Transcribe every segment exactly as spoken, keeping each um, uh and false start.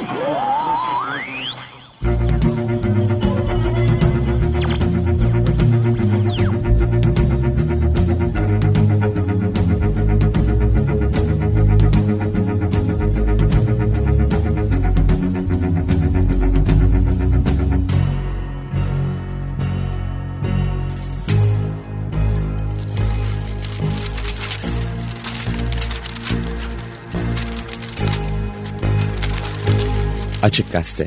Açık Gazete.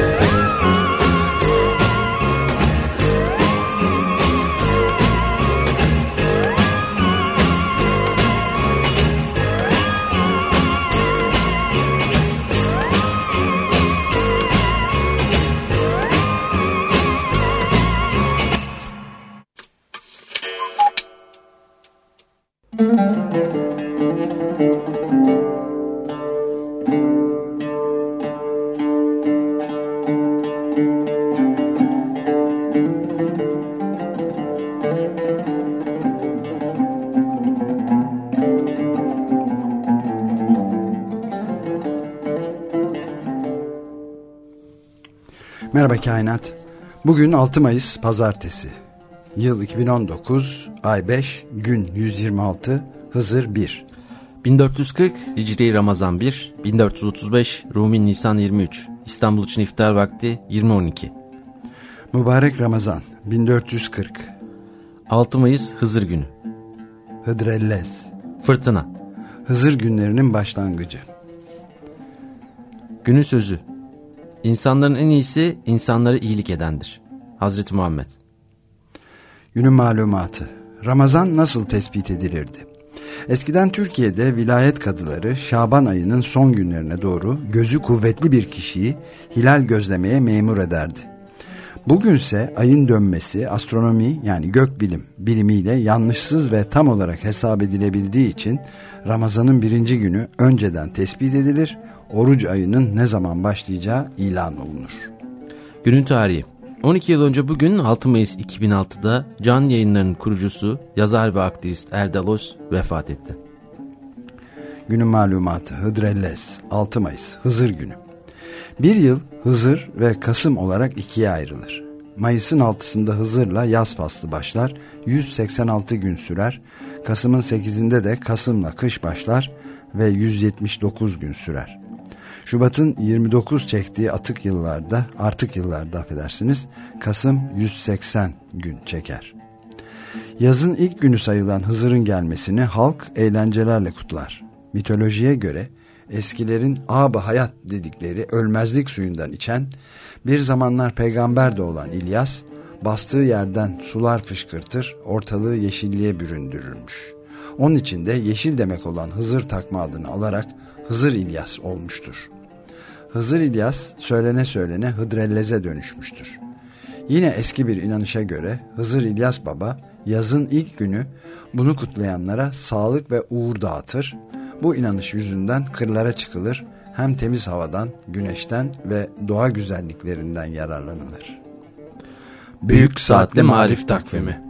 Merhaba Kainat. Bugün altı Mayıs Pazartesi. Yıl iki bin on dokuz, ay beş, gün yüz yirmi altı, Hızır bir. bin dört yüz kırk Hicri Ramazan bir, bin dört yüz otuz beş Rumi Nisan yirmi üç, İstanbul için iftar vakti yirmi on iki. Mübarek Ramazan bin dört yüz kırk. altı Mayıs Hızır günü. Hıdrellez. Fırtına. Hızır günlerinin başlangıcı. Günün sözü. İnsanların en iyisi insanlara iyilik edendir. Hazreti Muhammed. Günün malumatı. Ramazan nasıl tespit edilirdi? Eskiden Türkiye'de vilayet kadıları Şaban ayının son günlerine doğru gözü kuvvetli bir kişiyi hilal gözlemeye memur ederdi. Bugünse ayın dönmesi astronomi yani gökbilim bilimiyle yanlışsız ve tam olarak hesap edilebildiği için Ramazan'ın birinci günü önceden tespit edilir, oruç ayının ne zaman başlayacağı ilan olunur. Günün tarihi. on iki yıl önce bugün altı Mayıs iki bin altıda Can Yayınları'nın kurucusu, yazar ve aktivist Erdal Öz vefat etti. Günün malumatı. Hıdrellez, altı Mayıs, Hızır günü. Bir yıl Hızır ve Kasım olarak ikiye ayrılır. Mayıs'ın altısında Hızır'la yaz faslı başlar, yüz seksen altı gün sürer. Kasım'ın sekizinde de Kasım'la kış başlar ve yüz yetmiş dokuz gün sürer. Şubat'ın yirmi dokuz çektiği atık yıllarda, artık yıllarda affedersiniz, Kasım yüz seksen gün çeker. Yazın ilk günü sayılan Hızır'ın gelmesini halk eğlencelerle kutlar. Mitolojiye göre eskilerin ab-ı hayat dedikleri ölmezlik suyundan içen, bir zamanlar peygamber de olan İlyas, bastığı yerden sular fışkırtır, ortalığı yeşilliğe büründürürmüş. Onun için de yeşil demek olan Hızır takma adını alarak Hızır İlyas olmuştur. Hızır İlyas söylene söylene Hıdrellez'e dönüşmüştür. Yine eski bir inanışa göre Hızır İlyas Baba yazın ilk günü bunu kutlayanlara sağlık ve uğur dağıtır. Bu inanış yüzünden kırlara çıkılır, hem temiz havadan, güneşten ve doğa güzelliklerinden yararlanılır. Büyük Saatli Marif Takvimi.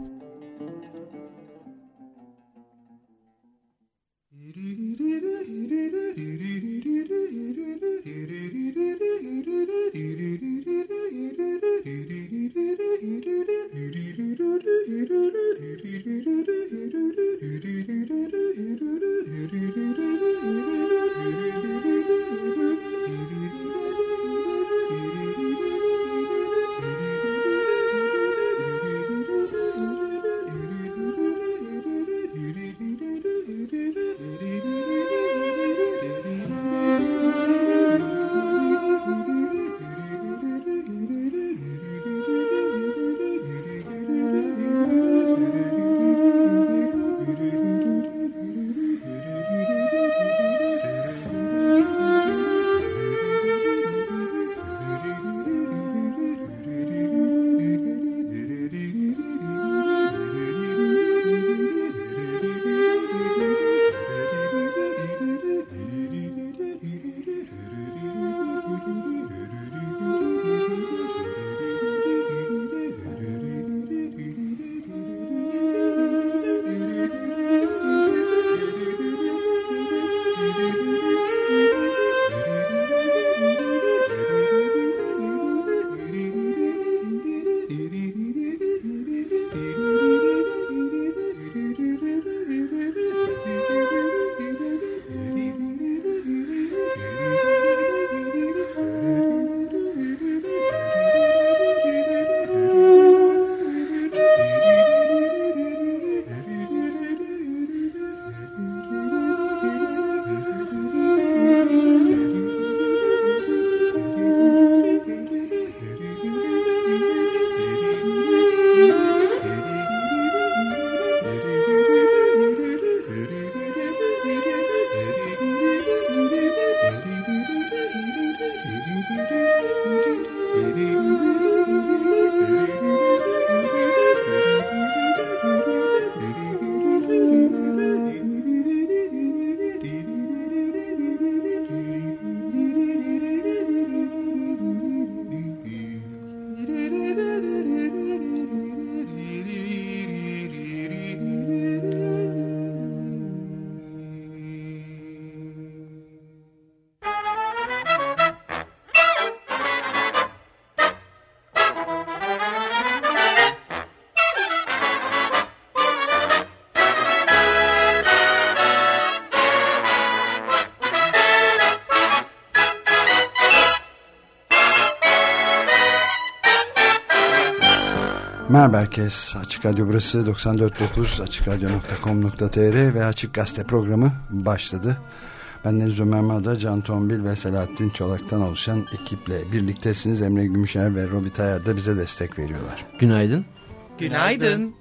Merhaba herkes. Açık Radyo burası doksan dört nokta dokuz açık radyo nokta com nokta tr ve Açık Gazete programı başladı. Ben Deniz Ömer Madra, Can Tombil ve Selahattin Çolak'tan oluşan ekiple birliktesiniz. Emre Gümüşer ve Robi Tayar da bize destek veriyorlar. Günaydın. Günaydın.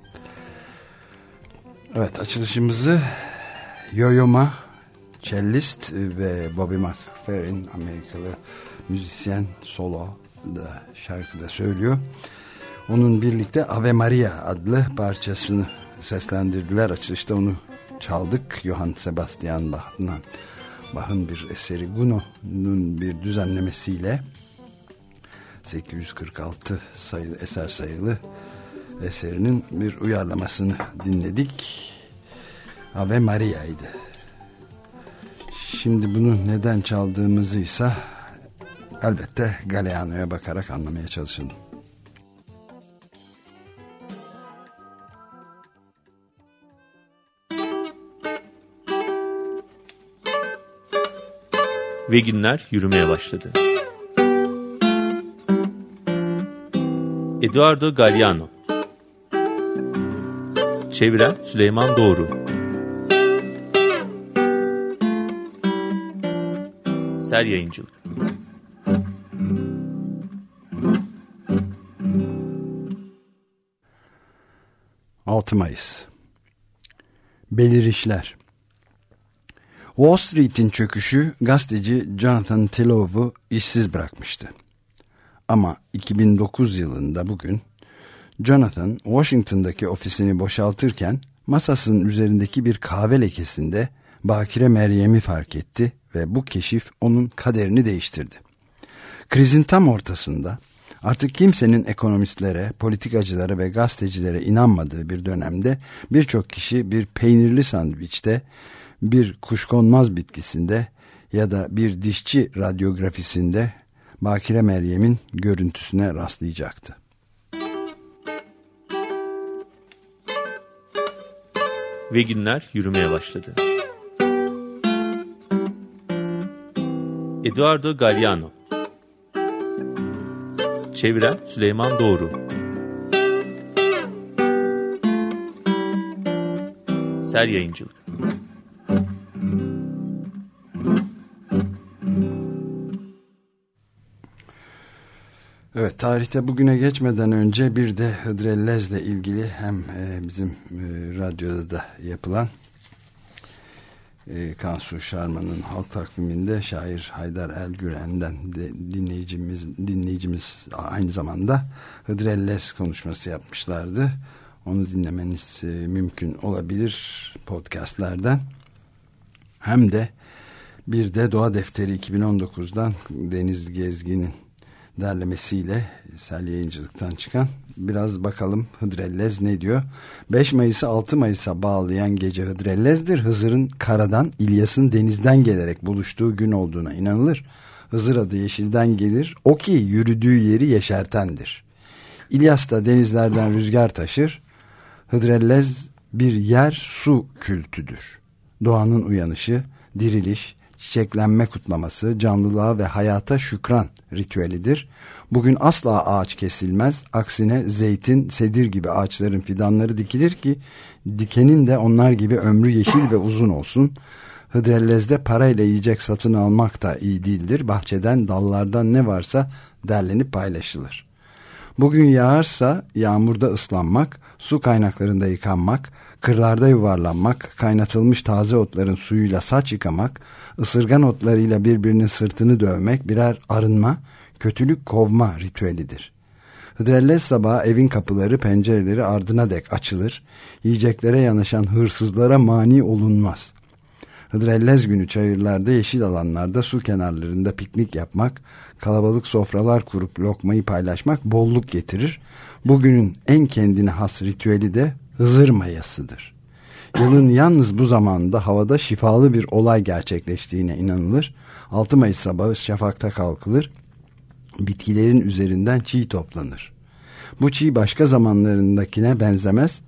Evet, açılışımızı Yo-Yo Ma, cellist ve Bobby McFerrin, Amerikalı müzisyen, solo da şarkıda söylüyor. Onun birlikte Ave Maria adlı parçasını seslendirdiler. Açılışta onu çaldık. Johann Sebastian Bach'ın Bach'ın bir eseri, Gounod'un bir düzenlemesiyle sekiz yüz kırk altı sayılı eser sayılı eserinin bir uyarlamasını dinledik. Ave Maria'ydı. Şimdi bunu neden çaldığımızı ise elbette Galeano'ya bakarak anlamaya çalışalım. Ve günler yürümeye başladı. Eduardo Galeano. Çeviren Süleyman Doğru. Ser Yayıncılık. altı Mayıs. Belirişler. Wall Street'in çöküşü gazeteci Jonathan Tillove'u işsiz bırakmıştı. Ama iki bin dokuz yılında bugün Jonathan Washington'daki ofisini boşaltırken masasının üzerindeki bir kahve lekesinde Bakire Meryem'i fark etti ve bu keşif onun kaderini değiştirdi. Krizin tam ortasında artık kimsenin ekonomistlere, politikacılara ve gazetecilere inanmadığı bir dönemde birçok kişi bir peynirli sandviçte, bir kuşkonmaz bitkisinde ya da bir dişçi radyografisinde Bakire Meryem'in görüntüsüne rastlayacaktı. Ve günler yürümeye başladı. Eduardo Galeano. Çeviren Süleyman Doğru. Ser Yayıncılık. Evet, tarihte bugüne geçmeden önce bir de Hıdrellez'le ilgili hem e, bizim e, radyoda da yapılan e, Kansu Şarman'ın halk takviminde şair Haydar Elgüren'den de dinleyicimiz dinleyicimiz aynı zamanda Hıdrellez konuşması yapmışlardı. Onu dinlemeniz e, mümkün olabilir podcastlerden. Hem de bir de Doğa Defteri iki bin on dokuzdan Deniz Gezgin'in derlemesiyle Sel Yayıncılık'tan çıkan. Biraz bakalım Hıdrellez ne diyor? beş Mayıs'ı altı Mayıs'a bağlayan gece Hıdrellez'dir. Hızır'ın karadan, İlyas'ın denizden gelerek buluştuğu gün olduğuna inanılır. Hızır adı yeşilden gelir. O ki yürüdüğü yeri yeşertendir. İlyas da denizlerden rüzgar taşır. Hıdrellez bir yer su kültüdür. Doğanın uyanışı, diriliş, çiçeklenme kutlaması, canlılığa ve hayata şükran ritüelidir. Bugün asla ağaç kesilmez. Aksine zeytin, sedir gibi ağaçların fidanları dikilir ki dikenin de onlar gibi ömrü yeşil ve uzun olsun. Hıdrellez'de parayla yiyecek satın almak da iyi değildir. Bahçeden, dallardan ne varsa derlenip paylaşılır. Bugün yağarsa yağmurda ıslanmak, su kaynaklarında yıkanmak, kırlarda yuvarlanmak, kaynatılmış taze otların suyuyla saç yıkamak, ısırgan otlarıyla birbirinin sırtını dövmek birer arınma, kötülük kovma ritüelidir. Hıdrellez sabahı evin kapıları, pencereleri ardına dek açılır. Yiyeceklere yanaşan hırsızlara mani olunmaz. Hıdrellez günü çayırlarda, yeşil alanlarda, su kenarlarında piknik yapmak, kalabalık sofralar kurup lokmayı paylaşmak bolluk getirir. Bugünün en kendine has ritüeli de Hızır mayasıdır. Yılın yalnız bu zamanında havada şifalı bir olay gerçekleştiğine inanılır. altı Mayıs sabahı şafakta kalkılır. Bitkilerin üzerinden çiğ toplanır. Bu çiğ başka zamanlarındakine benzemez.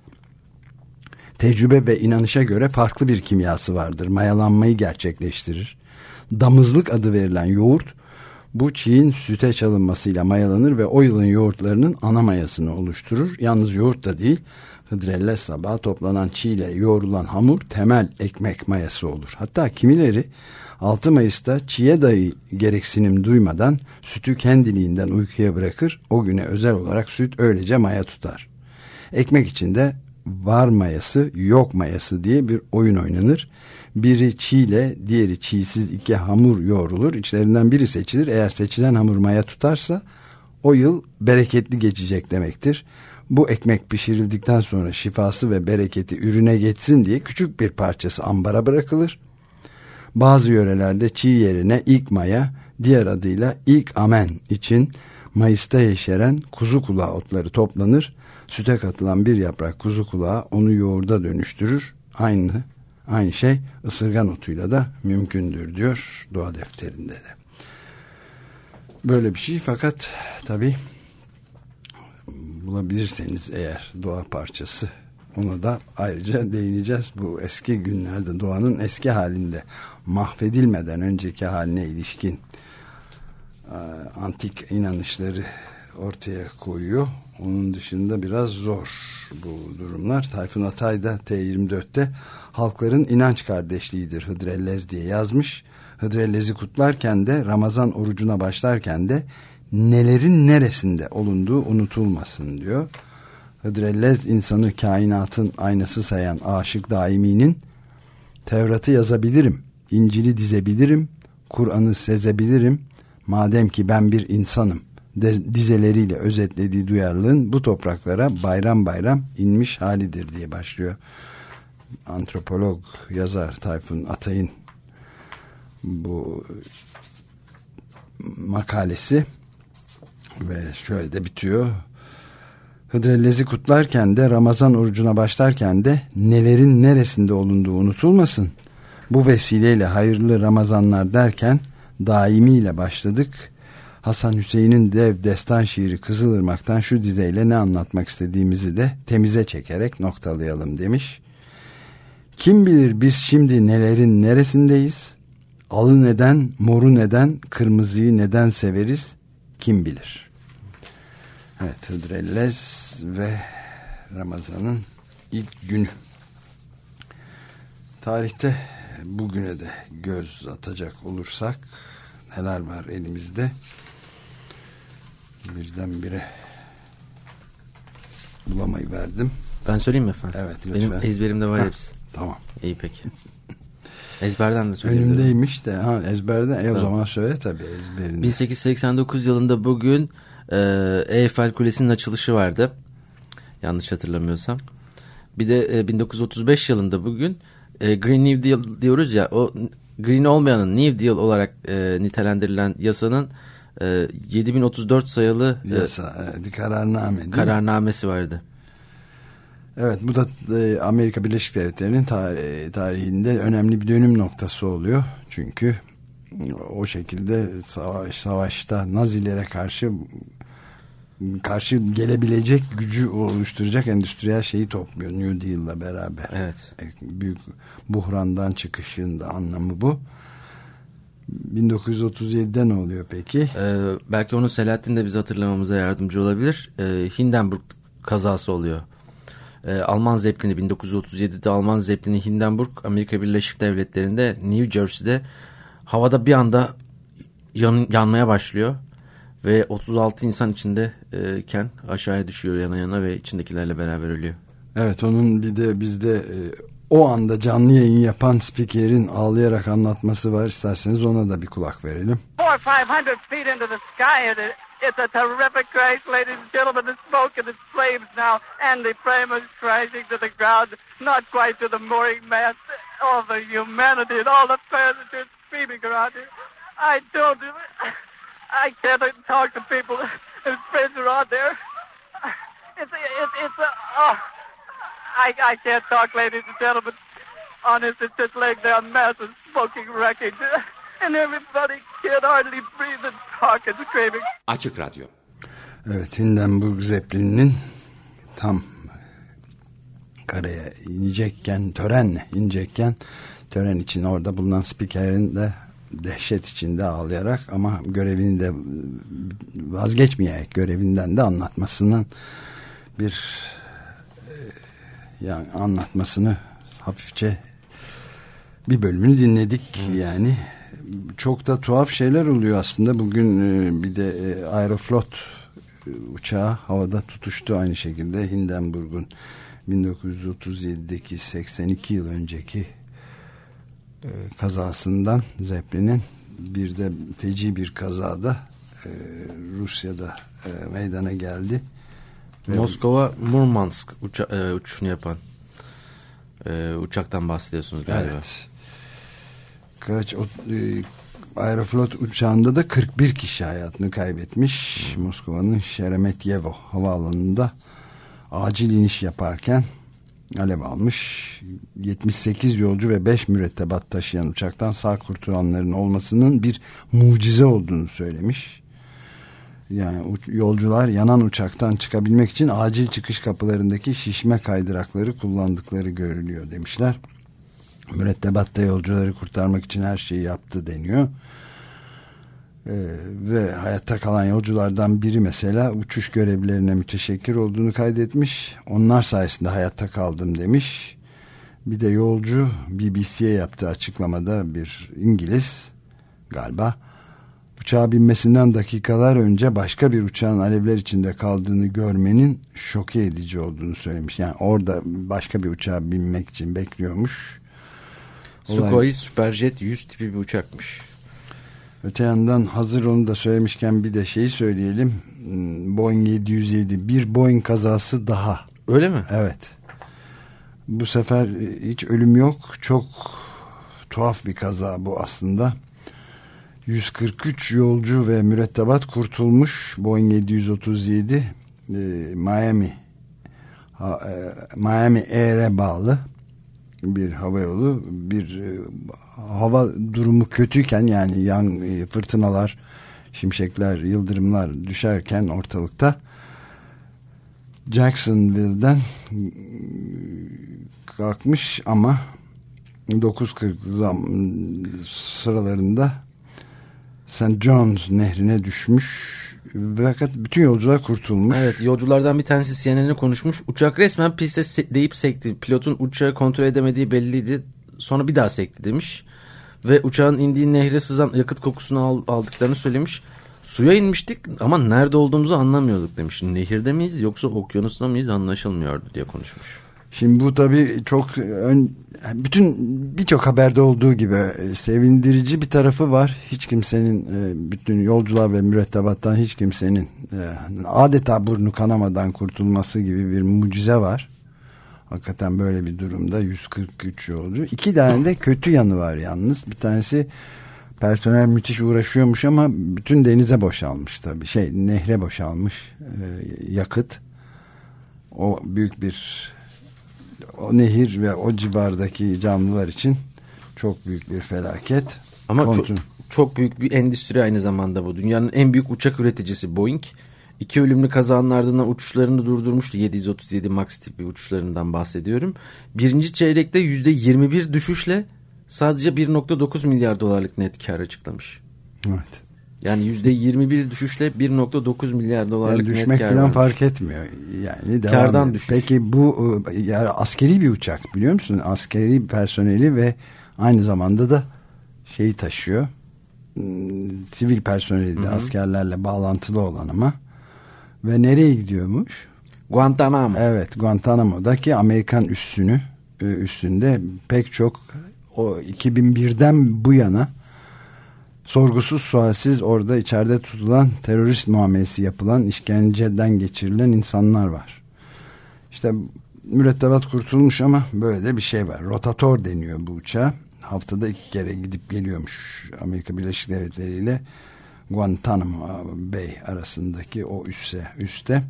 Tecrübe ve inanışa göre farklı bir kimyası vardır. Mayalanmayı gerçekleştirir. Damızlık adı verilen yoğurt Bu çiğin süte çalınmasıyla mayalanır ve o yılın yoğurtlarının ana mayasını oluşturur. Yalnız yoğurt da değil, Hıdrellez sabahı toplanan çiğle yoğrulan hamur temel ekmek mayası olur. Hatta kimileri altı Mayıs'ta çiğe dahi gereksinim duymadan sütü kendiliğinden uykuya bırakır. O güne özel olarak süt öylece maya tutar. Ekmek içinde var mayası yok mayası diye bir oyun oynanır. Biri çiğle diğeri çiğsiz iki hamur yoğrulur. İçlerinden biri seçilir. Eğer seçilen hamur maya tutarsa o yıl bereketli geçecek demektir. Bu ekmek pişirildikten sonra şifası ve bereketi ürüne geçsin diye küçük bir parçası ambara bırakılır. Bazı yörelerde çiğ yerine ilk maya, diğer adıyla ilk amen için Mayıs'ta yeşeren kuzu kulağı otları toplanır. Süte katılan bir yaprak kuzu kulağı onu yoğurda dönüştürür. Aynı aynı şey ısırgan otuyla da mümkündür diyor doğa defterinde de. Böyle bir şey, fakat tabii bulabilirseniz eğer doğa parçası, ona da ayrıca değineceğiz. Bu eski günlerde doğanın eski halinde mahvedilmeden önceki haline ilişkin antik inanışları ortaya koyuyor. Onun dışında biraz zor bu durumlar. Tayfun Atay da T yirmi dörtte halkların inanç kardeşliğidir Hıdrellez diye yazmış. Hıdrellez'i kutlarken de, Ramazan orucuna başlarken de nelerin neresinde olunduğu unutulmasın diyor. Hıdrellez insanı kainatın aynası sayan aşık daiminin Tevrat'ı yazabilirim, İncil'i dizebilirim, Kur'an'ı sezebilirim, madem ki ben bir insanım de, dizeleriyle özetlediği duyarlılığın bu topraklara bayram bayram inmiş halidir diye başlıyor. Antropolog yazar Tayfun Atay'ın bu makalesi ve şöyle de bitiyor. Hıdrellez'i kutlarken de, Ramazan orucuna başlarken de nelerin neresinde olunduğu unutulmasın. Bu vesileyle hayırlı Ramazanlar derken daimiyle başladık. Hasan Hüseyin'in dev destan şiiri Kızılırmak'tan şu dizeyle ne anlatmak istediğimizi de temize çekerek noktalayalım demiş. Kim bilir biz şimdi nelerin neresindeyiz? Alı neden, moru neden, kırmızıyı neden severiz? Kim bilir? Evet, Hıdrellez ve Ramazan'ın ilk günü. Tarihte bugüne de göz atacak olursak neler var elimizde? Birdenbire bulamayı verdim. Ben söyleyeyim mi efendim? Evet, lütfen. Benim ezberimde var Heh, hepsi. Tamam. İyi peki. Ezberden de söyleyeyim. Önümdeymiş de ha, ezberden. E, tamam. O zaman söyle tabii ezberinde. bin sekiz yüz seksen dokuz yılında bugün e, Eyfel Kulesi'nin açılışı vardı. Yanlış hatırlamıyorsam. Bir de e, bin dokuz yüz otuz beş yılında bugün e, Green New Deal diyoruz ya, o Green olmayanın New Deal olarak e, nitelendirilen yasanın e, yedi bin otuz dört sayılı e, yasa, e, kararname kararnamesi vardı. Evet, bu da e, Amerika Birleşik Devletleri'nin tarih, tarihinde önemli bir dönüm noktası oluyor. Çünkü o şekilde savaş, savaşta Nazilere karşı karşı gelebilecek gücü oluşturacak endüstriyel şeyi topluyor New Deal'la beraber. Evet. Büyük buhrandan çıkışın da anlamı bu. bin dokuz yüz otuz yedide ne oluyor peki? Ee, belki onu Selahattin de bize hatırlamamıza yardımcı olabilir. Ee, Hindenburg kazası oluyor. Ee, Alman Zeppelin'i bin dokuz yüz otuz yedide Alman Zeppelin'i Hindenburg, Amerika Birleşik Devletleri'nde New Jersey'de havada bir anda yan, yanmaya başlıyor. Ve otuz altı insan içindeyken aşağıya düşüyor yana yana ve içindekilerle beraber ölüyor. Evet, onun bir de bizde e, o anda canlı yayın yapan spikerin ağlayarak anlatması var. İsterseniz ona da bir kulak verelim. four five hundred feet into the sky. It's a terrific crash, ladies and gentlemen. The smoke and the flames now, and the frame is crashing to the ground, not quite to the mooring mast. All the humanity and all the passengers screaming around here. I don't... I can't talk to people whose friends are out there. It's it's it's a oh, I I can't talk, ladies and gentlemen. Honest, it's just like they're massive smoking wreckage, and everybody can hardly breathe and talk and screaming. Açık Radyo. Evet, Hindenburg Zeppelin'in tam karaya inecekken, törenle inecekken, tören için orada bulunan spikerin de dehşet içinde ağlayarak ama görevini de vazgeçmeyerek görevinden de anlatmasının bir yani anlatmasını hafifçe bir bölümünü dinledik. Evet. Yani çok da tuhaf şeyler oluyor aslında. Bugün bir de Aeroflot uçağı havada tutuştu aynı şekilde. Hindenburg'un bin dokuz yüz otuz yedideki seksen iki yıl önceki kazasından Zeppelin'in bir de feci bir kazada Rusya'da meydana geldi. Moskova Murmansk uça e, uçuşunu yapan e, uçaktan bahsediyorsunuz galiba. Evet. Kaç o, e, Aeroflot uçağında da kırk bir kişi hayatını kaybetmiş. Hmm. Moskova'nın Şeremetyevo havaalanında acil iniş yaparken alev almış. yetmiş sekiz yolcu ve beş mürettebat taşıyan uçaktan sağ kurtulanların olmasının bir mucize olduğunu söylemiş. Yani yolcular yanan uçaktan çıkabilmek için acil çıkış kapılarındaki şişme kaydırakları kullandıkları görülüyor demişler. Mürettebatta yolcuları kurtarmak için her şeyi yaptı deniyor. Ee, ve hayatta kalan yolculardan biri mesela uçuş görevlilerine müteşekkir olduğunu kaydetmiş. Onlar sayesinde hayatta kaldım demiş. Bir de yolcu B B C'ye yaptığı açıklamada bir İngiliz galiba uçağa binmesinden dakikalar önce başka bir uçağın alevler içinde kaldığını görmenin şoke edici olduğunu söylemiş. Yani orada başka bir uçağa binmek için bekliyormuş. Sukhoi Superjet yüz tipi bir uçakmış. Öte yandan hazır onu da söylemişken bir de şeyi söyleyelim. Boeing yedi yüz yedi bir Boeing kazası daha. Öyle mi? Evet. Bu sefer hiç ölüm yok. Çok tuhaf bir kaza bu aslında. yüz kırk üç yolcu ve mürettebat kurtulmuş. Boeing yedi yüz otuz yedi e, Miami ha, e, Miami Air'e bağlı bir havayolu. Bir e, hava durumu kötüyken yani yan e, fırtınalar, şimşekler, yıldırımlar düşerken ortalıkta Jacksonville'den kalkmış ama dokuz kırk zam sıralarında Saint John's nehrine düşmüş fakat bütün yolcular kurtulmuş. Evet, yolculardan bir tanesi C N N'e konuşmuş. Uçak resmen piste se- deyip sekti. Pilotun uçağı kontrol edemediği belliydi. Sonra bir daha sekti demiş. Ve uçağın indiği nehre sızan yakıt kokusunu al- aldıklarını söylemiş. Suya inmiştik ama nerede olduğumuzu anlamıyorduk demiş. Nehirde miyiz yoksa okyanusta mıyız anlaşılmıyordu diye konuşmuş. Şimdi bu tabii çok ön, bütün birçok haberde olduğu gibi sevindirici bir tarafı var. Hiç kimsenin, bütün yolcular ve mürettebattan hiç kimsenin adeta burnu kanamadan kurtulması gibi bir mucize var. Hakikaten böyle bir durumda yüz kırk üç yolcu. İki tane de kötü yanı var yalnız. Bir tanesi personel müthiş uğraşıyormuş ama bütün denize boşalmış tabii. Şey, nehre boşalmış yakıt. O büyük bir o nehir ve o civardaki canlılar için çok büyük bir felaket. Ama çok, çok büyük bir endüstri aynı zamanda bu. Dünyanın en büyük uçak üreticisi Boeing. İki ölümlü kazanın ardından uçuşlarını durdurmuştu. yedi yüz otuz yedi Max tipi uçuşlarından bahsediyorum. Birinci çeyrekte yüzde yirmi bir düşüşle sadece bir virgül dokuz milyar dolarlık net kar açıklamış. Evet. Yani yüzde yirmi bir düşüşle bir virgül dokuz milyar dolarlık yani net kar. Düşmek falan fark etmiyor. Yani kardan düşüş. Peki bu yani askeri bir uçak biliyor musun? Askeri personeli ve aynı zamanda da şeyi taşıyor. Sivil personeli de askerlerle bağlantılı olan ama. Ve nereye gidiyormuş? Guantanamo. Evet, Guantanamo'daki Amerikan üssünü üstünde pek çok o iki bin birden bu yana sorgusuz sualsiz orada içeride tutulan, terörist muamelesi yapılan, işkenceden geçirilen insanlar var. İşte mürettebat kurtulmuş ama böyle de bir şey var. Rotator deniyor bu uçağa. Haftada iki kere gidip geliyormuş Amerika Birleşik Devletleri ile Guantanamo Bay arasındaki o üsse, üste.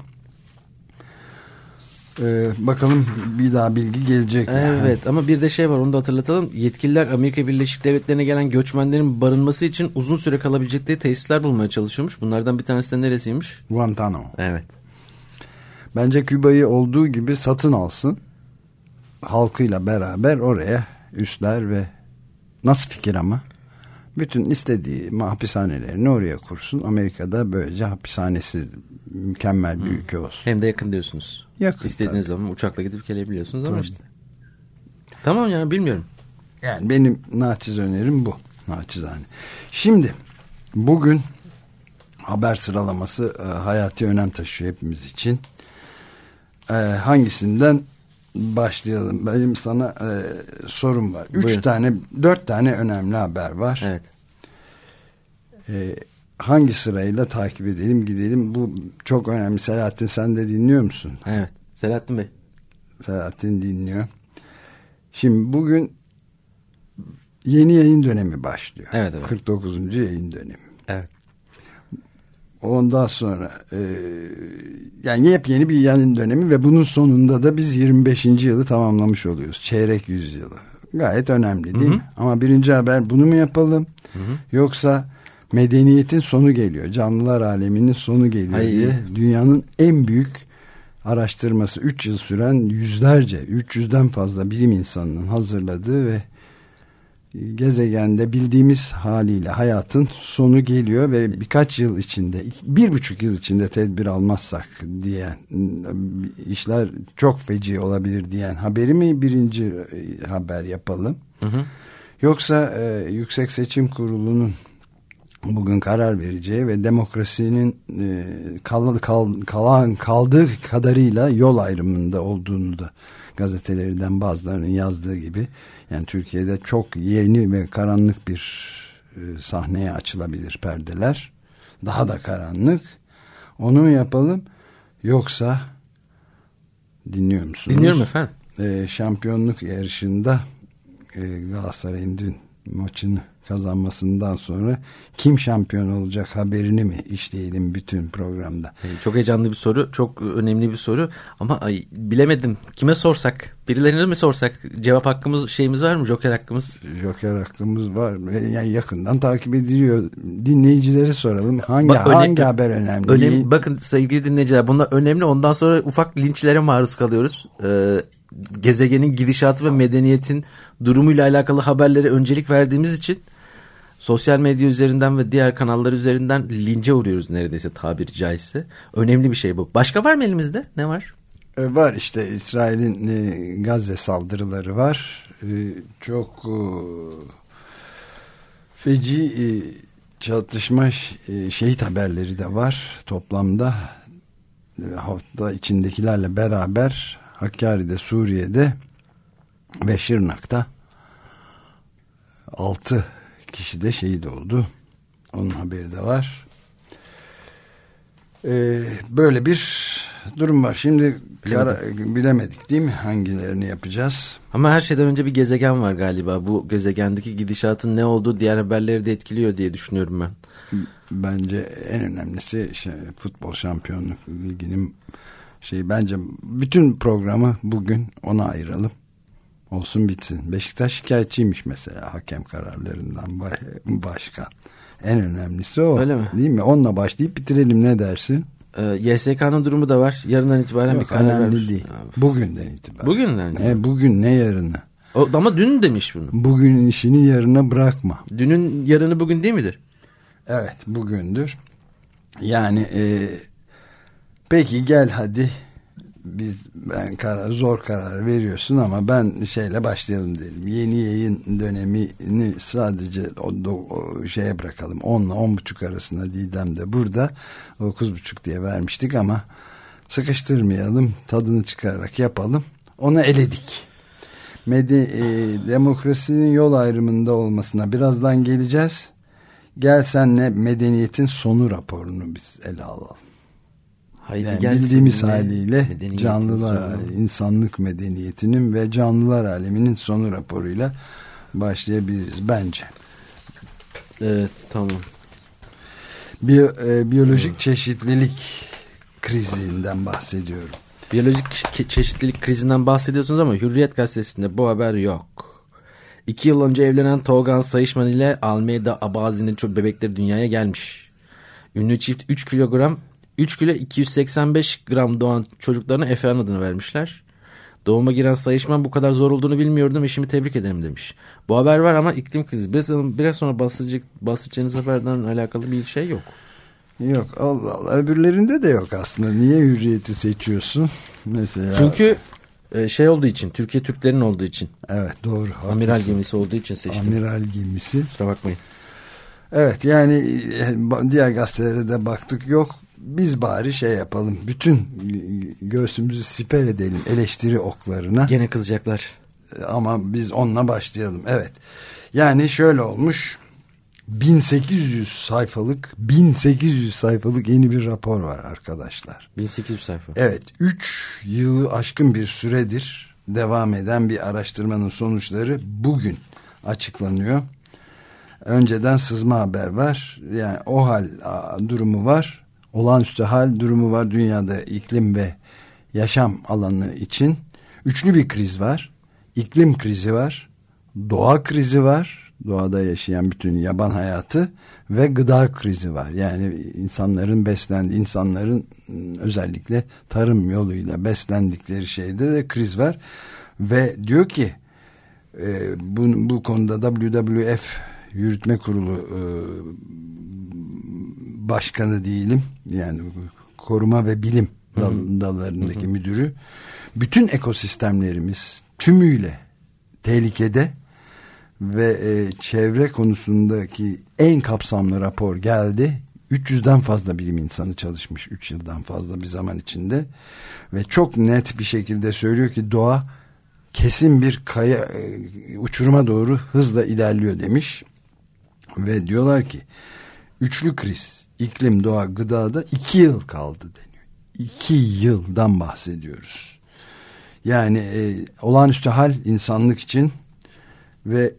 Ee, bakalım bir daha bilgi gelecek. Evet yani. Ama bir de şey var, onu da hatırlatalım. Yetkililer Amerika Birleşik Devletleri'ne gelen göçmenlerin barınması için uzun süre kalabilecekleri tesisler bulmaya çalışıyormuş. Bunlardan bir tanesi de neresiymiş? Guantanamo. Evet. Bence Küba'yı olduğu gibi satın alsın. Halkıyla beraber oraya üsler ve nasıl fikir ama? Bütün istediği hapishanelerini oraya kursun. Amerika'da böylece hapishanesiz mükemmel bir hmm. ülke olsun. Hem de yakın diyorsunuz. Yakın. İstediğiniz tabii. zaman uçakla gidip gelebiliyorsunuz ama tabii. işte. Tamam ya, bilmiyorum. Yani benim naçiz önerim bu. Naçizane. Şimdi bugün haber sıralaması e, hayati önem taşıyor hepimiz için. E, hangisinden başlayalım? Benim sana e, sorum var. Üç Buyurun. tane, dört tane önemli haber var. Evet. E, hangi sırayla takip edelim, gidelim? Bu çok önemli. Selahattin, sen de dinliyor musun? Evet. Selahattin Bey. Selahattin dinliyor. Şimdi bugün yeni yayın dönemi başlıyor. Evet, evet. kırk dokuzuncu yayın dönemi. Evet. Ondan sonra e, yani yepyeni bir yayın dönemi ve bunun sonunda da biz yirmi beşinci yılı tamamlamış oluyoruz. Çeyrek yüzyılı. Gayet önemli değil Hı-hı. mi? Ama birinci haber, bunu mu yapalım? Hı-hı. Yoksa medeniyetin sonu geliyor, canlılar aleminin sonu geliyor Hayır. diye dünyanın en büyük araştırması, üç yıl süren yüzlerce, üç yüzden fazla bilim insanının hazırladığı ve gezegende bildiğimiz haliyle hayatın sonu geliyor ve birkaç yıl içinde, bir buçuk yıl içinde tedbir almazsak diyen, işler çok feci olabilir diyen haberi mi birinci haber yapalım? Hı hı. Yoksa e, Yüksek Seçim Kurulu'nun bugün karar vereceği ve demokrasinin e, kal, kal, kalan kaldığı kadarıyla yol ayrımında olduğunu da gazetelerden bazılarının yazdığı gibi, yani Türkiye'de çok yeni ve karanlık bir e, sahneye açılabilir perdeler. Daha da karanlık. Onu mu yapalım? Yoksa dinliyor musunuz? Dinliyorum efendim. E, şampiyonluk yarışında e, Galatasaray'ın dün maçını kazanmasından sonra kim şampiyon olacak haberini mi işleyelim bütün programda? Çok heyecanlı bir soru, çok önemli bir soru ama ay, bilemedim. Kime sorsak? Birilerine mi sorsak? Cevap hakkımız, şeyimiz var mı? Joker hakkımız? Joker hakkımız var. Yani yakından takip ediliyor. Dinleyicileri soralım. Hangi Bak, öne, hangi haber önemli? önemli? Bakın sevgili dinleyiciler, bunlar önemli. Ondan sonra ufak linçlere maruz kalıyoruz. Ee, gezegenin gidişatı ve medeniyetin durumuyla alakalı haberlere öncelik verdiğimiz için sosyal medya üzerinden ve diğer kanallar üzerinden lince uğruyoruz neredeyse, tabiri caizse. Önemli bir şey bu. Başka var mı elimizde? Ne var? E, var işte İsrail'in e, Gazze saldırıları var. E, çok e, feci e, çatışma, e, şehit haberleri de var. Toplamda e, hafta içindekilerle beraber Hakkari'de, Suriye'de ve Şırnak'ta altı kişi de şehit oldu. Onun haberi de var. Ee, böyle bir durum var. Şimdi kara, bilemedik değil mi? Hangilerini yapacağız? Ama her şeyden önce bir gezegen var galiba. Bu gezegendeki gidişatın ne olduğu diğer haberleri de etkiliyor diye düşünüyorum ben. Bence en önemlisi şey, futbol şampiyonluk liginin şey, bence bütün programı bugün ona ayıralım. Olsun bitsin. Beşiktaş şikayetçiymiş mesela hakem kararlarından, başkan. En önemlisi o. Öyle mi? Değil mi? Onunla başlayıp bitirelim, ne dersin? Ee, Y S K'nın durumu da var. Yarından itibaren Yok, bir karar vermiş. Önemli değil. Bugünden itibaren. Bugünden ne, mi? Bugün ne yarını? O, ama dün demiş bunu. Bugünün işini yarına bırakma. Dünün yarını bugün değil midir? Evet, bugündür. Yani e, peki gel hadi. Biz ben karar, zor karar veriyorsun ama ben şeyle başlayalım dedim. Yeni yayın dönemini sadece o, o şeye bırakalım. onla on buçuk arasında Didem de burada. dokuz buçuk diye vermiştik ama sıkıştırmayalım. Tadını çıkararak yapalım. Onu eledik. Medi, e, demokrasinin yol ayrımında olmasına birazdan geleceğiz. Gel senle medeniyetin sonu raporunu biz ele alalım. Yani bildiğimiz haliyle canlılar, sonu. insanlık medeniyetinin ve canlılar aleminin sonu raporuyla başlayabiliriz bence. Evet, tamam. Biyo, e, biyolojik evet. çeşitlilik krizinden bahsediyorum. Biyolojik çeşitlilik krizinden bahsediyorsunuz ama Hürriyet gazetesinde bu haber yok. İki yıl önce evlenen Tolgan Sayışman ile Almeyda Abazi'nin çok bebekleri dünyaya gelmiş. Ünlü çift üç kilogram üç kilo iki yüz seksen beş gram doğan çocuklarına Efehan adını vermişler. Doğuma giren sayışman bu kadar zor olduğunu bilmiyordum. Eşimi tebrik ederim demiş. Bu haber var ama iklim krizi. Biraz, biraz sonra bahsedecek, bahsedeceğiniz haberden alakalı bir şey yok. Yok, Allah Allah. Öbürlerinde de yok aslında. Niye Hürriyet'i seçiyorsun? Mesela. Çünkü şey olduğu için, Türkiye Türklerin olduğu için. Evet, doğru. Amiral haklısın. gemisi olduğu için seçtim. Amiral gemisi. Kusura bakmayın. Evet, yani diğer gazetelere de baktık, yok. Biz bari şey yapalım. Bütün göğsümüzü siper edelim eleştiri oklarına. Gene kızacaklar. Ama biz onunla başlayalım. Evet. Yani şöyle olmuş. bin sekiz yüz sayfalık bin sekiz yüz sayfalık yeni bir rapor var arkadaşlar. bin sekiz yüz sayfa. Evet, üç yılı aşkın bir süredir devam eden bir araştırmanın sonuçları bugün açıklanıyor. Önceden sızma haber var. Yani o hal durumu var. Olağanüstü hal durumu var dünyada iklim ve yaşam alanı için. Üçlü bir kriz var. İklim krizi var. Doğa krizi var. Doğada yaşayan bütün yaban hayatı ve gıda krizi var. Yani insanların beslendiği, insanların özellikle tarım yoluyla beslendikleri şeyde de kriz var. Ve diyor ki e, bu, bu konuda W W F Yürütme Kurulu e, başkanı değilim. Yani koruma ve bilim dal, dallarındaki hı hı. müdürü. Bütün ekosistemlerimiz tümüyle tehlikede. Ve e, çevre konusundaki en kapsamlı rapor geldi. üç yüzden fazla bilim insanı çalışmış. üç yıldan fazla bir zaman içinde. Ve çok net bir şekilde söylüyor ki doğa kesin bir kaya e, uçuruma doğru hızla ilerliyor demiş. Ve diyorlar ki üçlü kriz, iklim, doğa, gıdada iki yıl kaldı deniyor. iki yıldan bahsediyoruz. Yani e, olağanüstü hal insanlık için ve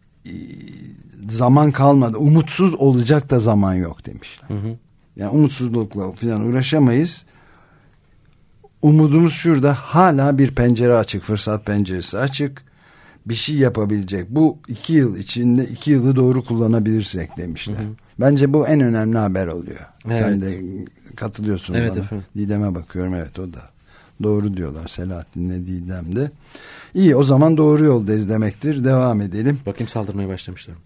zaman kalmadı. Umutsuz olacak da zaman yok demişler. Hı hı. Yani umutsuzlukla falan uğraşamayız. Umudumuz şurada, hala bir pencere açık, fırsat penceresi açık. Bir şey yapabilecek. Bu iki yıl içinde iki yılı doğru kullanabilirsek demişler. Hı hı. Bence bu en önemli haber oluyor. Evet. Sen de katılıyorsun evet, bana. Efendim. Didem'e bakıyorum, evet o da. Doğru diyorlar Selahattin'le Didem de. İyi, o zaman doğru yoldayız demektir. Devam edelim. Bakayım saldırmaya başlamışlar.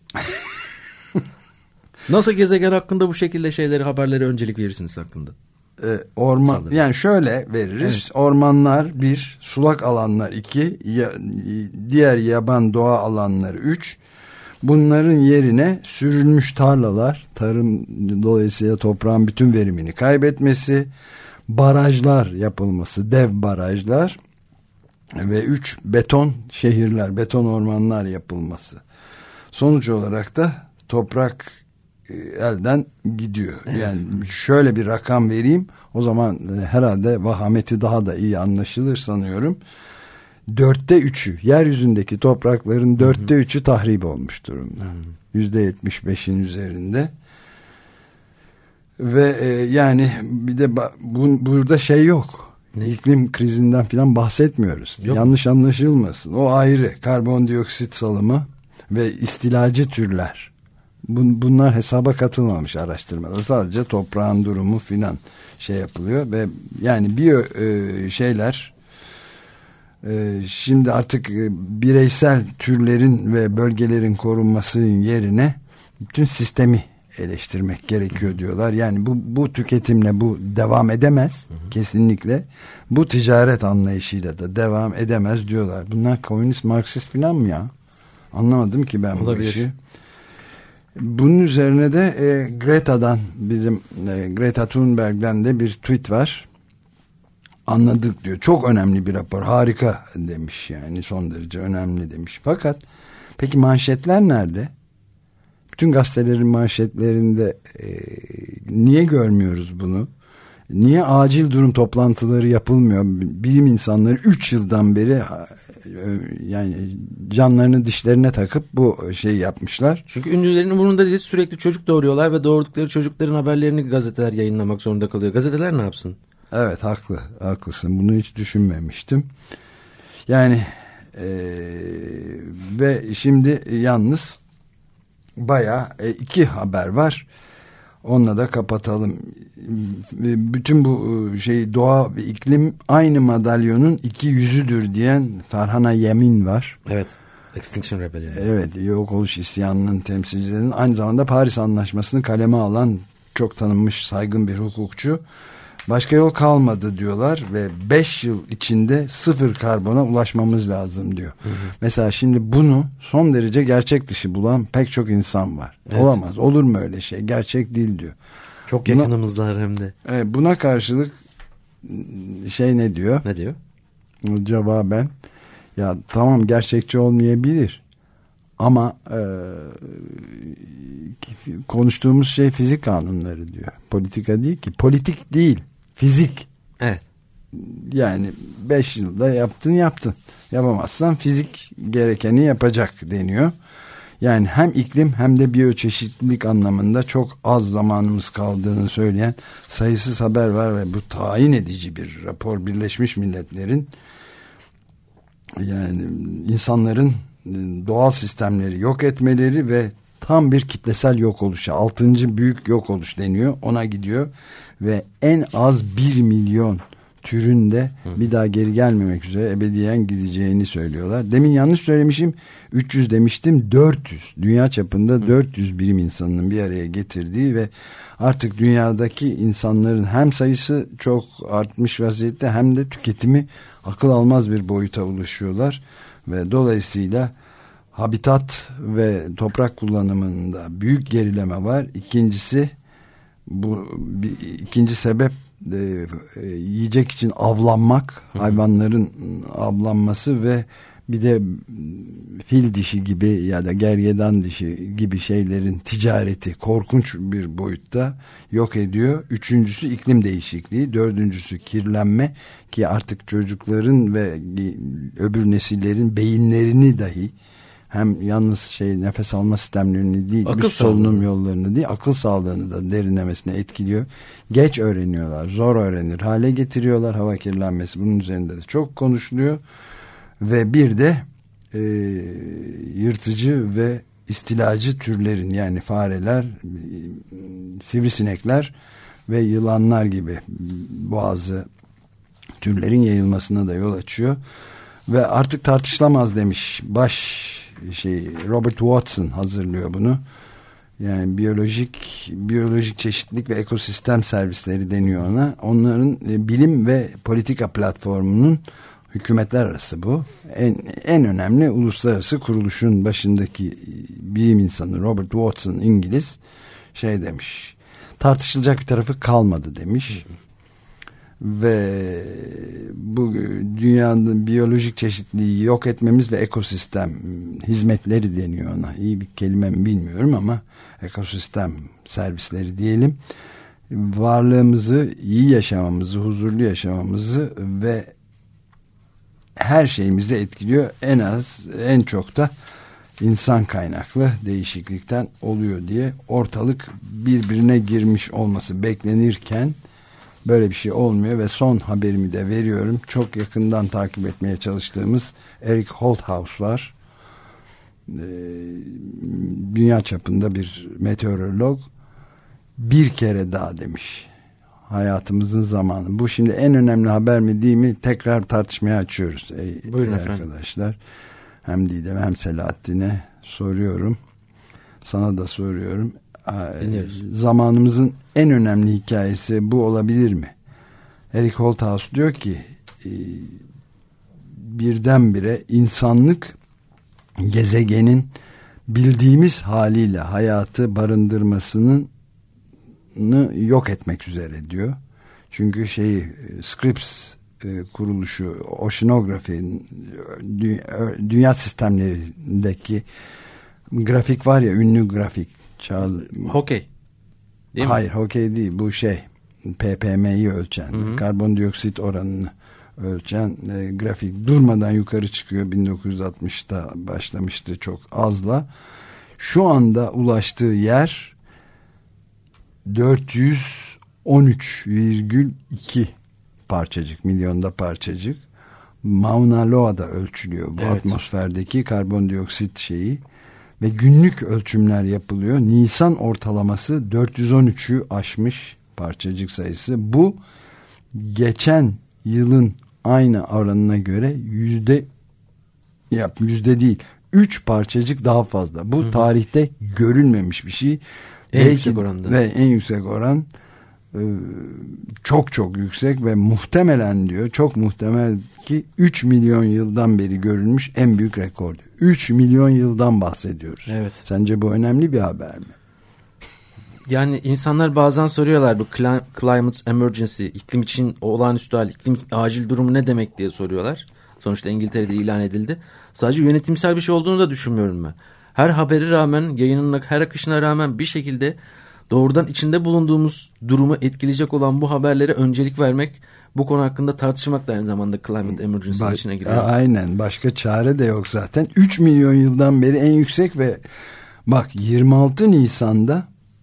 Nasıl gezegen hakkında bu şekilde şeyleri, haberleri öncelik verirsiniz hakkında? Ee, orman Saldırma. Yani şöyle veririz. Evet. Ormanlar bir, sulak alanlar iki, ya, diğer yaban doğa alanları üç. Bunların yerine sürülmüş tarlalar, tarım dolayısıyla toprağın bütün verimini kaybetmesi, barajlar yapılması, dev barajlar ve üç, beton şehirler, beton ormanlar yapılması. Sonuç olarak da toprak e, elden gidiyor. Yani şöyle bir rakam vereyim, o zaman e, herhalde vahameti daha da iyi anlaşılır sanıyorum. Dörtte üçü, yeryüzündeki toprakların dörtte üçü tahrip olmuş durumda. Yüzde yetmiş beşin üzerinde. Ve e, yani bir de bu, burada şey yok. Ne? İklim krizinden falan bahsetmiyoruz. Yok. Yanlış anlaşılmasın. O ayrı. Karbondioksit salımı ve istilacı türler. Bun, bunlar hesaba katılmamış araştırmada. Sadece toprağın durumu filan şey yapılıyor ve yani bir e, şeyler e, şimdi artık e, bireysel türlerin ve bölgelerin korunmasının yerine bütün sistemi eleştirmek gerekiyor diyorlar. Yani bu, bu tüketimle bu devam edemez. Hı hı. Kesinlikle. Bu ticaret anlayışıyla da devam edemez diyorlar. Bunlar komünist, Marksist falan mı ya? Anlamadım ki ben Olabilir. bu işi. Bunun üzerine de e, Greta'dan, bizim e, Greta Thunberg'den de bir tweet var. Anladık diyor. Çok önemli bir rapor. Harika demiş yani. Son derece önemli demiş. Fakat peki manşetler nerede? Bütün gazetelerin manşetlerinde e, niye görmüyoruz bunu? Niye acil durum toplantıları yapılmıyor? Bilim insanları üç yıldan beri e, yani canlarını dişlerine takıp bu şeyi yapmışlar. Çünkü ünlülerin umurunda değil, sürekli çocuk doğuruyorlar ve doğurdukları çocukların haberlerini gazeteler yayınlamak zorunda kalıyor. Gazeteler ne yapsın? Evet, haklı, haklısın. Bunu hiç düşünmemiştim. Yani e, ve şimdi yalnız bayağı e, iki haber var. Onunla da kapatalım. bütün bu şey doğa ve iklim aynı madalyonun iki yüzüdür diyen Farhana Yemin var. Evet. Extinction Rebellion. Evet, yok oluş isyanının temsilcilerinin, aynı zamanda Paris Anlaşması'nı kaleme alan çok tanınmış saygın bir hukukçu. Başka yol kalmadı diyorlar ve beş yıl içinde sıfır karbona ulaşmamız lazım diyor. Hı hı. Mesela şimdi bunu son derece gerçek dışı bulan pek çok insan var. Evet. Olamaz, olur mu öyle şey, gerçek değil diyor. Çok yakınımızlar hem de. Evet, buna karşılık şey ne diyor? Ne diyor? Cevaben, ya tamam gerçekçi olmayabilir ama e, konuştuğumuz şey fizik kanunları diyor. Politika değil ki. Politik değil. Fizik. Evet. Yani beş yılda yaptın yaptın. Yapamazsan fizik gerekeni yapacak deniyor. Yani hem iklim hem de biyoçeşitlilik anlamında çok az zamanımız kaldığını söyleyen sayısız haber var ve bu tayin edici bir rapor. Birleşmiş Milletler'in yani insanların doğal sistemleri yok etmeleri ve tam bir kitlesel yok oluşa, altıncı büyük yok oluş deniyor, ona gidiyor ve en az bir milyon türün de bir daha geri gelmemek üzere ebediyen gideceğini söylüyorlar. Demin yanlış söylemişim, üç yüz demiştim, dört yüz, dünya çapında dört yüz bilim insanının bir araya getirdiği ve artık dünyadaki insanların hem sayısı çok artmış vaziyette hem de tüketimi akıl almaz bir boyuta ulaşıyorlar ve dolayısıyla habitat ve toprak kullanımında büyük gerileme var. İkincisi, bu bir, ikinci sebep e, e, yiyecek için avlanmak, hı hı. hayvanların avlanması ve bir de fil dişi gibi ya da gergedan dişi gibi şeylerin ticareti korkunç bir boyutta yok ediyor. Üçüncüsü iklim değişikliği, dördüncüsü kirlenme ki artık çocukların ve öbür nesillerin beyinlerini dahi, hem yalnız şey nefes alma sistemlerini değil, akıl solunum yollarını değil, akıl sağlığını da derinlemesine etkiliyor. Geç öğreniyorlar, zor öğrenir hale getiriyorlar hava kirlenmesi. Bunun üzerinde de çok konuşuluyor. Ve bir de e, yırtıcı ve istilacı türlerin, yani fareler, sivrisinekler ve yılanlar gibi bazı türlerin yayılmasına da yol açıyor. Ve artık tartışılamaz demiş baş şey Robert Watson hazırlıyor bunu. Yani biyolojik biyolojik çeşitlilik ve ekosistem servisleri deniyor ona. Onların e, bilim ve politika platformunun, hükümetler arası bu. En, en önemli uluslararası kuruluşun başındaki bilim insanı Robert Watson, İngiliz, şey demiş. Tartışılacak bir tarafı kalmadı demiş. Hı hı. Ve bu dünyanın biyolojik çeşitliliği yok etmemiz ve ekosistem hizmetleri deniyor ona. İyi bir kelime mi bilmiyorum ama ekosistem servisleri diyelim. Varlığımızı, iyi yaşamamızı, huzurlu yaşamamızı ve her şeyimizi etkiliyor. En az, en çok da insan kaynaklı değişiklikten oluyor diye ortalık birbirine girmiş olması beklenirken böyle bir şey olmuyor ve son haberimi de veriyorum. Çok yakından takip etmeye çalıştığımız Eric Holthaus var. Ee, dünya çapında bir meteorolog. Bir kere daha demiş. Hayatımızın zamanı. Bu şimdi en önemli haber mi değil mi? Tekrar tartışmaya açıyoruz. Ey, Buyurun arkadaşlar. Efendim. Hem Didem hem Selahattin'e soruyorum. Sana da soruyorum. Dinliyoruz. Zamanımızın en önemli hikayesi bu olabilir mi? Eric Holthaus diyor ki birdenbire insanlık gezegenin bildiğimiz haliyle hayatı barındırmasını yok etmek üzere diyor. Çünkü şey Scripps kuruluşu, Oceanography, dünya sistemlerindeki grafik var ya, ünlü grafik. Çağ... Hokey. Değil mi? Hayır, hokey değil. Bu şey P P M'yi ölçen, hı hı. karbondioksit oranını ölçen e, grafik durmadan yukarı çıkıyor. bin dokuz yüz altmışta başlamıştı çok azla. Şu anda ulaştığı yer dört yüz on üç virgül iki parçacık, milyonda parçacık. Mauna Loa'da ölçülüyor bu evet. atmosferdeki karbondioksit şeyi. Ve günlük ölçümler yapılıyor. Nisan ortalaması dört yüz on üçü aşmış parçacık sayısı. Bu geçen yılın aynı oranına göre yüzde ya yüzde değil üç parçacık daha fazla. Bu hı hı. tarihte görülmemiş bir şey. En Belki, yüksek oranda. Ve en yüksek oran e, çok çok yüksek ve muhtemelen diyor, çok muhtemel ki üç milyon yıldan beri görülmüş en büyük rekor. üç milyon yıldan bahsediyoruz. Evet. Sence bu önemli bir haber mi? Yani insanlar bazen soruyorlar, bu climate emergency, iklim için olağanüstü hal, iklim acil durumu ne demek diye soruyorlar. Sonuçta İngiltere'de ilan edildi. Sadece yönetimsel bir şey olduğunu da düşünmüyorum ben. Her haberi rağmen, yayının her akışına rağmen bir şekilde doğrudan içinde bulunduğumuz durumu etkileyecek olan bu haberlere öncelik vermek, bu konu hakkında tartışmak da aynı zamanda climate emergency ba- içine giriyor. Aynen, başka çare de yok zaten. üç milyon yıldan beri en yüksek ve bak yirmi altı Nisan'da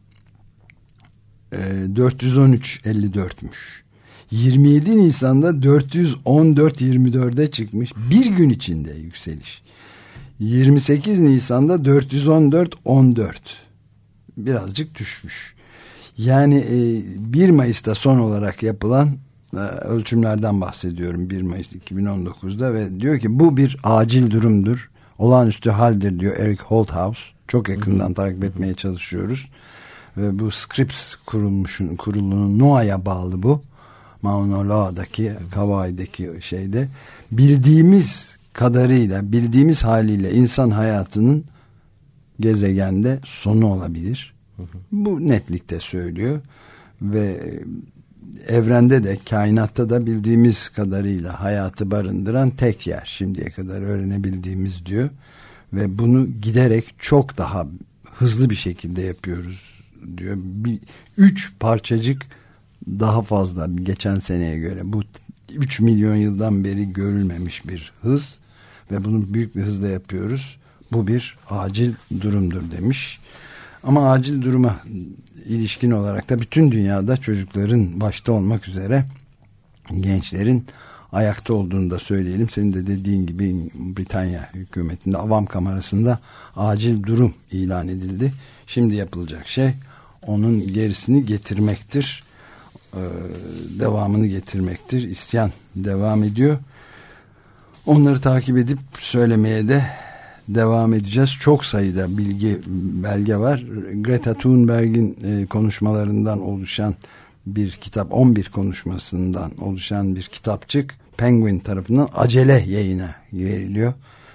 e, dört yüz on üç virgül elli dörtmüş. yirmi yedi Nisan'da dört yüz on dört virgül yirmi dörde çıkmış. Bir gün içinde yükseliş. yirmi sekiz Nisan'da dört yüz on dört virgül on dört. Birazcık düşmüş. Yani e, bir Mayıs'ta son olarak yapılan e, ölçümlerden bahsediyorum. bir Mayıs iki bin on dokuzda ve diyor ki bu bir acil durumdur. Olağanüstü haldir diyor Eric Holthaus. Çok yakından Hı-hı. takip etmeye çalışıyoruz. Ve bu Scripps kurulmuşun, kurulunun N O A A'ya bağlı bu. Mauna Loa'daki, Hawaii'deki şeyde bildiğimiz kadarıyla, bildiğimiz haliyle insan hayatının gezegende sonu olabilir. Hı hı. Bu netlikte söylüyor ve evrende de, kainatta da bildiğimiz kadarıyla hayatı barındıran tek yer şimdiye kadar öğrenebildiğimiz diyor ve bunu giderek çok daha hızlı bir şekilde yapıyoruz diyor. Bir, üç parçacık daha fazla geçen seneye göre. Bu üç milyon yıldan beri görülmemiş bir hız ve bunu büyük bir hızla yapıyoruz. Bu bir acil durumdur demiş. Ama acil duruma ilişkin olarak da bütün dünyada çocukların başta olmak üzere gençlerin ayakta olduğunu da söyleyelim. Senin de dediğin gibi Britanya hükümetinde Avam Kamerası'nda acil durum ilan edildi. Şimdi yapılacak şey onun gerisini getirmektir. Ee, devamını getirmektir. İsyan devam ediyor. Onları takip edip söylemeye de devam edeceğiz. Çok sayıda bilgi, belge var. Greta Thunberg'in e, konuşmalarından oluşan bir kitap, on bir konuşmasından oluşan bir kitapçık Penguin tarafından acele yayına veriliyor.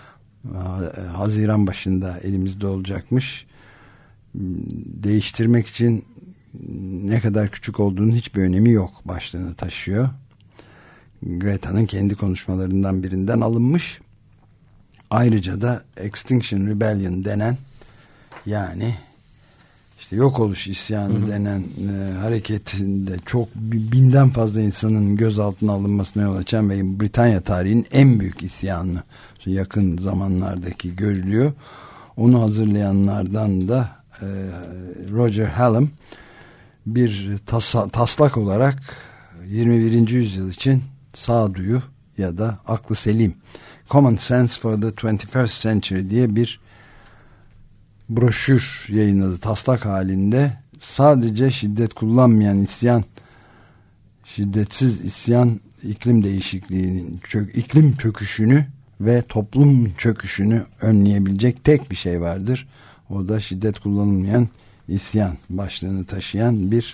Haziran başında elimizde olacakmış. Değiştirmek için ne kadar küçük olduğunun hiçbir önemi yok. Başlığını taşıyor. Greta'nın kendi konuşmalarından birinden alınmış. Ayrıca da Extinction Rebellion denen, yani işte yok oluş isyanı hı hı. denen e, hareketinde çok binden fazla insanın gözaltına alınmasına yol açan ve Britanya tarihinin en büyük isyanı yakın zamanlardaki görülüyor. Onu hazırlayanlardan da e, Roger Hallam bir tasa, taslak olarak yirmi birinci yüzyıl için sağduyu ya da aklı selim, Common Sense for the twenty-first Century diye bir broşür yayınladı taslak halinde. Sadece şiddet kullanmayan isyan, şiddetsiz isyan, iklim değişikliğinin çök, iklim çöküşünü ve toplum çöküşünü önleyebilecek tek bir şey vardır. O da şiddet kullanılmayan isyan başlığını taşıyan bir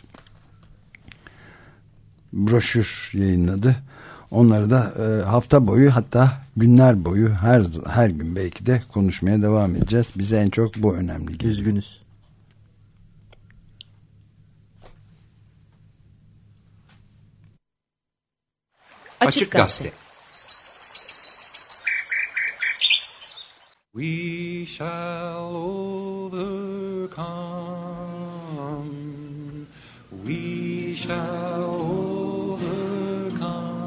broşür yayınladı. Onları da e, hafta boyu, hatta günler boyu her her gün belki de konuşmaya devam edeceğiz. Bize en çok bu önemli geliyor. Üzgünüz. Açık Gazete. We shall overcome. We shall overcome.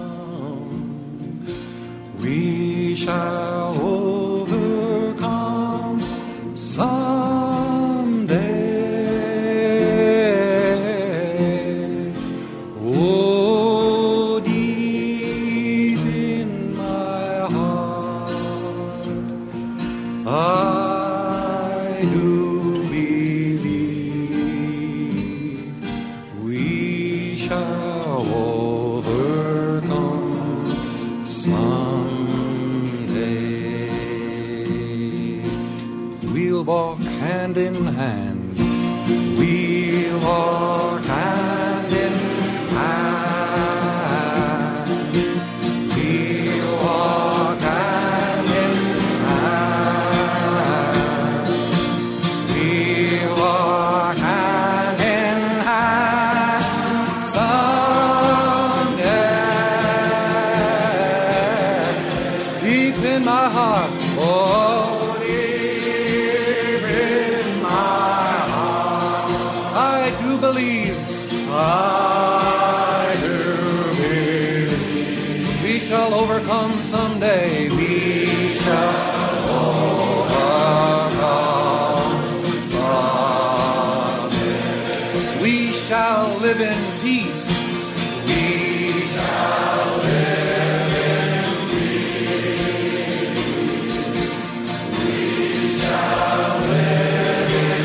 We shall overcome someday. Oh, deep in my heart, I do believe we shall overcome someday. We'll walk hand in hand. We'll walk hand in hand. We'll walk hand in hand. We'll walk hand in hand someday. Deep in my heart, oh, deep in my heart, I do believe, I do believe we shall overcome someday. We shall overcome someday. We shall live in peace. We shall live in peace. We shall live in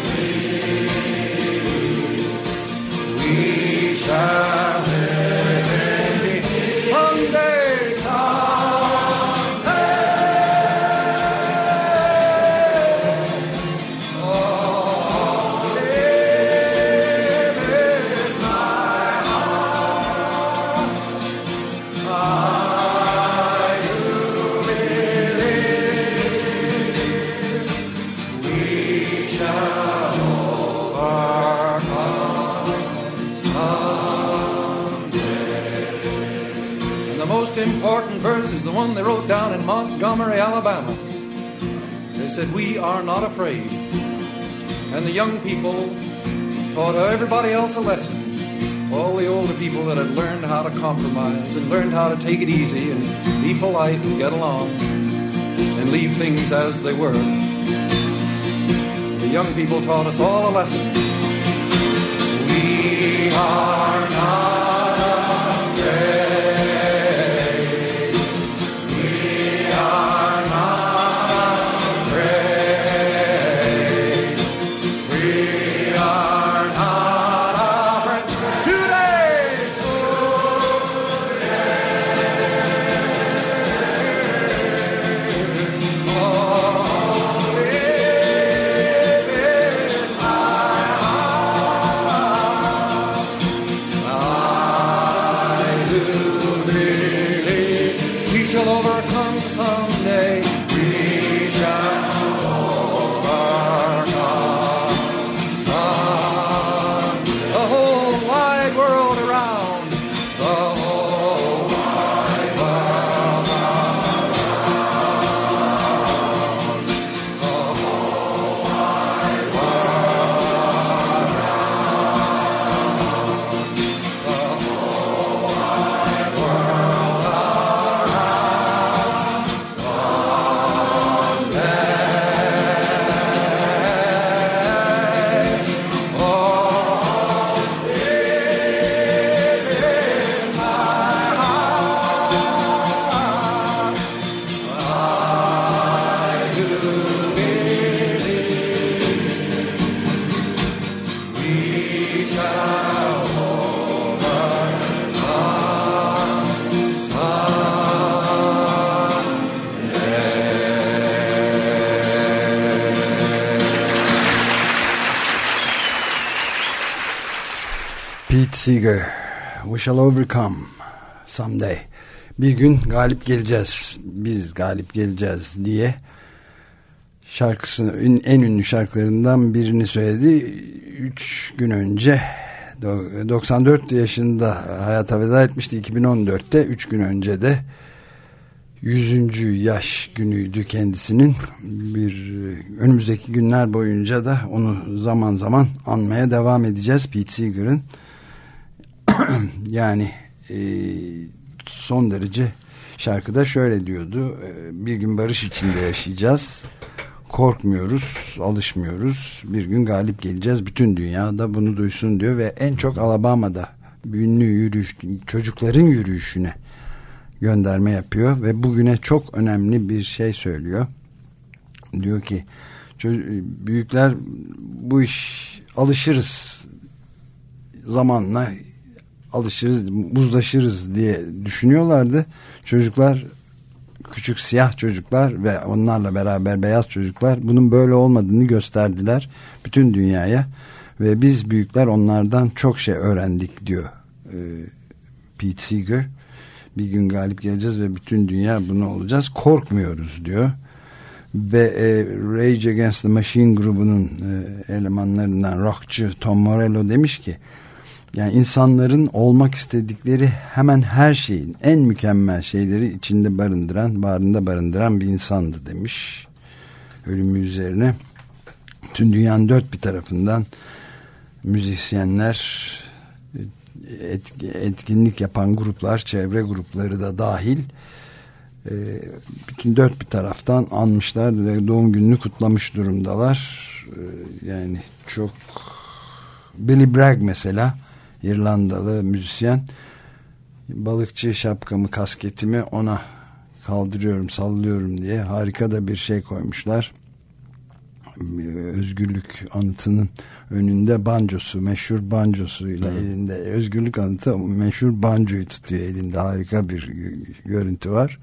peace. We shall live in peace. Someday, someday. Oh, live in my heart. I do believe we shall overcome someday. And the most important verse is the one they wrote down in Montgomery, Alabama. They said, "We are not afraid." And the young people taught everybody else a lesson. All the older people that had learned how to compromise and learned how to take it easy and be polite and get along and leave things as they were. The young people taught us all a lesson. We are not afraid. We are not afraid. We are not afraid. Today, today. Oh, live in my heart. I do believe we shall overcome someday. We shall overcome someday. The whole wide world around. The whole wide world around. The whole wide world around. The whole wide world around. Someday. Oh, live in my heart. I do believe we shall overcome Pete Seeger, We Shall Overcome Someday. Bir gün galip geleceğiz, biz galip geleceğiz diye şarkısını, en ünlü şarkılarından birini söyledi. Üç gün önce doksan dört yaşında hayata veda etmişti. iki bin on dörtte üç gün önce de yüzüncü yaş günüydü kendisinin. Bir önümüzdeki günler boyunca da onu zaman zaman anmaya devam edeceğiz. Pete Seeger'ın yani e, son derece şarkıda şöyle diyordu: e, bir gün barış içinde yaşayacağız, korkmuyoruz, alışmıyoruz, bir gün galip geleceğiz, bütün dünyada bunu duysun diyor. Ve en çok Alabama'da ünlü yürüyüş, çocukların yürüyüşüne gönderme yapıyor ve bugüne çok önemli bir şey söylüyor. Diyor ki büyükler, bu iş alışırız zamanla, alışırız, uzlaşırız diye düşünüyorlardı. Çocuklar, küçük siyah çocuklar ve onlarla beraber beyaz çocuklar bunun böyle olmadığını gösterdiler bütün dünyaya ve biz büyükler onlardan çok şey öğrendik diyor e, Pete Seeger. Bir gün galip geleceğiz ve bütün dünya bunu olacağız. Korkmuyoruz diyor. Ve e, Rage Against the Machine grubunun e, elemanlarından rockçı Tom Morello demiş ki yani insanların olmak istedikleri hemen her şeyin en mükemmel şeyleri içinde barındıran, bağrında barındıran bir insandı demiş. Ölümü üzerine tüm dünyanın dört bir tarafından müzisyenler, etkinlik yapan gruplar, çevre grupları da dahil bütün dört bir taraftan anmışlar ve doğum gününü kutlamış durumdalar. Yani çok Billy Bragg mesela, İrlandalı müzisyen, balıkçı şapkamı, kasketimi ona kaldırıyorum, sallıyorum diye harika da bir şey koymuşlar. Özgürlük anıtının önünde banjosu, meşhur bancosuyla hmm. elinde, özgürlük anıtı meşhur banjoyu tutuyor elinde, harika bir görüntü var.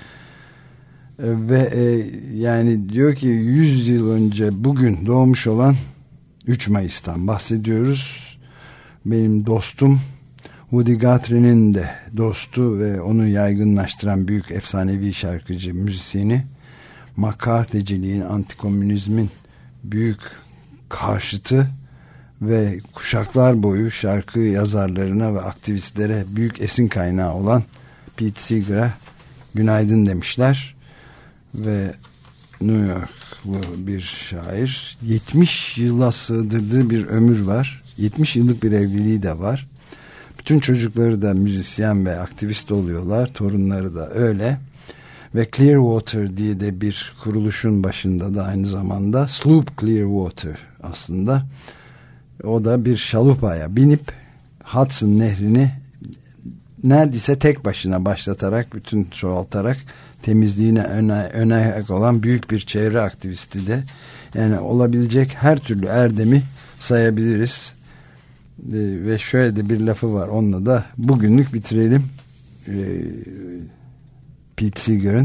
Ve e, yani diyor ki yüz yıl önce bugün doğmuş olan üç Mayıs'tan bahsediyoruz. Benim dostum, Woody Guthrie'nin de dostu ve onu yaygınlaştıran büyük efsanevi şarkıcı, müzisyeni, McCarthy'ciliğin, antikomünizmin büyük karşıtı ve kuşaklar boyu şarkı yazarlarına ve aktivistlere büyük esin kaynağı olan Pete Seeger'a günaydın demişler. Ve New Yorklu bir şair, yetmiş yıla sığdırdığı bir ömür var. yetmiş yıllık bir evliliği de var. Bütün çocukları da müzisyen ve aktivist oluyorlar. Torunları da öyle. Ve Clearwater diye de bir kuruluşun başında da aynı zamanda, Sloop Clearwater aslında. O da bir şalupaya binip Hudson Nehri'ni neredeyse tek başına başlatarak, bütün çoğaltarak temizliğine öne, öne olan büyük bir çevre aktivisti de. Yani olabilecek her türlü erdemi sayabiliriz. Ee, ve şöyle de bir lafı var, onunla da bugünlük bitirelim. Ee, Pete Seeger'ın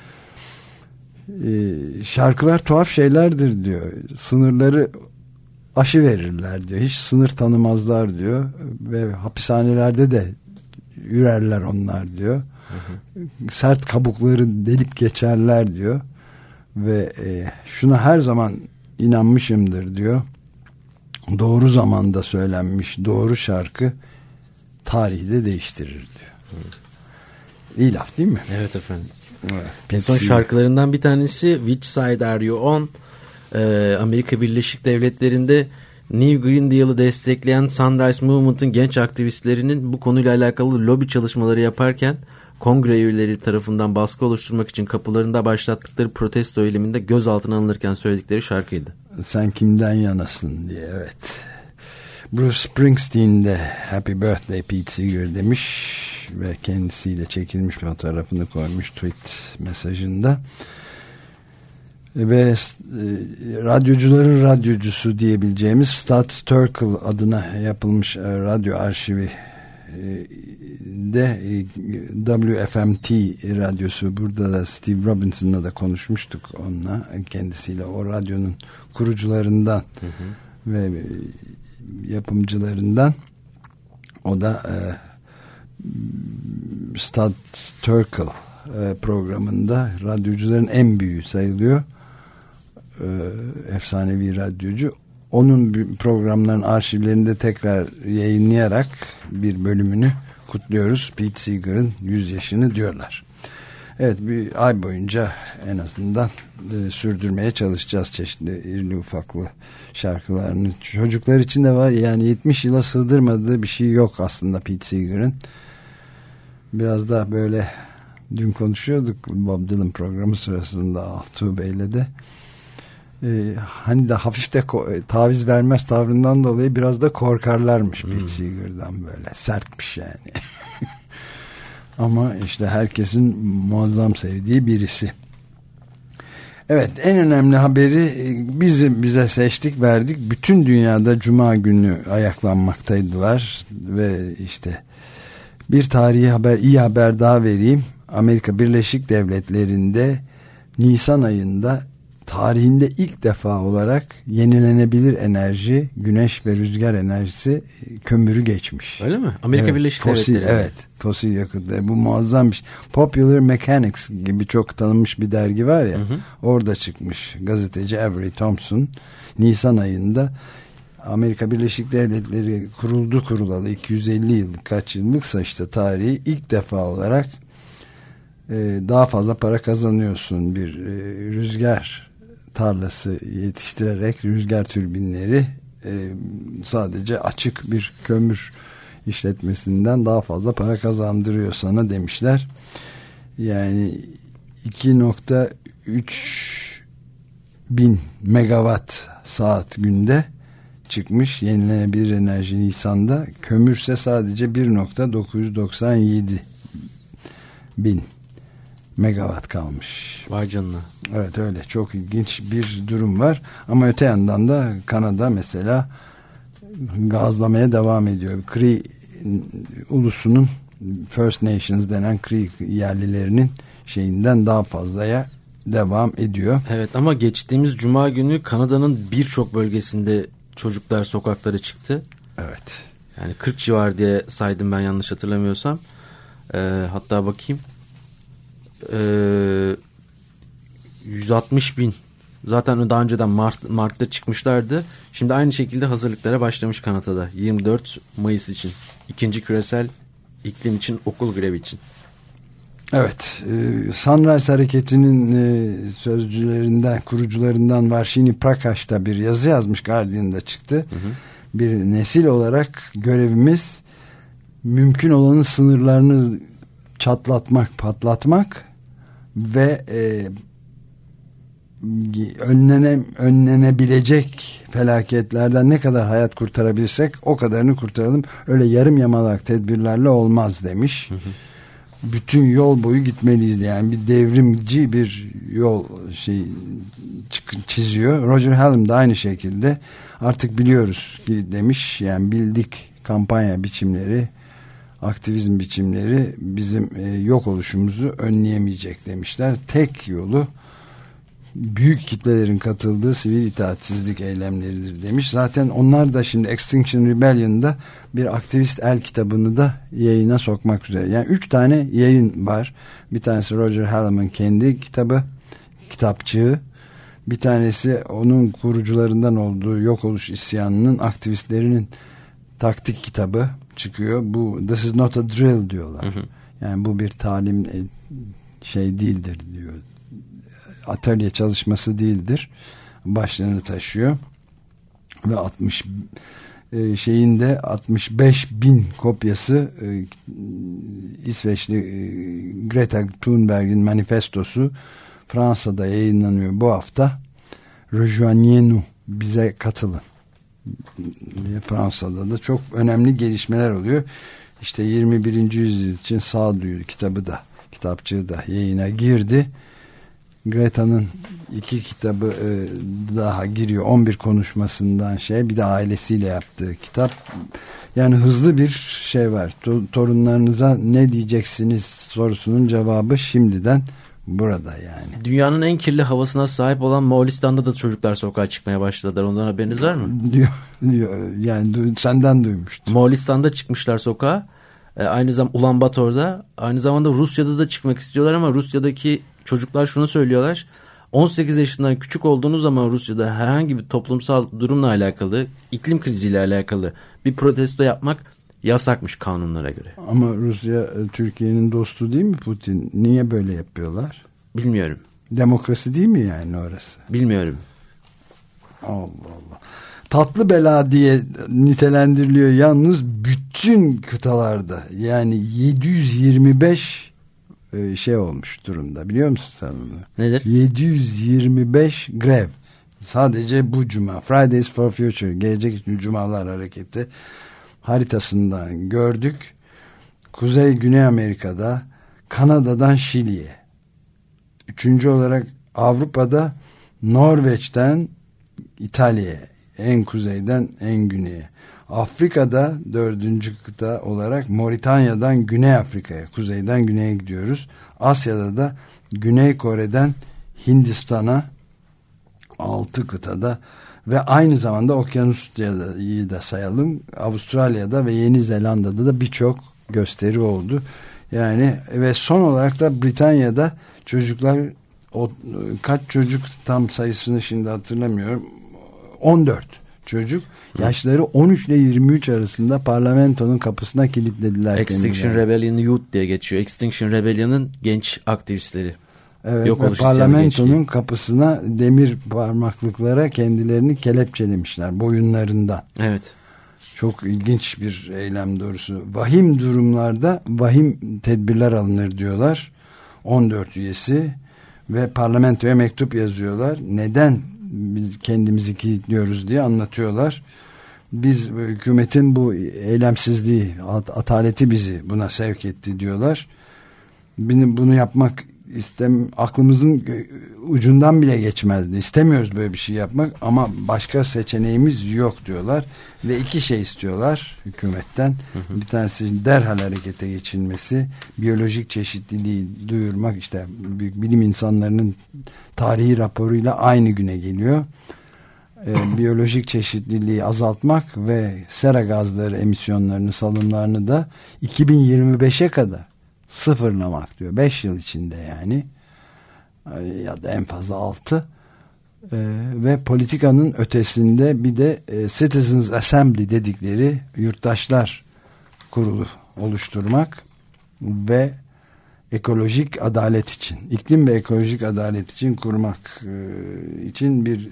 ee, şarkılar tuhaf şeylerdir diyor. Sınırları aşı verirler diyor. Hiç sınır tanımazlar diyor. Ve hapishanelerde de ürerler onlar diyor. Hı hı. Sert kabukları delip geçerler diyor. Ve e, şuna her zaman inanmışımdır diyor. Doğru zamanda söylenmiş doğru şarkı tarihi de değiştirir diyor. Hı. İyi laf değil mi? Evet efendim. Evet, en son şarkılarından bir tanesi Which Side Are You On? Ee, Amerika Birleşik Devletleri'nde New Green Deal'ı destekleyen Sunrise Movement'ın genç aktivistlerinin bu konuyla alakalı lobi çalışmaları yaparken kongre üyeleri tarafından baskı oluşturmak için kapılarında başlattıkları protesto eyleminde gözaltına alınırken söyledikleri şarkıydı. Sen kimden yanasın diye, evet. Bruce Springsteen de Happy Birthday Pete Seeger demiş ve kendisiyle çekilmiş fotoğrafını koymuş tweet mesajında. Ve e, radyocuların radyocusu diyebileceğimiz Studs Terkel adına yapılmış e, radyo arşivi e, de e, W F M T radyosu, burada da Steve Robinson'la da konuşmuştuk onunla, kendisiyle, o radyonun kurucularından hı hı. ve e, yapımcılarından. O da e, Studs Terkel e, programında radyocuların en büyüğü sayılıyor. Efsanevi radyocu. Onun programların arşivlerinde tekrar yayınlayarak bir bölümünü kutluyoruz. Pete Seeger'ın yüz yaşını diyorlar. Evet, bir ay boyunca en azından e, sürdürmeye çalışacağız çeşitli irili ufaklı şarkılarını. Çocuklar için de var, yani yetmiş yıla sığdırmadığı bir şey yok aslında Pete Seeger'ın. Biraz da böyle dün konuşuyorduk Bob Dylan programı sırasında Altuğ Bey'le de. Ee, hani de hafif de taviz vermez tavrından dolayı biraz da korkarlarmış hmm. Pete Seeger'dan, böyle sertmiş yani. Ama işte herkesin muazzam sevdiği birisi. Evet, en önemli haberi bizi bize seçtik, verdik. Bütün dünyada Cuma günü ayaklanmaktaydılar ve işte bir tarihi haber, iyi haber daha vereyim. Amerika Birleşik Devletleri'nde Nisan ayında tarihinde ilk defa olarak yenilenebilir enerji, güneş ve rüzgar enerjisi kömürü geçmiş. Öyle mi? Amerika evet, Birleşik fosil, Devletleri. Evet, fosil yakıtları. Bu muazzam bir şey. Popular Mechanics gibi çok tanınmış bir dergi var ya, hı hı. Orada çıkmış gazeteci Avery Thompson Nisan ayında Amerika Birleşik Devletleri kuruldu kurulalı iki yüz elli yıl, kaç yıllıksa işte tarihi, ilk defa olarak e, daha fazla para kazanıyorsun bir e, rüzgar tarlası yetiştirerek, rüzgar türbinleri e, sadece açık bir kömür işletmesinden daha fazla para kazandırıyor sana demişler. Yani iki nokta üç bin megawatt saat günde çıkmış yenilenebilir enerji Nisan'da. Kömürse sadece bir nokta dokuz yüz doksan yedi bin megawatt kalmış. Vay canına. Evet, öyle çok ilginç bir durum var. Ama öte yandan da Kanada mesela gazlamaya devam ediyor. Cree ulusunun, First Nations denen Cree yerlilerinin şeyinden daha fazlaya devam ediyor. Evet, ama geçtiğimiz Cuma günü Kanada'nın birçok bölgesinde çocuklar sokaklara çıktı. Evet. Yani kırk civar diye saydım ben, yanlış hatırlamıyorsam. Ee, hatta bakayım. Ee, yüz altmış bin. Zaten daha önceden Mart, Mart'ta çıkmışlardı. Şimdi aynı şekilde hazırlıklara başlamış Kanada'da. yirmi dört Mayıs için. İkinci küresel iklim için, okul grevi için. Evet. E, Sunrise Hareketi'nin e, sözcülerinden, kurucularından Varshini Prakash da bir yazı yazmış. Guardian'da çıktı. Hı hı. Bir nesil olarak görevimiz mümkün olanın sınırlarını çatlatmak, patlatmak ve e, önlene, önlenebilecek felaketlerden ne kadar hayat kurtarabilirsek o kadarını kurtaralım. Öyle yarım yamalak tedbirlerle olmaz demiş. Hı hı. Bütün yol boyu gitmeliyiz, yani bir devrimci bir yol şey çiziyor. Roger Hallam da aynı şekilde artık biliyoruz ki demiş, yani bildik kampanya biçimleri, aktivizm biçimleri bizim e, yok oluşumuzu önleyemeyecek demişler. Tek yolu büyük kitlelerin katıldığı sivil itaatsizlik eylemleridir demiş. Zaten onlar da şimdi Extinction Rebellion'da bir aktivist el kitabını da yayına sokmak üzere. Yani üç tane yayın var. Bir tanesi Roger Hallam'ın kendi kitabı, kitapçığı. Bir tanesi onun kurucularından olduğu Yok Oluş İsyanı'nın aktivistlerinin taktik kitabı çıkıyor. Bu This is not a drill diyorlar. Hı hı. Yani bu bir talim şey değildir diyor. Atölye çalışması değildir. Başlığını taşıyor. Ve altmış e, şeyinde altmış beş bin kopyası e, İsveçli e, Greta Thunberg'in manifestosu Fransa'da yayınlanıyor bu hafta. Rejoignez-nous, bize katılın. Fransa'da da çok önemli gelişmeler oluyor. İşte yirmi birinci yüzyıl için sağduyu kitabı da, kitapçığı da yayına girdi. Greta'nın iki kitabı e, daha giriyor. on bir konuşmasından şey, bir de ailesiyle yaptığı kitap. Yani hızlı bir şey var. Torunlarınıza ne diyeceksiniz sorusunun cevabı şimdiden burada yani. Dünyanın en kirli havasına sahip olan Moğolistan'da da çocuklar sokağa çıkmaya başladılar. Ondan haberiniz var mı? Diyor, diyor. Yani du- senden duymuştum. Moğolistan'da çıkmışlar sokağa. E, aynı zamanda Ulan-Bator'da, aynı zamanda Rusya'da da çıkmak istiyorlar ama Rusya'daki çocuklar şunu söylüyorlar. on sekiz yaşından küçük olduğunuz zaman Rusya'da herhangi bir toplumsal durumla alakalı, iklim kriziyle alakalı bir protesto yapmak yasakmış kanunlara göre. Ama Rusya Türkiye'nin dostu değil mi Putin? Niye böyle yapıyorlar? Bilmiyorum. Demokrasi değil mi yani orası? Bilmiyorum. Allah Allah. Tatlı bela diye nitelendiriliyor yalnız bütün kıtalarda. Yani yedi yüz yirmi beş şey olmuş durumda, biliyor musun sen bunu? Nedir? yedi yüz yirmi beş grev. Sadece bu cuma. Fridays for Future, gelecek için Cumalar Hareketi haritasından gördük. Kuzey Güney Amerika'da, Kanada'dan Şili'ye. Üçüncü olarak Avrupa'da Norveç'ten İtalya'ya, en kuzeyden en güneye. Afrika'da dördüncü kıta olarak Moritanya'dan Güney Afrika'ya, kuzeyden güneye gidiyoruz. Asya'da da Güney Kore'den Hindistan'a, altı kıtada ve aynı zamanda Okyanusya'yı da sayalım. Avustralya'da ve Yeni Zelanda'da da birçok gösteri oldu. Yani ve son olarak da Britanya'da çocuklar, o, kaç çocuk tam sayısını şimdi hatırlamıyorum, on dört çocuk, yaşları on üç ile yirmi üç arasında parlamentonun kapısına kilitlediler. Extinction kendileri. Rebellion Youth diye geçiyor. Extinction Rebellion'ın genç aktivistleri. Evet, Yok ve oluş parlamentonun gençliği. kapısına demir parmaklıklara kendilerini kelepçelemişler boyunlarından. Evet. Çok ilginç bir eylem doğrusu. Vahim durumlarda vahim tedbirler alınır diyorlar. on dört üyesi ve parlamentoya mektup yazıyorlar. Neden biz kendimizi kilitliyoruz diye anlatıyorlar. Biz, hükümetin bu eylemsizliği, ataleti bizi buna sevk etti diyorlar. Bunu yapmak istem, aklımızın ucundan bile geçmezdi. İstemiyoruz böyle bir şey yapmak ama başka seçeneğimiz yok diyorlar. Ve iki şey istiyorlar hükümetten. Hı hı. Bir tanesi derhal harekete geçilmesi, biyolojik çeşitliliği duyurmak, işte büyük bilim insanlarının tarihi raporuyla aynı güne geliyor. Ee, biyolojik çeşitliliği azaltmak ve sera gazları emisyonlarını, salımlarını da iki bin yirmi beşe kadar sıfırlamak diyor. beş yıl içinde yani, ya da en fazla altı. Ee, ve politikanın ötesinde bir de e, Citizens Assembly dedikleri yurttaşlar kurulu oluşturmak ve ekolojik adalet için, iklim ve ekolojik adalet için kurmak e, için bir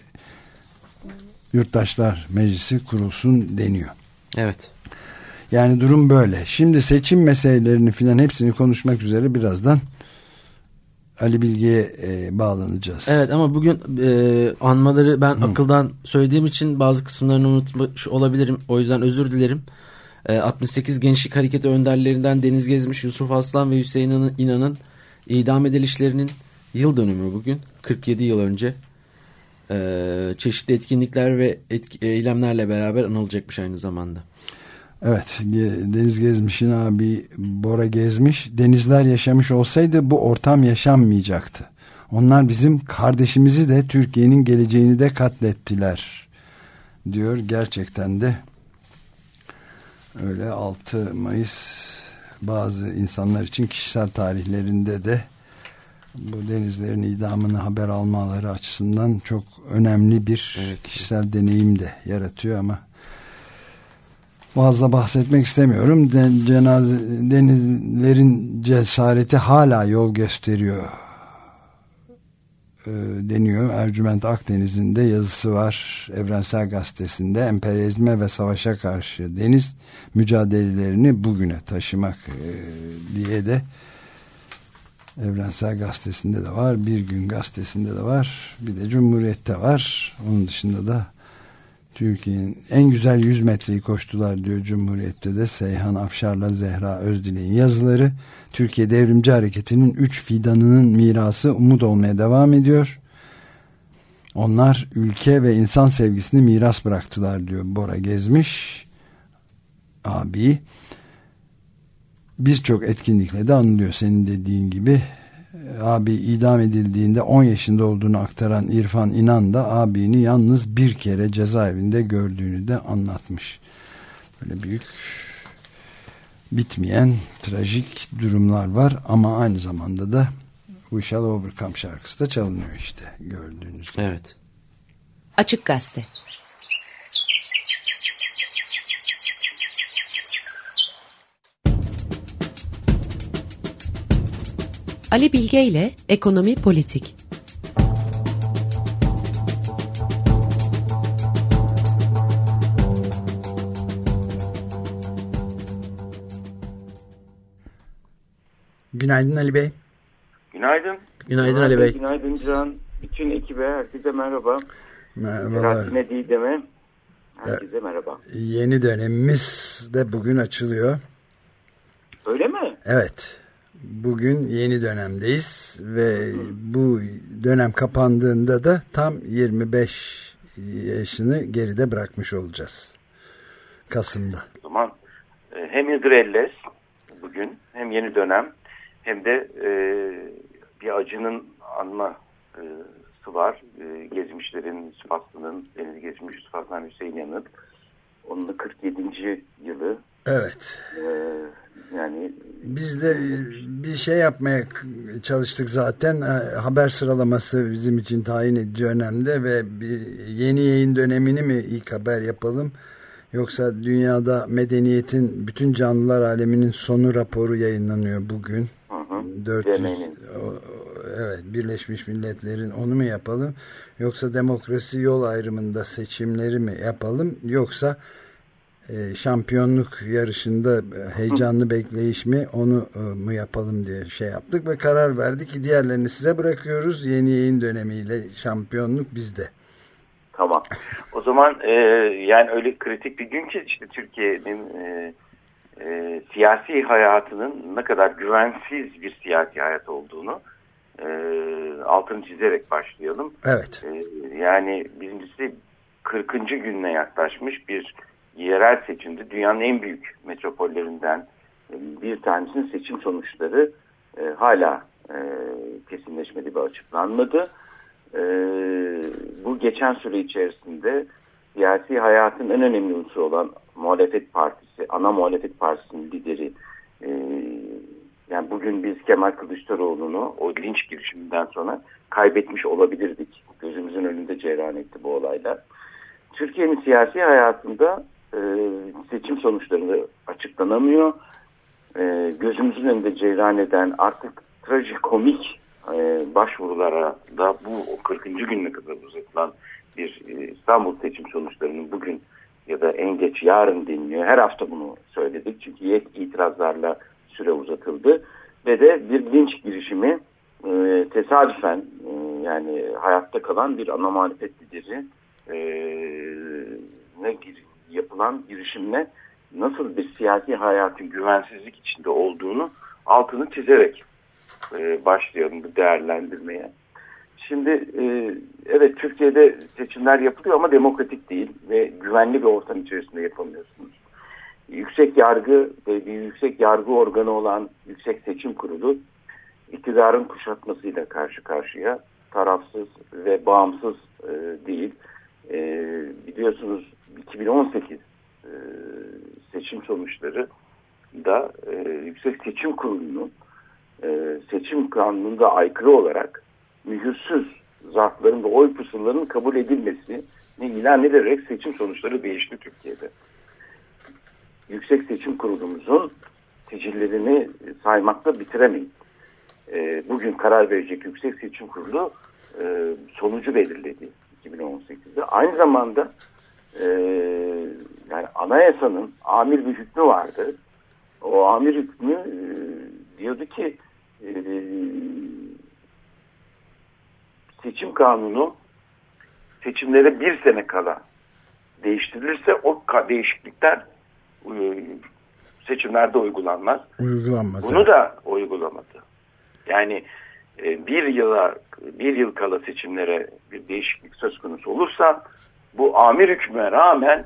yurttaşlar meclisi kurulsun deniyor. Evet. Yani durum böyle. Şimdi seçim meselelerini filan hepsini konuşmak üzere birazdan Ali Bilge'ye e, bağlanacağız. Evet, ama bugün e, anmaları ben Hı. akıldan söylediğim için bazı kısımlarını unutmuş olabilirim. O yüzden özür dilerim. E, altmış sekiz Gençlik Hareketi önderlerinden Deniz Gezmiş, Yusuf Aslan ve Hüseyin İnan'ın idam edilişlerinin yıl dönümü bugün. kırk yedi yıl önce. E, çeşitli etkinlikler ve etki, eylemlerle beraber anılacakmış aynı zamanda. Evet, Deniz Gezmiş'in abi Bora Gezmiş, denizler yaşamış olsaydı bu ortam yaşanmayacaktı. Onlar bizim kardeşimizi de Türkiye'nin geleceğini de katlettiler diyor. Gerçekten de öyle. Altı Mayıs bazı insanlar için kişisel tarihlerinde de bu denizlerin idamını haber almaları açısından çok önemli bir evet. kişisel deneyim de yaratıyor ama fazla bahsetmek istemiyorum. Den, cenaze, denizlerin cesareti hala yol gösteriyor e, deniyor. Ercüment Akdeniz'in de yazısı var. Evrensel Gazetesi'nde emperyalizme ve savaşa karşı deniz mücadelelerini bugüne taşımak e, diye de Evrensel Gazetesi'nde de var. Bir Gün Gazetesi'nde de var. Bir de Cumhuriyet'te var. Onun dışında da Türkiye'nin en güzel yüz metreyi koştular diyor Cumhuriyet'te de Seyhan Afşar'la Zehra Özdilek'in yazıları. Türkiye Devrimci Hareketi'nin üç fidanının mirası umut olmaya devam ediyor. Onlar ülke ve insan sevgisini miras bıraktılar diyor Bora Gezmiş abi. Birçok etkinlikle de anılıyor senin dediğin gibi. Abi idam edildiğinde on yaşında olduğunu aktaran İrfan İnan da abini yalnız bir kere cezaevinde gördüğünü de anlatmış. Böyle büyük, bitmeyen trajik durumlar var ama aynı zamanda da We Shall Overcome şarkısı da çalınıyor işte gördüğünüz gibi. Evet. Açık Gazete. Ali Bilge ile Ekonomi Politik. Günaydın Ali Bey. Günaydın. Günaydın Ali Bey. Günaydın Can. Bütün ekibe, herkese merhaba. Merhaba. Selahattin'e Didem'e herkese evet. merhaba. Yeni dönemimiz de bugün açılıyor. Öyle mi? Evet. bugün yeni dönemdeyiz ve bu dönem kapandığında da tam yirmi beş yaşını geride bırakmış olacağız Kasım'da. O zaman hem Hıdrellez bugün hem yeni dönem hem de e, bir acının anması var. E, Gezmişlerin Yusuf Aslı'nın, Deniz Gezmiş Yusuf Aslan Hüseyin Yanık. Onun da kırk yedinci yılı. Evet. E, yani biz de bir şey yapmaya çalıştık zaten. Haber sıralaması bizim için tayin edici önemde ve bir yeni yayın dönemini mi ilk haber yapalım? Yoksa dünyada medeniyetin bütün canlılar aleminin sonu raporu yayınlanıyor bugün. Hı hı. dört yüz, o, evet, Birleşmiş Milletler'in onu mu yapalım? Yoksa demokrasi yol ayrımında seçimleri mi yapalım? Yoksa e, şampiyonluk yarışında heyecanlı bekleyiş mi onu e, mu yapalım diye şey yaptık ve karar verdik. Diğerlerini size bırakıyoruz. Yeni yayın dönemiyle şampiyonluk bizde. Tamam. O zaman e, yani öyle kritik bir gün ki işte Türkiye'nin e, e, siyasi hayatının ne kadar güvensiz bir siyasi hayat olduğunu e, altını çizerek başlayalım. Evet. E, yani birincisi kırkıncı gününe yaklaşmış bir yerel seçimde dünyanın en büyük metropollerinden bir tanesinin seçim sonuçları e, hala e, kesinleşmedi ve açıklanmadı. Ee, bu geçen süre içerisinde siyasi hayatın en önemli unsuru olan muhalefet partisi, ana muhalefet partisinin lideri, e, yani bugün biz Kemal Kılıçdaroğlu'nu o linç girişiminden sonra kaybetmiş olabilirdik. Gözümüzün önünde cereyan etti bu olaylar. Türkiye'nin siyasi hayatında e, seçim sonuçları açıklanamıyor. E, gözümüzün önünde cereyan eden artık trajikomik başvurulara da bu kırkıncı gününe kadar uzatılan bir İstanbul seçim sonuçlarının bugün ya da en geç yarın deniliyor. Her hafta bunu söyledik. Çünkü yet itirazlarla süre uzatıldı. Ve de bir linç girişimi e, tesadüfen e, yani hayatta kalan bir ana muhalefet lideri e, ne yapılan girişimle nasıl bir siyasi hayatın güvensizlik içinde olduğunu altını çizerek başlayalım bu değerlendirmeye. Şimdi e, evet Türkiye'de seçimler yapılıyor ama demokratik değil ve güvenli bir ortam içerisinde yapamıyorsunuz. Yüksek yargı ve bir yüksek yargı organı olan Yüksek Seçim Kurulu iktidarın kuşatmasıyla karşı karşıya, tarafsız ve bağımsız e, değil. E, biliyorsunuz iki bin on sekiz e, seçim sonuçları da e, Yüksek Seçim Kurulu'nun seçim kanununda aykırı olarak mühürsüz zarfların ve oy pusularının kabul edilmesini ilan ederek seçim sonuçları değişti Türkiye'de. Yüksek Seçim Kurulumuzun sicillerini saymakla bitiremeyiz. Bugün karar verecek Yüksek Seçim Kurulu sonucu belirledi iki bin on sekizde. Aynı zamanda yani anayasanın amir bir hükmü vardı. O amir hükmü diyordu ki seçim kanunu seçimlere bir sene kala değiştirilirse o değişiklikler seçimlerde uygulanmaz. Uygulanmaz. Bunu evet. da uygulamadı. Yani bir yıla bir yıl kala seçimlere bir değişiklik söz konusu olursa bu amir hükmüne rağmen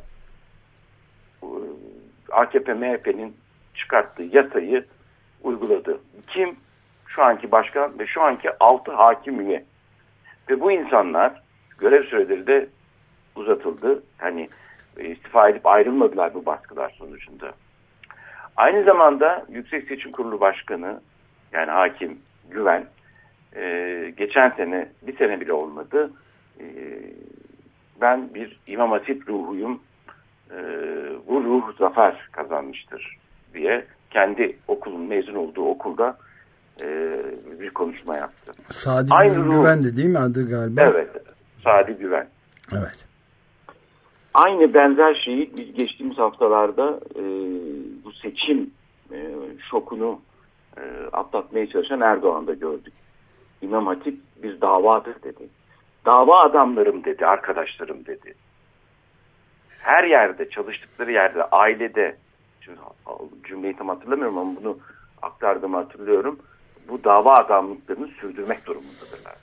A K P M H P'nin çıkarttığı yasayı uyguladı. Kim? Şu anki başkan ve şu anki altı hakim üye. Ve bu insanlar görev süreleri de uzatıldı. Hani istifa edip ayrılmadılar bu baskılar sonucunda. Aynı zamanda Yüksek Seçim Kurulu Başkanı yani hakim Güven e, geçen sene bir sene bile olmadı. E, ben bir İmam Hatip ruhuyum. E, bu ruh zafer kazanmıştır diye kendi okulun mezun olduğu okulda e, bir konuşma yaptı. Sadi Güven'di değil mi adı galiba? Evet. Sadi Güven. Evet. Aynı benzer şeyi biz geçtiğimiz haftalarda e, bu seçim e, şokunu e, atlatmaya çalışan Erdoğan'da gördük. İmam Hatip bir davadır dedi. Dava adamlarım dedi, arkadaşlarım dedi. Her yerde, çalıştıkları yerde, ailede, cümleyi tam hatırlamıyorum ama bunu aktardığımı hatırlıyorum. Bu dava adamlıklarını sürdürmek durumundadırlar.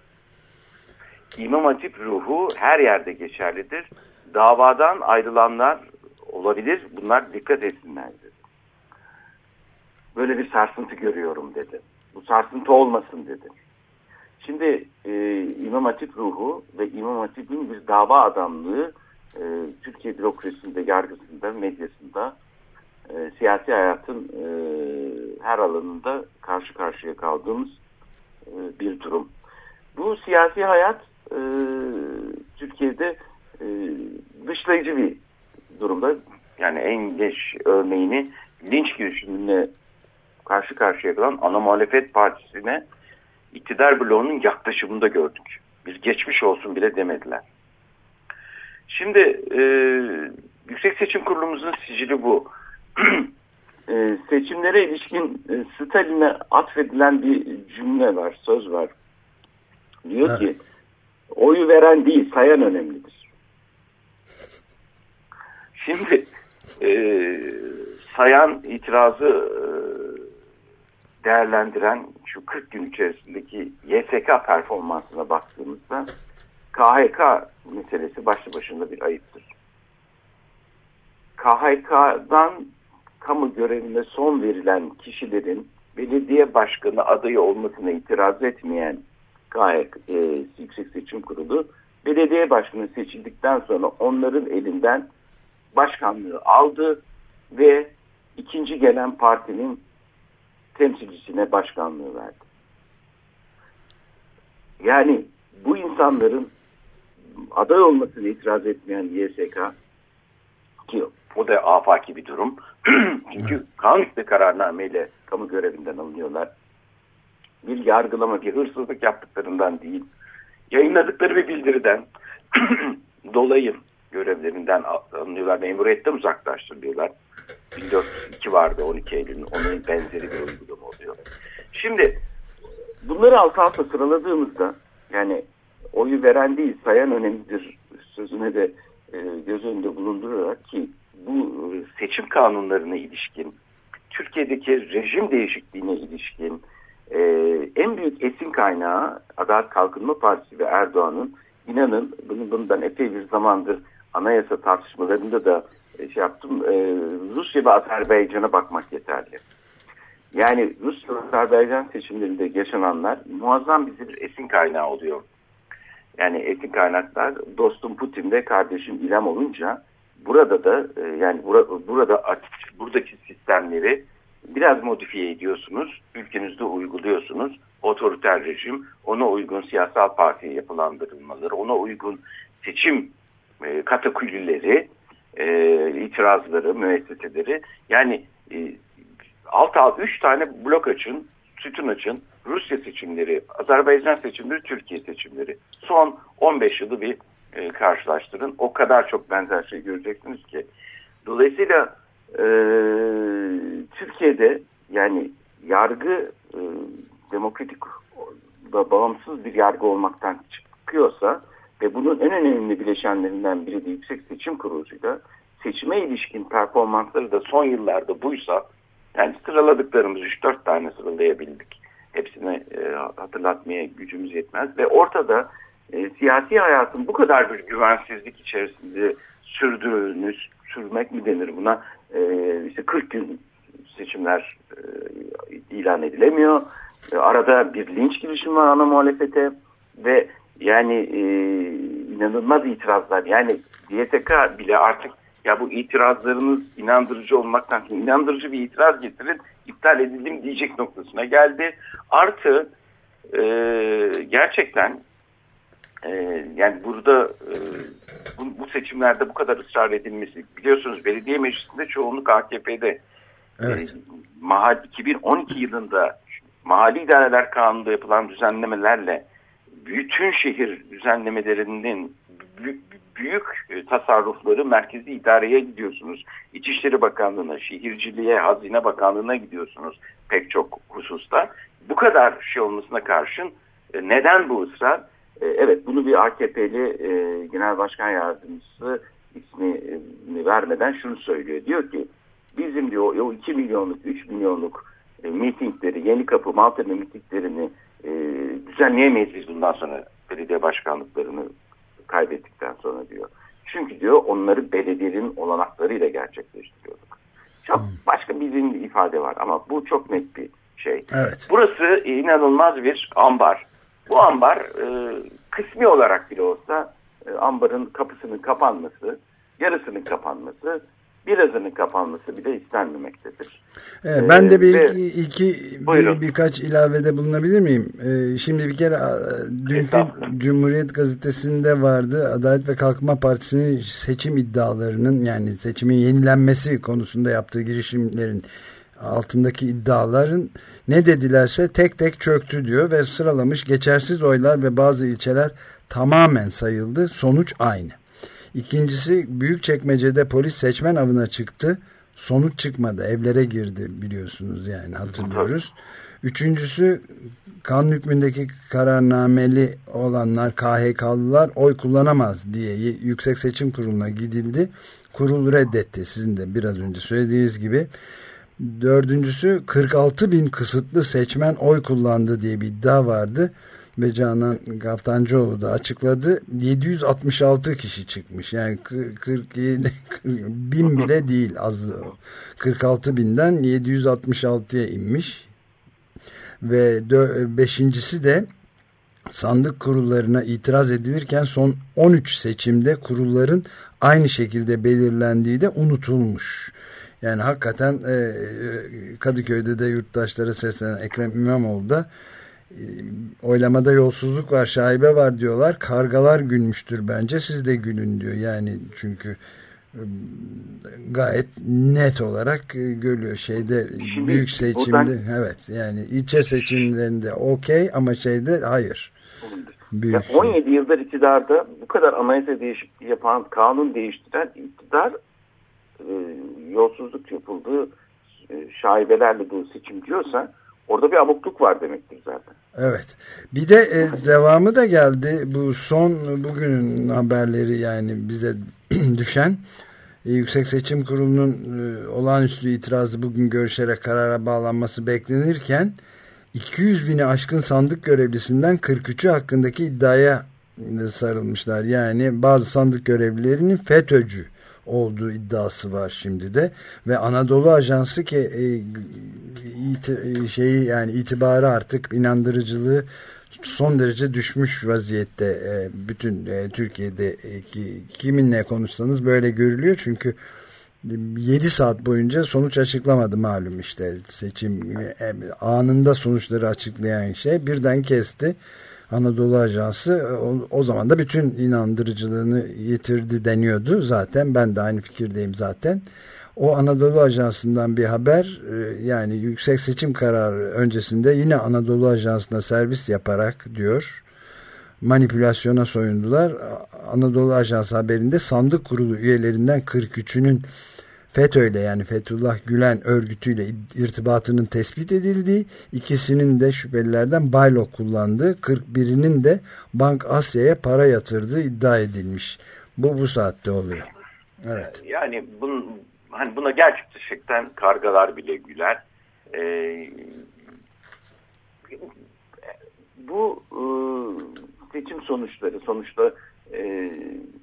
İmam Hatip ruhu her yerde geçerlidir. Davadan ayrılanlar olabilir. Bunlar dikkat etsinler dedi. Böyle bir sarsıntı görüyorum dedi. Bu sarsıntı olmasın dedi. Şimdi e, İmam Hatip ruhu ve İmam Hatip'in bir dava adamlığı e, Türkiye bürokrasisinde, yargısında, medyasında, e, siyasi hayatın e, her alanında karşı karşıya kaldığımız e, bir durum. Bu siyasi hayat e, Türkiye'de e, dışlayıcı bir durumda. Yani en geç örneğini linç girişimine karşı karşıya kalan ana muhalefet partisine iktidar bloğunun yaklaşımında gördük. Biz geçmiş olsun bile demediler. Şimdi e, Yüksek Seçim Kurulumuzun sicili bu. e, seçimlere ilişkin e, Stalin'e atfedilen bir cümle var, söz var. Diyor evet. ki oyu veren değil, sayan önemlidir. Şimdi e, sayan itirazı e, değerlendiren şu kırk gün içerisindeki Y S K performansına baktığımızda K H K meselesi başlı başına bir ayıptır. K H K'dan kamu görevine son verilen kişilerin belediye başkanı adayı olmasına itiraz etmeyen K H K, e, Yüksek Seçim Kurulu belediye başkanı seçildikten sonra onların elinden başkanlığı aldı ve ikinci gelen partinin temsilcisine başkanlığı verdi. Yani bu insanların aday olmasına itiraz etmeyen Y S K, ki o da afaki bir durum. Çünkü kanun hükmü kararnameyle kamu görevinden alınıyorlar. Bir yargılama, bir hırsızlık yaptıklarından değil, yayınladıkları bir bildiriden dolayı görevlerinden alınıyorlar, memuriyetten uzaklaştırılıyorlar. bin dört yüz iki vardı on iki Eylül'ün, onun benzeri bir uygulama oluyor. Şimdi bunları alt alta sıraladığımızda, yani oyu veren değil sayan önemlidir sözüne de e, göz önünde bulundurarak, ki bu seçim kanunlarına ilişkin, Türkiye'deki rejim değişikliğine ilişkin e, en büyük esin kaynağı Adalet Kalkınma Partisi ve Erdoğan'ın, inanın bunu, bundan epey bir zamandır anayasa tartışmalarında da şey yaptım, e, Rusya ve Azerbaycan'a bakmak yeterli. Yani Rusya ve Azerbaycan seçimlerinde yaşananlar muazzam bize bir esin kaynağı oluyor. Yani esin kaynaklar dostum Putin ve kardeşim İlham olunca burada da e, yani bura, burada buradaki sistemleri biraz modifiye ediyorsunuz, ülkenizde uyguluyorsunuz. Otoriter rejim, ona uygun siyasal parti yapılandırılmaları, ona uygun seçim e, katakullileri, e, itirazları, müesseseleri, yani e, alt alt üç tane blok açın, sütun açın, Rusya seçimleri, Azerbaycan seçimleri, Türkiye seçimleri. Son on beş yılı bir e, karşılaştırın. O kadar çok benzer şey göreceksiniz ki. Dolayısıyla e, Türkiye'de yani yargı e, demokratik ve bağımsız bir yargı olmaktan çıkıyorsa ve bunun en önemli bileşenlerinden biri de Yüksek Seçim Kurulu'yla seçime ilişkin performansları da son yıllarda buysa, yani sıraladıklarımız üç dört tane sıralayabildik. Hepsini e, hatırlatmaya gücümüz yetmez ve ortada e, siyasi hayatın bu kadar bir güvensizlik içerisinde sürdüğünü, sürmek mi denir buna, e, işte kırk gün seçimler e, ilan edilemiyor. E, arada bir linç girişimi var ana muhalefete ve yani e, inanılmaz itirazlar. Yani D S K bile artık ya bu itirazlarınız inandırıcı olmaktan, inandırıcı bir itiraz getirin, iptal edildim diyecek noktasına geldi. Artı e, gerçekten e, yani burada e, bu, bu seçimlerde bu kadar ısrar edilmesi, biliyorsunuz belediye meclisinde çoğunluk A K P'de. Evet. E, mahal, iki bin on iki yılında Mahalli İdareler Kanunu'nda yapılan düzenlemelerle bütün şehir düzenlemelerinin büyük, büyük tasarrufları merkezi idareye gidiyorsunuz. İçişleri Bakanlığı'na, Şehirciliğe, Hazine Bakanlığı'na gidiyorsunuz pek çok hususta. Bu kadar şey olmasına karşın neden bu ısrar? Evet, bunu bir A K P'li e, Genel Başkan Yardımcısı ismini vermeden şunu söylüyor. Diyor ki bizim diyor o iki milyonluk, üç milyonluk e, Yenikapı, Maltepe mitinglerini e, düzenleyemeyiz biz bundan sonra belediye başkanlıklarını kaybettikten sonra diyor. Çünkü diyor onları belediyenin olanaklarıyla gerçekleştiriyorduk. Çok başka bir ifade var ama bu çok net bir şey. Evet. Burası inanılmaz bir ambar. Bu ambar e, kısmi olarak bile olsa e, ambarın kapısının kapanması, yarısının kapanması, birazının kapanması bile istenmemektedir. Evet, ben de bir ee, iki, iki bir, birkaç ilavede bulunabilir miyim? Ee, şimdi bir kere dünkü Cumhuriyet Gazetesi'nde vardı. Adalet ve Kalkınma Partisi'nin seçim iddialarının, yani seçimin yenilenmesi konusunda yaptığı girişimlerin altındaki iddiaların ne dedilerse tek tek çöktü diyor ve sıralamış. Geçersiz oylar ve bazı ilçeler tamamen sayıldı. Sonuç aynı. İkincisi, Büyükçekmece'de polis seçmen avına çıktı. Sonuç çıkmadı. Evlere girdi, biliyorsunuz, yani hatırlıyoruz. Üçüncüsü, kanun hükmündeki kararnameli olanlar, K H K'lılar oy kullanamaz diye Yüksek Seçim Kurulu'na gidildi. Kurul reddetti, sizin de biraz önce söylediğiniz gibi. Dördüncüsü, kırk altı bin kısıtlı seçmen oy kullandı diye bir iddia vardı. Ve Canan Kaftancıoğlu da açıkladı. yedi yüz altmış altı kişi çıkmış. Yani kırk yedi bin bile değil. Az, kırk altı binden yedi yüz altmış altıya inmiş. Ve beşincisi de sandık kurullarına itiraz edilirken son on üç seçimde kurulların aynı şekilde belirlendiği de unutulmuş. Yani hakikaten e, Kadıköy'de de yurttaşlara seslenen Ekrem İmamoğlu da oylamada yolsuzluk var, şaibe var diyorlar. Kargalar gülmüştür bence. Siz de gülün diyor. Yani çünkü gayet net olarak görülüyor. Şeyde Şimdi, büyük seçimde buradan, evet, yani ilçe seçimlerinde okey ama şeyde hayır. Ya on yedi yıldır iktidarda bu kadar anayasa değişikliği yapan, kanun değiştiren iktidar e, yolsuzluk yapıldığı e, şaibelerle bu seçim diyorsa orada bir abukluk var demektir zaten. Evet. Bir de e, devamı da geldi. Bu son bugünün haberleri, yani bize düşen e, Yüksek Seçim Kurulu'nun e, olağanüstü itirazı bugün görüşerek karara bağlanması beklenirken iki yüz bini aşkın sandık görevlisinden kırk üçü hakkındaki iddiaya sarılmışlar. Yani bazı sandık görevlilerinin FETÖ'cü olduğu iddiası var şimdi de ve Anadolu Ajansı ki e, iti, şeyi yani itibarı artık inandırıcılığı son derece düşmüş vaziyette. E, bütün e, Türkiye'deki kiminle konuşsanız böyle görülüyor çünkü yedi saat boyunca sonuç açıklamadı, malum işte seçim e, anında sonuçları açıklayan şey birden kesti. Anadolu Ajansı o, o zaman da bütün inandırıcılığını yitirdi deniyordu zaten. Ben de aynı fikirdeyim zaten. O Anadolu Ajansı'ndan bir haber, yani yüksek seçim kararı öncesinde yine Anadolu Ajansı'na servis yaparak diyor manipülasyona soyundular. Anadolu Ajansı haberinde sandık kurulu üyelerinden kırk üçünün FETÖ'yle, yani Fethullah Gülen örgütüyle irtibatının tespit edildiği, ikisinin de şüphelilerden baylok kullandığı, kırk birinin de Bank Asya'ya para yatırdığı iddia edilmiş. Bu bu saatte oluyor. Evet. Yani bunun, hani buna gerçekten kargalar bile güler. Ee, bu e, seçim sonuçları sonuçta e,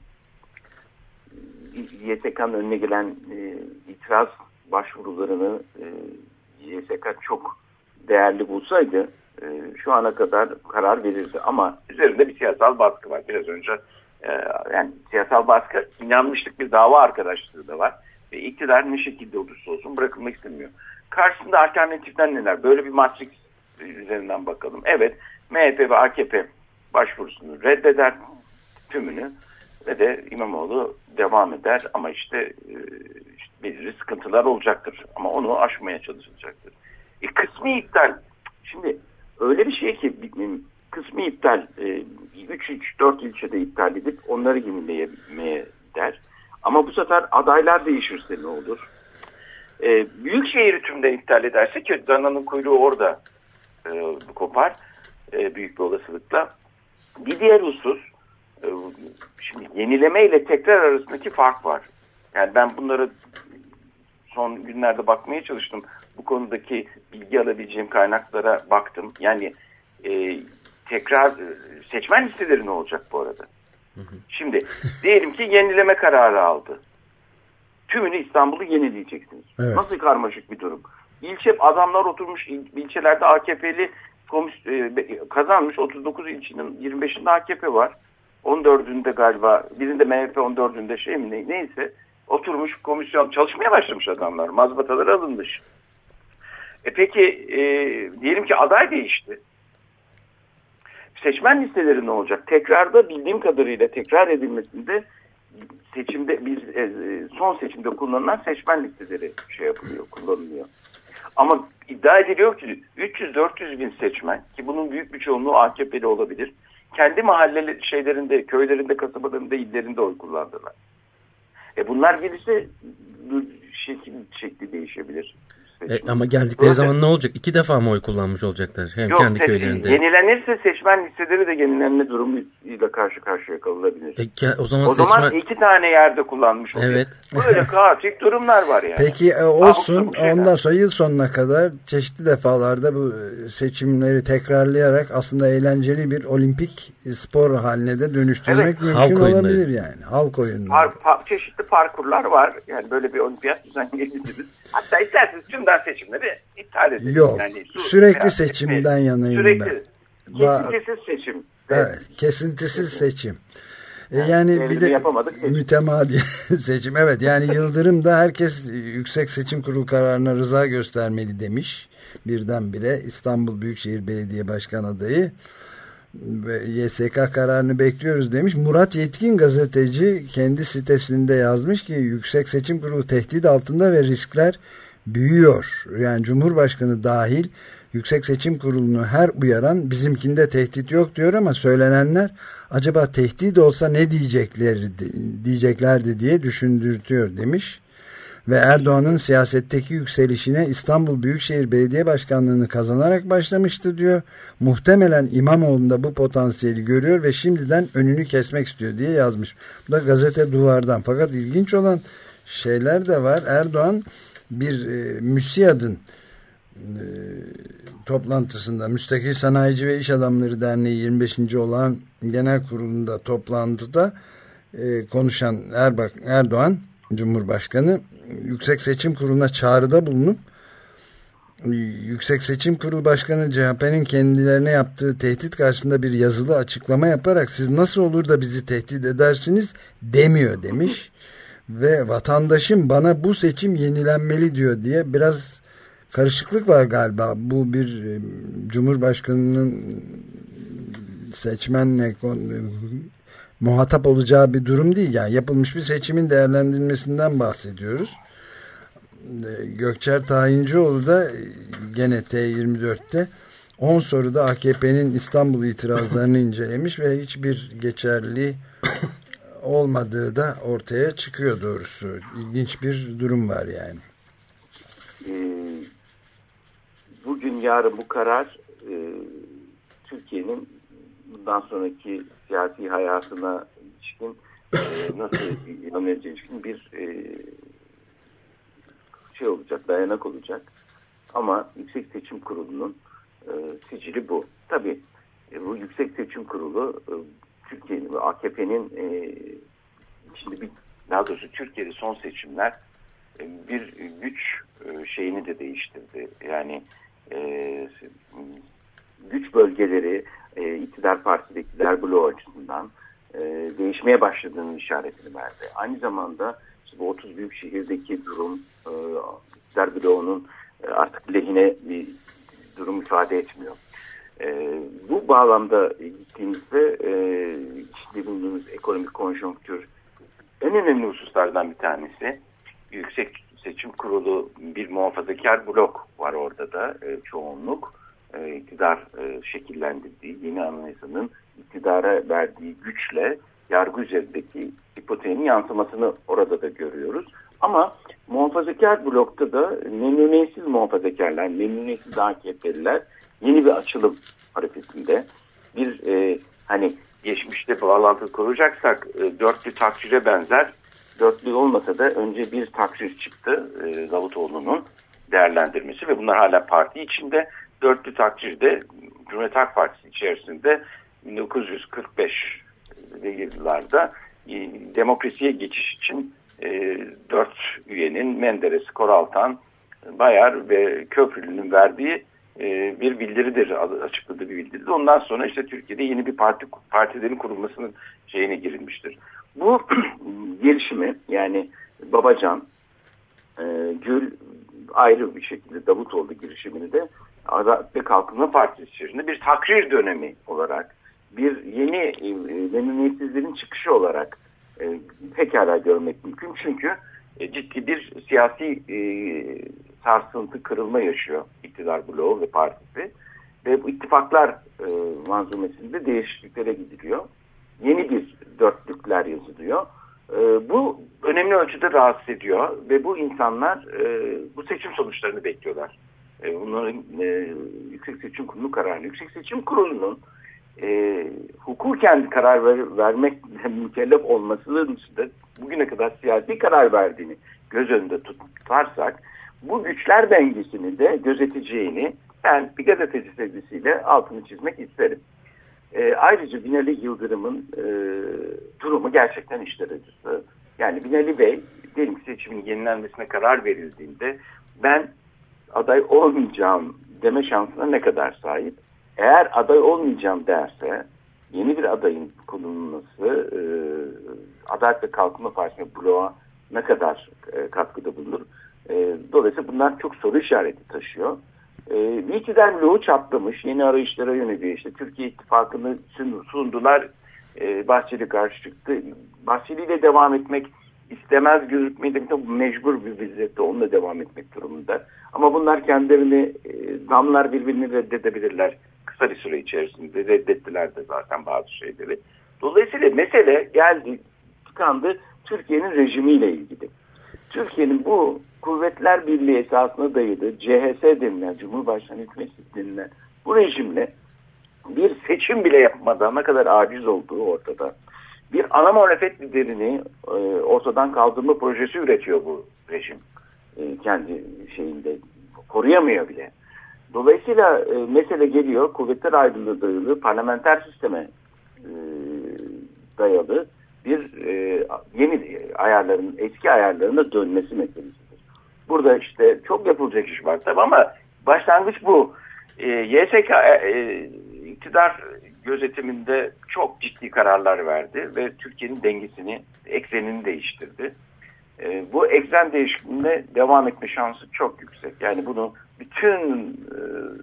Y S K'nın önüne gelen e, itiraz başvurularını e, Y S K çok değerli bulsaydı e, şu ana kadar karar verirdi. Ama üzerinde bir siyasal baskı var. Biraz önce e, yani siyasal baskı, inanmışlık bir dava arkadaşlığı da var. Ve iktidar ne şekilde olursa olsun bırakılmak istemiyor. Karşısında alternatifler neler? Böyle bir matris üzerinden bakalım. Evet, M H P ve A K P başvurusunu reddeder tümünü. Ve de İmamoğlu devam eder ama işte, işte belirli sıkıntılar olacaktır. Ama onu aşmaya çalışılacaktır. E, kısmi iptal. Şimdi öyle bir şey ki kısmi iptal üç üç dört ilçede iptal edip onları yenileyemeye der. Ama bu sefer adaylar değişirse ne olur? E, Büyükşehir'i tümden iptal ederse ki dananın kuyruğu orada e, kopar e, büyük bir olasılıkla. Bir diğer husus, şimdi yenileme ile tekrar arasındaki fark var. Yani ben bunları son günlerde bakmaya çalıştım. Bu konudaki bilgi alabileceğim kaynaklara baktım. Yani e, tekrar seçmen listeleri ne olacak bu arada? Hı hı. Şimdi diyelim ki yenileme kararı aldı. Tümünü İstanbul'u yenileyeceksiniz. Evet. Nasıl karmaşık bir durum. İlçe adamlar oturmuş, il, ilçelerde A K P'li komis, e, kazanmış. otuz dokuz ilçenin yirmi beşinde A K P var. on dördünde galiba, birinde M H P, on dördünde şey mi ne, neyse oturmuş komisyon çalışmaya başlamış adamlar. Mazbatalar alınmış. E peki e, diyelim ki aday değişti. Seçmen listeleri ne olacak? Tekrarda bildiğim kadarıyla tekrar edilmesinde seçimde biz e, son seçimde kullanılan seçmen listeleri şey yapılıyor, kullanılıyor. Ama iddia ediliyor ki üç yüz dört yüz bin seçmen, ki bunun büyük bir çoğunluğu A K P'li olabilir, kendi mahalle şeylerinde, köylerinde, kasabalarında, illerinde oy kullandılar. E bunlar gelirse şekil, şekli değişebilir. E, ama geldikleri Burada, zaman ne olacak? İki defa mı oy kullanmış olacaklar? Hem yok, kendi köylerinde. Yenilenirse seçmen listeleri de yenilenme durumuyla karşı karşıya kalınabilir. E, o zaman, o seçmen... zaman iki tane yerde kullanmış oluyor. Evet. Böyle kaotik durumlar var yani. Peki e, olsun, ondan sonra yıl sonuna kadar çeşitli defalarda bu seçimleri tekrarlayarak aslında eğlenceli bir olimpik spor haline de dönüştürmek evet. mümkün halk olabilir oyunları. Yani. Halk oyunları. Par, par, çeşitli parkurlar var. Yani böyle bir olimpiyat düzenleyebiliriz. Hatta isterseniz tümden seçimleri iptal edelim. Yok. Yani su, sürekli seçimden yanayım sürekli, ben. Kesintisiz seçim. Evet. Kesintisiz seçim. Yani, yani bir de mütemadi seçim. Evet, yani Yıldırım da herkes Yüksek Seçim Kurulu kararına rıza göstermeli demiş. Birdenbire İstanbul Büyükşehir Belediye Başkan adayı ve Y S K kararını bekliyoruz demiş. Murat Yetkin gazeteci kendi sitesinde yazmış ki Yüksek Seçim Kurulu tehdit altında ve riskler büyüyor. Yani Cumhurbaşkanı dahil Yüksek Seçim Kurulu'nu her uyaran bizimkinde tehdit yok diyor ama söylenenler acaba tehdit olsa ne diyeceklerdi, diyeceklerdi diye düşündürtüyor demiş. Ve Erdoğan'ın siyasetteki yükselişine İstanbul Büyükşehir Belediye Başkanlığı'nı kazanarak başlamıştı diyor. Muhtemelen İmamoğlu'nda bu potansiyeli görüyor ve şimdiden önünü kesmek istiyor diye yazmış. Bu da gazete Duvar'dan. Fakat ilginç olan şeyler de var. Erdoğan bir e, MÜSİAD'ın e, toplantısında, Müstakil Sanayici ve İş Adamları Derneği yirmi beşinci olağan genel kurulunda toplantıda e, konuşan Erbak, Erdoğan Cumhurbaşkanı Yüksek Seçim Kurulu'na çağrıda bulunup Yüksek Seçim Kurulu Başkanı C H P'nin kendilerine yaptığı tehdit karşısında bir yazılı açıklama yaparak siz nasıl olur da bizi tehdit edersiniz demiyor demiş ve vatandaşım bana bu seçim yenilenmeli diyor diye biraz karışıklık var galiba. Bu bir e, Cumhurbaşkanı'nın seçmenle muhatap olacağı bir durum değil. Yani yapılmış bir seçimin değerlendirilmesinden bahsediyoruz. Gökçer Tayincioğlu da gene T yirmi dörtte on soruda A K P'nin İstanbul itirazlarını incelemiş ve hiçbir geçerli olmadığı da ortaya çıkıyor doğrusu. İlginç bir durum var yani. Bugün yarın bu karar Türkiye'nin bundan sonraki siyasi hayatına ilişkin nasıl yöneleceği ilişkin bir şey olacak, dayanak olacak. Ama Yüksek Seçim Kurulu'nun e, sicili bu. Tabii e, bu Yüksek Seçim Kurulu e, Türkiye'nin ve A K P'nin e, şimdi bir, daha doğrusu Türkiye'de son seçimler e, bir güç e, şeyini de değiştirdi. Yani e, güç bölgeleri e, iktidar partisi ve iktidar bloğu açısından e, değişmeye başladığının işaretini verdi. Aynı zamanda bu otuz büyük şehirdeki durum iktidar bloğunun artık lehine bir durum ifade etmiyor. E, bu bağlamda gittiğimizde e, içinde bulunduğumuz ekonomik konjonktür en önemli hususlardan bir tanesi. Yüksek Seçim Kurulu bir muhafazakar blok var orada da e, çoğunluk. E, iktidar e, şekillendirdiği yeni anayasanın iktidara verdiği güçle yargı üzerindeki hipoteğinin yansımasını orada da görüyoruz. Ama muhafazakar blokta da memnuniyetsiz muhafazakarlar, memnuniyetsiz A K P'liler yeni bir açılım hareketinde. Bir e, hani geçmişte bağlantı kuracaksak e, dörtlü takdire benzer dörtlü olmasa da önce bir takrir çıktı e, Davutoğlu'nun değerlendirmesi ve bunlar hala parti içinde. Dörtlü takrirde Cumhuriyet Halk Partisi içerisinde bin dokuz yüz kırk beşli yıllarda e, demokrasiye geçiş için e, dört üyenin Menderes, Koraltan, Bayar ve Köprülü'nün verdiği e, bir bildiridir, açıkladığı bir bildiridir. Ondan sonra işte Türkiye'de yeni bir parti partilerin kurulmasının şeyine girilmiştir. Bu gelişimi yani Babacan, e, Gül ayrı bir şekilde Davutoğlu girişimini de Adalet ve Kalkınma Partisi içerisinde bir takrir dönemi olarak, bir yeni e, memnuniyetsizlerin çıkışı olarak e, pekala görmek mümkün. Çünkü e, ciddi bir siyasi e, sarsıntı, kırılma yaşıyor iktidar bloğu ve partisi. Ve bu ittifaklar e, manzumesinde değişikliklere gidiliyor. Yeni bir dörtlükler yazılıyor. E, bu önemli ölçüde rahatsız ediyor ve bu insanlar e, bu seçim sonuçlarını bekliyorlar. E, bunların e, Yüksek Seçim Kurulu kararını, Yüksek Seçim Kurulu'nun e, hukuken karar ver, vermekle mükellef olmasının dışında bugüne kadar siyasi karar verdiğini göz önünde tutarsak bu güçler dengesini de gözeteceğini ben bir gazeteci sevgisiyle altını çizmek isterim. E, ayrıca Binali Yıldırım'ın e, durumu gerçekten işler acısı. Yani Binali Bey diyelim ki seçimin yenilenmesine karar verildiğinde ben aday olmayacağım deme şansına ne kadar sahip? Eğer aday olmayacağım derse yeni bir adayın konulması e, Adalet ve Kalkınma Partisi bloğa ne kadar e, katkıda bulunur? E, dolayısıyla bunlar çok soru işareti taşıyor. E, bir iktidar bloğu çatlamış, yeni arayışlara yöneliyor. İşte Türkiye İttifakı'nı sundular, e, Bahçeli karşı çıktı. Bahçeli ile devam etmek istemez gözükmeyi de mecbur bir vaziyette onunla devam etmek durumunda. Ama bunlar kendilerini e, damlar birbirini reddedebilirler. Kısa bir süre içerisinde reddettiler de zaten bazı şeyleri. Dolayısıyla mesele geldi, tıkandı Türkiye'nin rejimiyle ilgili. Türkiye'nin bu Kuvvetler Birliği esasına dayalı C H S denilen, Cumhurbaşkanı Hükümeti denilen bu rejimle bir seçim bile yapmadan ne kadar aciz olduğu ortada. Bir ana muhalefet liderini e, ortadan kaldırma projesi üretiyor bu rejim. E, kendi şeyinde koruyamıyor bile. Dolayısıyla e, mesele geliyor kuvvetler ayrılığı dayalı parlamenter sisteme e, dayalı bir e, yeni ayarların eski ayarlarına dönmesi meselesidir. Burada işte çok yapılacak iş var tabii ama başlangıç bu. E, Y S K e, iktidar gözetiminde çok ciddi kararlar verdi ve Türkiye'nin dengesini, eksenini değiştirdi. E, bu eksen değişikliğinde devam etme şansı çok yüksek. Yani bunu bütün e,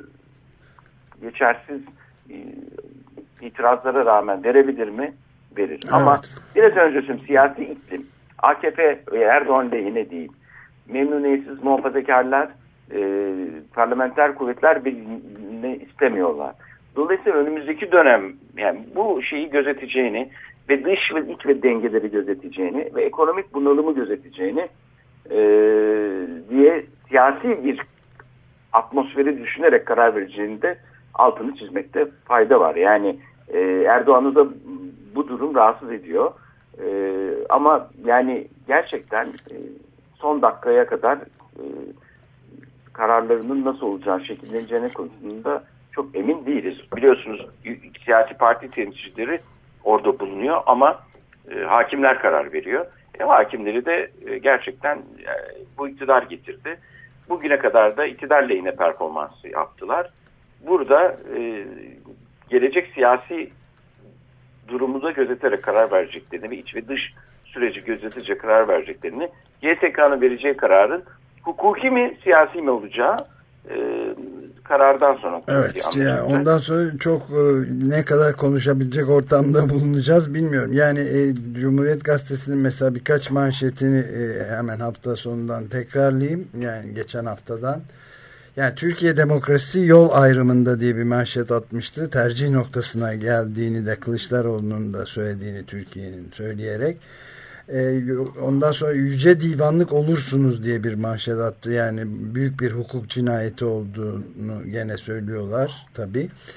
geçersiz e, itirazlara rağmen verebilir mi? Verir. Evet. Ama biraz önce siyasi iklim A K P ve Erdoğan lehine değil. Memnuniyetsiz muhafazakarlar e, parlamenter kuvvetler birliğini istemiyorlar. Dolayısıyla önümüzdeki dönem yani bu şeyi gözeteceğini ve dış ve iç ve dengeleri gözeteceğini ve ekonomik bunalımı gözeteceğini e, diye siyasi bir atmosferi düşünerek karar vereceğini de altını çizmekte fayda var. Yani e, Erdoğan'ı da bu durum rahatsız ediyor. E, ama yani gerçekten e, son dakikaya kadar e, kararlarının nasıl olacağı, şekilleneceğine konusunda çok emin değiliz. Biliyorsunuz siyasi parti temsilcileri orada bulunuyor ama e, hakimler karar veriyor. E, hakimleri de e, gerçekten e, bu iktidar getirdi. Bugüne kadar da iktidar lehine performansı yaptılar. Burada e, gelecek siyasi durumu da gözeterek karar vereceklerini ve iç ve dış süreci gözetecek karar vereceklerini, Y S K'nın vereceği kararın hukuki mi siyasi mi olacağı e, karardan sonra. Evet, yani ondan sonra çok e, ne kadar konuşabilecek ortamda bulunacağız bilmiyorum. Yani e, Cumhuriyet Gazetesi'nin mesela birkaç manşetini e, hemen hafta sonundan tekrarlayayım. Yani geçen haftadan. Yani Türkiye demokrasi yol ayrımında diye bir manşet atmıştı. Tercih noktasına geldiğini de Kılıçdaroğlu'nun da söylediğini Türkiye'nin söyleyerek. Ee, ondan sonra yüce divanlık olursunuz diye bir manşet attı. Yani büyük bir hukuk cinayeti olduğunu gene söylüyorlar tabii.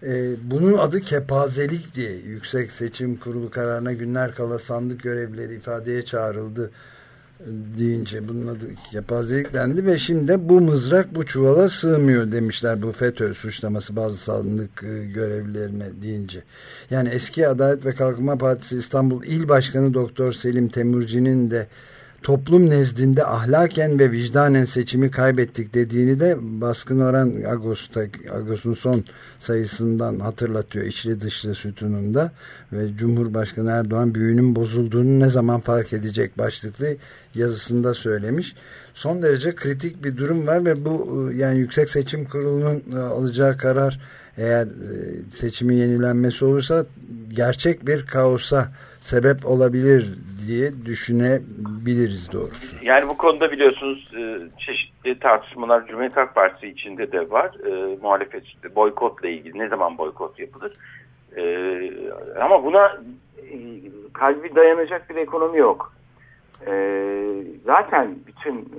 E, bunun adı kepazelik diye Yüksek Seçim Kurulu kararına günler kala sandık görevlileri ifadeye çağrıldı deyince bunun adı kepazelik dendi ve şimdi de bu mızrak bu çuvala sığmıyor demişler bu FETÖ suçlaması bazı sandık görevlilerine deyince. Yani eski Adalet ve Kalkınma Partisi İstanbul İl Başkanı Doktor Selim Temurci'nin de toplum nezdinde ahlaken ve vicdanen seçimi kaybettik dediğini de Baskın Oran Ağustos'ta, Ağustos'un son sayısından hatırlatıyor içli dışlı sütununda ve Cumhurbaşkanı Erdoğan büyünün bozulduğunu ne zaman fark edecek başlıklı yazısında söylemiş. Son derece kritik bir durum var ve bu yani Yüksek Seçim Kurulu'nun alacağı karar eğer seçimin yenilenmesi olursa gerçek bir kaosa sebep olabilir diye düşünebiliriz doğrusu. Yani bu konuda biliyorsunuz çeşitli tartışmalar Cumhuriyet Halk Partisi içinde de var. E, muhalefet işte boykotla ilgili ne zaman boykot yapılır? E, ama buna e, kalbi dayanacak bir ekonomi yok. E, zaten bütün e,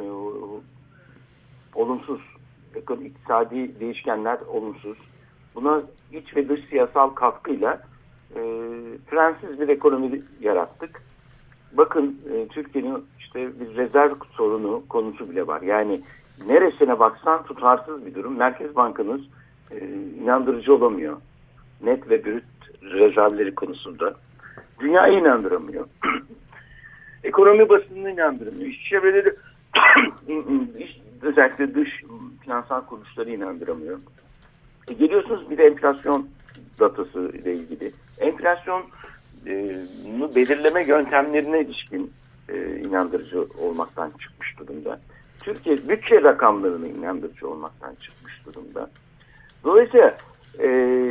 olumsuz iktisadi değişkenler olumsuz. Buna iç ve dış siyasal katkıyla e, frensiz bir ekonomi yarattık. Bakın e, Türkiye'nin işte bir rezerv sorunu konusu bile var. Yani neresine baksan tutarsız bir durum. Merkez Bankamız e, inandırıcı olamıyor. Net ve brüt rezervleri konusunda. Dünyayı inandıramıyor. Ekonomi basınını inandıramıyor. İş çevreleri özellikle dış finansal kuruluşları inandıramıyor. E, geliyorsunuz bir de enflasyon datası ile ilgili. Enflasyonu belirleme yöntemlerine ilişkin e, inandırıcı olmaktan çıkmış durumda. Türkiye bütçe rakamlarına inandırıcı olmaktan çıkmış durumda. Dolayısıyla e,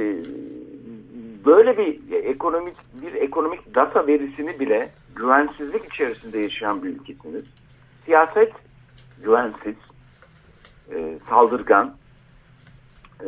böyle bir ekonomik bir ekonomik data verisini bile güvensizlik içerisinde yaşayan bir ülkesiniz. Siyaset güvensiz, e, saldırgan. E,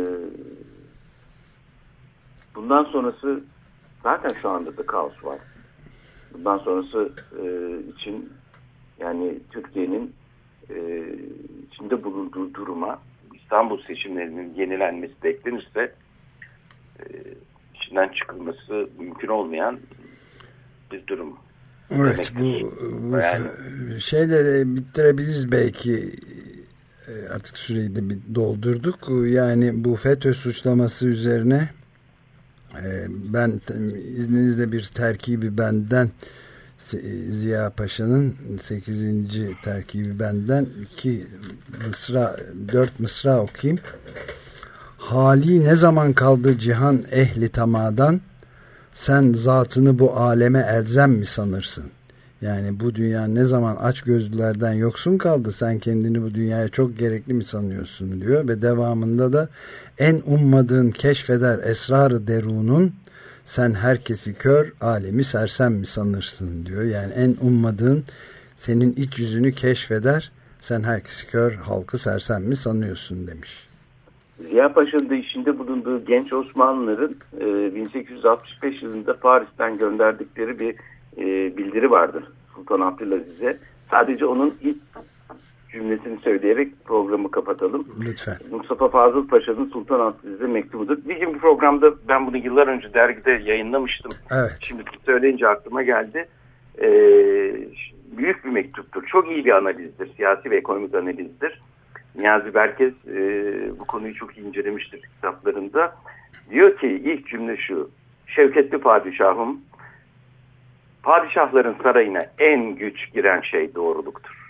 bundan sonrası zaten şu anda da kaos var. Bundan sonrası e, için yani Türkiye'nin e, içinde bulunduğu duruma İstanbul seçimlerinin yenilenmesi beklenirse e, içinden çıkılması mümkün olmayan bir durum. Evet, bu, bu yani. Şeyle de bitirebiliriz belki, artık süreyi de bir doldurduk. Yani bu FETÖ suçlaması üzerine ben izninizle bir terkibi benden, Ziya Paşa'nın sekizinci terkibi benden iki mısra, dört mısra okuyayım. Hali ne zaman kaldı cihan ehli tamadan, sen zatını bu aleme elzem mi sanırsın? Yani bu dünya ne zaman aç gözlülerden yoksun kaldı, sen kendini bu dünyaya çok gerekli mi sanıyorsun diyor ve devamında da en ummadığın keşfeder esrarı derunun, sen herkesi kör, alemi sersem mi sanırsın diyor. Yani en ummadığın senin iç yüzünü keşfeder, sen herkesi kör, halkı sersem mi sanıyorsun demiş. Ziya Paşa'nın da içinde bulunduğu genç Osmanlıların e, bin sekiz yüz altmış beş yılında Paris'ten gönderdikleri bir e, bildiri vardır Sultan Abdülaziz'e. Sadece onun ilk cümlesini söyleyerek programı kapatalım. Lütfen. Mustafa Fazıl Paşa'nın Sultan Abdülaziz'e mektubudur. Bir gün bu programda ben bunu yıllar önce dergide yayınlamıştım. Evet. Şimdi söyleyince aklıma geldi. Ee, büyük bir mektuptur. Çok iyi bir analizdir. Siyasi ve ekonomik analizdir. Niyazi Berkez e, bu konuyu çok iyi incelemiştir kitaplarında. Diyor ki ilk cümle şu: Şevketli padişahım, padişahların sarayına en güç giren şey doğruluktur.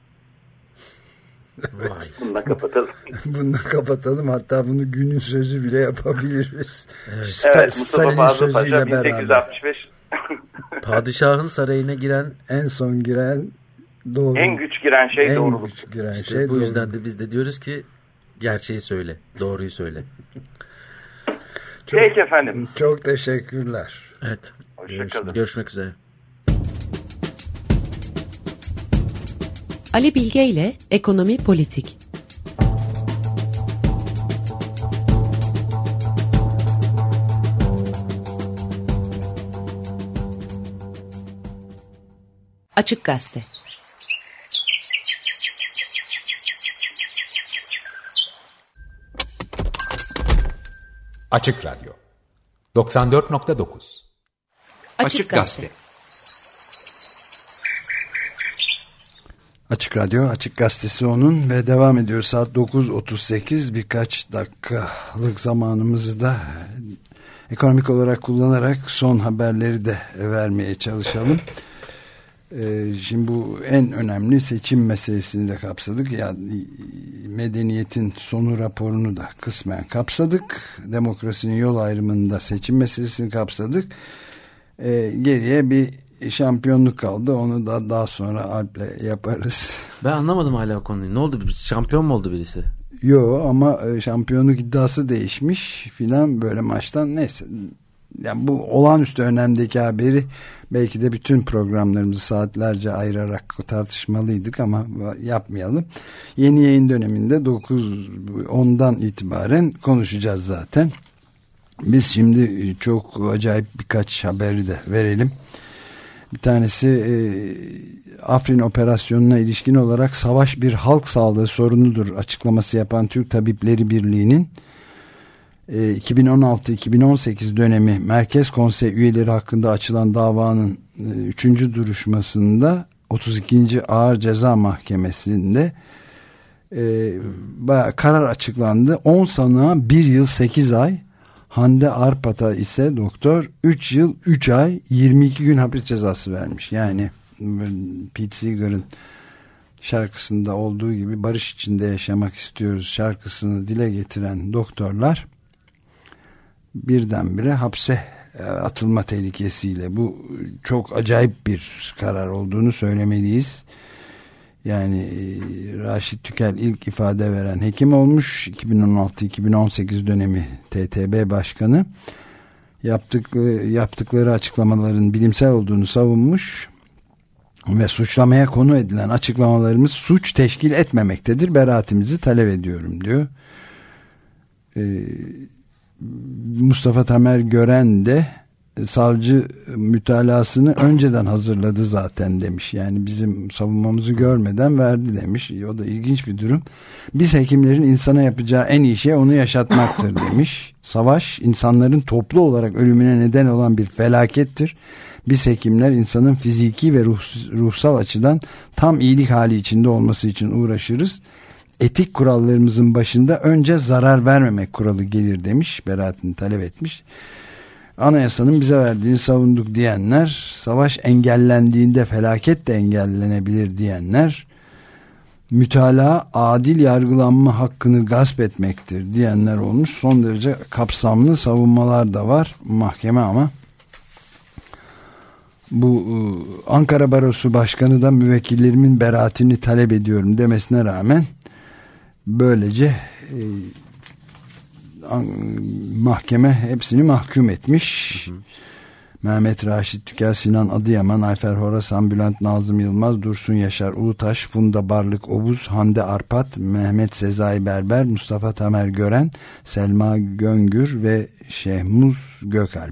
Evet. Bununla kapatalım. Bununla kapatalım. Hatta bunu günün sözü bile yapabiliriz. Evet, Sta- evet Mustafa Fazıl Paşa bin sekiz yüz altmış beş. Padişahın sarayına giren, en son giren doğru. En güç giren şey en doğruluk. Güç giren işte şey bu doğru. yüzden de biz de diyoruz ki gerçeği söyle, doğruyu söyle. Çok, Peki efendim. Çok teşekkürler. Evet. Hoşçakalın. Görüşmek üzere. Ali Bilge ile Ekonomi Politik. Açık Gazete. Açık Radyo doksan dört nokta dokuz Açık, Açık Gazete. Açık Radyo, Açık Gazetesi onun ve devam ediyor. Saat dokuz otuz sekiz, birkaç dakikalık zamanımızı da ekonomik olarak kullanarak son haberleri de vermeye çalışalım. Ee, şimdi bu en önemli seçim meselesini de kapsadık. Yani medeniyetin sonu raporunu da kısmen kapsadık. Demokrasinin yol ayrımında seçim meselesini kapsadık. Ee, geriye bir şampiyonluk kaldı. Onu da daha sonra Alp'le yaparız. Ben anlamadım hala konuyu. Ne oldu? Şampiyon mu oldu birisi? Yo, ama şampiyonluk iddiası değişmiş filan böyle maçtan. Neyse. Yani bu olağanüstü önemdeki haberi belki de bütün programlarımızı saatlerce ayırarak tartışmalıydık ama yapmayalım. Yeni yayın döneminde dokuz ondan itibaren konuşacağız zaten. Biz şimdi çok acayip birkaç haberi de verelim. Bir tanesi e, Afrin operasyonuna ilişkin olarak savaş bir halk sağlığı sorunudur açıklaması yapan Türk Tabipleri Birliği'nin e, iki bin on altı iki bin on sekiz dönemi Merkez Konsey üyeleri hakkında açılan davanın e, üçüncü duruşmasında otuz ikinci Ağır Ceza Mahkemesi'nde e, karar açıklandı. on sanığa bir yıl sekiz ay, Hande Arpat'a ise doktor üç yıl üç ay yirmi iki gün hapis cezası vermiş. Yani Pete Seeger'ın şarkısında olduğu gibi barış içinde yaşamak istiyoruz şarkısını dile getiren doktorlar birdenbire hapse atılma tehlikesiyle, bu çok acayip bir karar olduğunu söylemeliyiz. Yani Raşit Tükel ilk ifade veren hekim olmuş. iki bin on altı iki bin on sekiz dönemi T T B Başkanı. Yaptıkları, yaptıkları açıklamaların bilimsel olduğunu savunmuş ve suçlamaya konu edilen açıklamalarımız suç teşkil etmemektedir. Beraatimizi talep ediyorum diyor. Ee, Mustafa Tamer Gören de savcı mütalasını önceden hazırladı zaten demiş. Yani bizim savunmamızı görmeden verdi demiş. O da ilginç bir durum. Biz hekimlerin insana yapacağı en iyi şey onu yaşatmaktır demiş. Savaş insanların toplu olarak ölümüne neden olan bir felakettir. Biz hekimler insanın fiziki ve ruh, ruhsal açıdan tam iyilik hali içinde olması için uğraşırız. Etik kurallarımızın başında önce zarar vermemek kuralı gelir demiş. Beraatini talep etmiş. Anayasanın bize verdiğini savunduk diyenler, savaş engellendiğinde felaket de engellenebilir diyenler, mütalaa adil yargılanma hakkını gasp etmektir diyenler olmuş. Son derece kapsamlı savunmalar da var mahkeme ama bu Ankara Barosu Başkanı da müvekkillerimin beraatini talep ediyorum demesine rağmen böylece e, mahkeme hepsini mahkum etmiş. Hı hı. Mehmet Raşit Tükel, Sinan Adıyaman, Ayfer Horasan, Bülent Nazım Yılmaz, Dursun Yaşar Ulutaş, Funda Barlık Obuz, Hande Arpat, Mehmet Sezai Berber, Mustafa Tamer Gören, Selma Göngür ve Şehmuz Gökalp.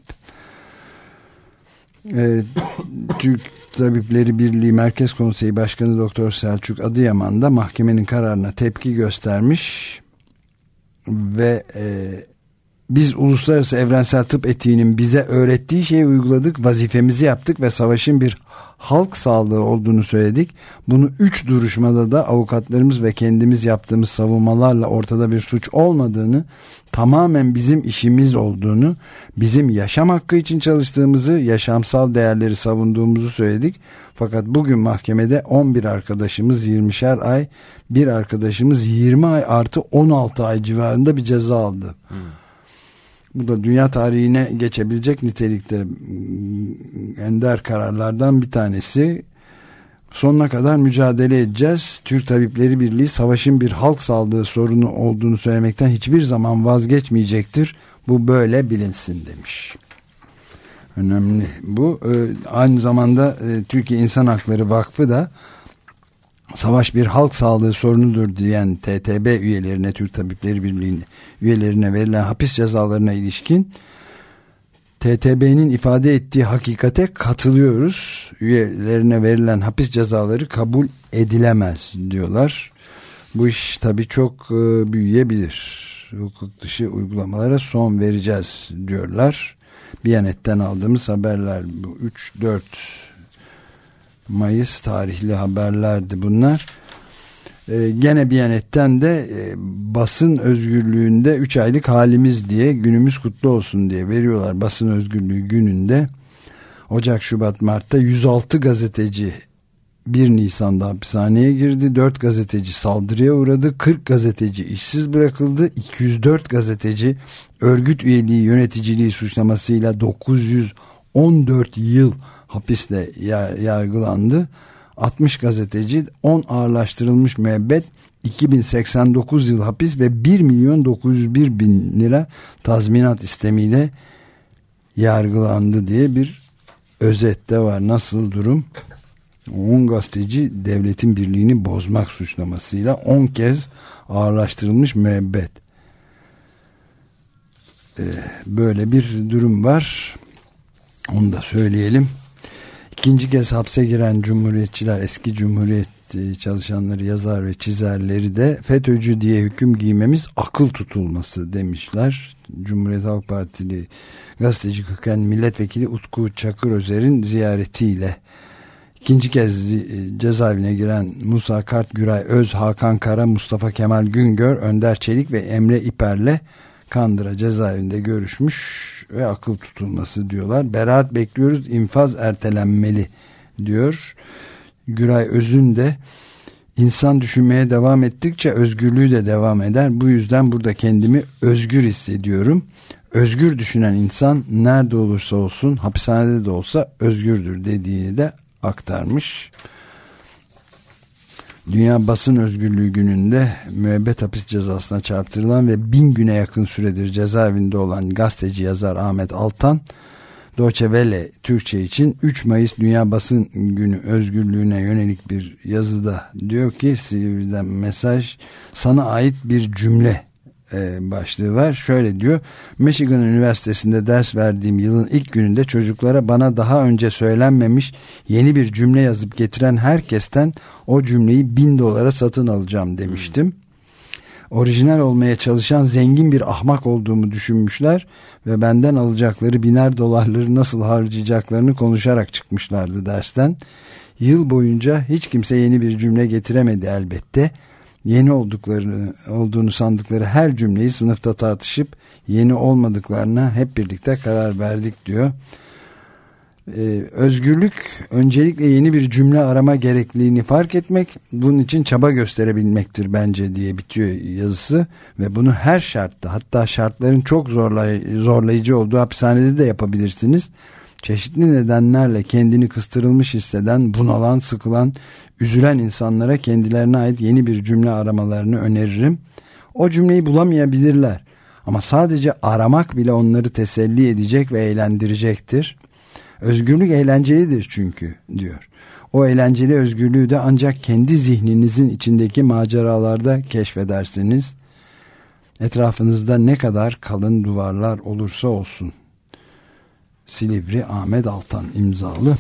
Ee, Türk Tabipleri Birliği Merkez Konseyi Başkanı Doktor Selçuk Adıyaman da mahkemenin kararına tepki göstermiş ve e, biz uluslararası evrensel tıp etiğinin bize öğrettiği şeyi uyguladık, vazifemizi yaptık ve savaşın bir halk sağlığı olduğunu söyledik. Bunu üç duruşmada da avukatlarımız ve kendimiz yaptığımız savunmalarla ortada bir suç olmadığını, tamamen bizim işimiz olduğunu, bizim yaşam hakkı için çalıştığımızı, yaşamsal değerleri savunduğumuzu söyledik. Fakat bugün mahkemede on bir arkadaşımız yirmişer ay, bir arkadaşımız yirmi ay artı on altı ay civarında bir ceza aldı. Hmm. Bu da dünya tarihine geçebilecek nitelikte ender kararlardan bir tanesi. Sonuna kadar mücadele edeceğiz. Türk Tabipleri Birliği savaşın bir halk sağlığı sorunu olduğunu söylemekten hiçbir zaman vazgeçmeyecektir. Bu böyle bilinsin demiş. Önemli bu. Aynı zamanda Türkiye İnsan Hakları Vakfı da savaş bir halk sağlığı sorunudur diyen T T B üyelerine, Türk Tabipleri Birliği üyelerine verilen hapis cezalarına ilişkin T T B'nin ifade ettiği hakikate katılıyoruz. Üyelerine verilen hapis cezaları kabul edilemez diyorlar. Bu iş tabii çok büyüyebilir. hukuk dışı uygulamalara son vereceğiz diyorlar. Biyanet'ten aldığımız haberler bu. üç dört Mayıs tarihli haberlerdi bunlar. Ee, gene Biyanet'ten de e, basın özgürlüğünde üç aylık halimiz diye, günümüz kutlu olsun diye veriyorlar. Basın özgürlüğü gününde Ocak, Şubat, Mart'ta yüz altı gazeteci bir Nisan'da hapishaneye girdi. dört gazeteci saldırıya uğradı. kırk gazeteci işsiz bırakıldı. iki yüz dört gazeteci örgüt üyeliği, yöneticiliği suçlamasıyla dokuz yüz on dört yıl hapisle yargılandı. altmış gazeteci on ağırlaştırılmış müebbet, iki bin seksen dokuz yıl hapis ve bir milyon dokuz yüz bir bin lira tazminat istemiyle yargılandı diye bir özette var. Nasıl durum? on gazeteci devletin birliğini bozmak suçlamasıyla on kez ağırlaştırılmış müebbet. Ee, böyle bir durum var. Onu da söyleyelim. İkinci kez hapse giren cumhuriyetçiler, eski cumhuriyet çalışanları, yazar ve çizerleri de FETÖ'cü diye hüküm giymemiz akıl tutulması demişler. Cumhuriyet Halk Partili gazeteci köken milletvekili Utku Çakırözer'in ziyaretiyle ikinci kez cezaevine giren Musa Kart, Güray Öz, Hakan Kara, Mustafa Kemal Güngör, Önder Çelik ve Emre İper'le Kandıra cezaevinde görüşmüş ve akıl tutulması diyorlar. Beraat bekliyoruz, infaz ertelenmeli diyor. Güray Öz'ün de insan düşünmeye devam ettikçe özgürlüğü de devam eder. Bu yüzden burada kendimi özgür hissediyorum. Özgür düşünen insan nerede olursa olsun, hapishanede de olsa özgürdür dediğini de aktarmış. Dünya Basın Özgürlüğü gününde müebbet hapis cezasına çarptırılan ve bin güne yakın süredir cezaevinde olan gazeteci yazar Ahmet Altan, Deutsche Welle Türkçe için üç Mayıs Dünya Basın Günü özgürlüğüne yönelik bir yazıda diyor ki, Sivri'den mesaj, sana ait bir cümle e, başlığı var. Şöyle diyor: Michigan Üniversitesi'nde ders verdiğim yılın ilk gününde çocuklara bana daha önce söylenmemiş yeni bir cümle yazıp getiren herkesten o cümleyi bin dolara satın alacağım demiştim. Orijinal olmaya çalışan zengin bir ahmak olduğumu düşünmüşler ve benden alacakları biner dolarları nasıl harcayacaklarını konuşarak çıkmışlardı dersten. Yıl boyunca hiç kimse yeni bir cümle getiremedi elbette. Yeni olduklarını olduğunu sandıkları her cümleyi sınıfta tartışıp yeni olmadıklarına hep birlikte karar verdik diyor. Ee, özgürlük öncelikle yeni bir cümle arama gerekliliğini fark etmek, bunun için çaba gösterebilmektir bence diye bitiyor yazısı ve bunu her şartta, hatta şartların çok zorlay- zorlayıcı olduğu hapishanede de yapabilirsiniz. Çeşitli nedenlerle kendini kıstırılmış hisseden, bunalan, sıkılan, üzülen insanlara kendilerine ait yeni bir cümle aramalarını öneririm. O cümleyi bulamayabilirler ama sadece aramak bile onları teselli edecek ve eğlendirecektir. Özgürlük eğlencelidir çünkü diyor. O eğlenceli özgürlüğü de ancak kendi zihninizin içindeki maceralarda keşfedersiniz. Etrafınızda ne kadar kalın duvarlar olursa olsun. Silivri, Ahmet Altan imzalı.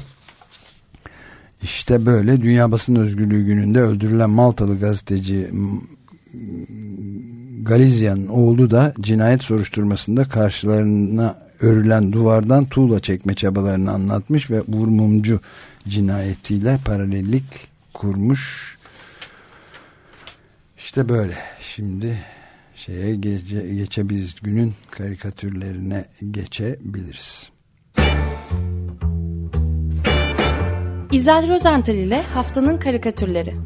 İşte böyle Dünya Basın Özgürlüğü gününde öldürülen Maltalı gazeteci Galizia'nın oğlu da cinayet soruşturmasında karşılarına örülen duvardan tuğla çekme çabalarını anlatmış ve Uğur Mumcu cinayetiyle paralellik kurmuş. İşte böyle. Şimdi şeye geçe, geçebiliriz. Günün karikatürlerine geçebiliriz. İzel Rozental ile Haftanın Karikatürleri.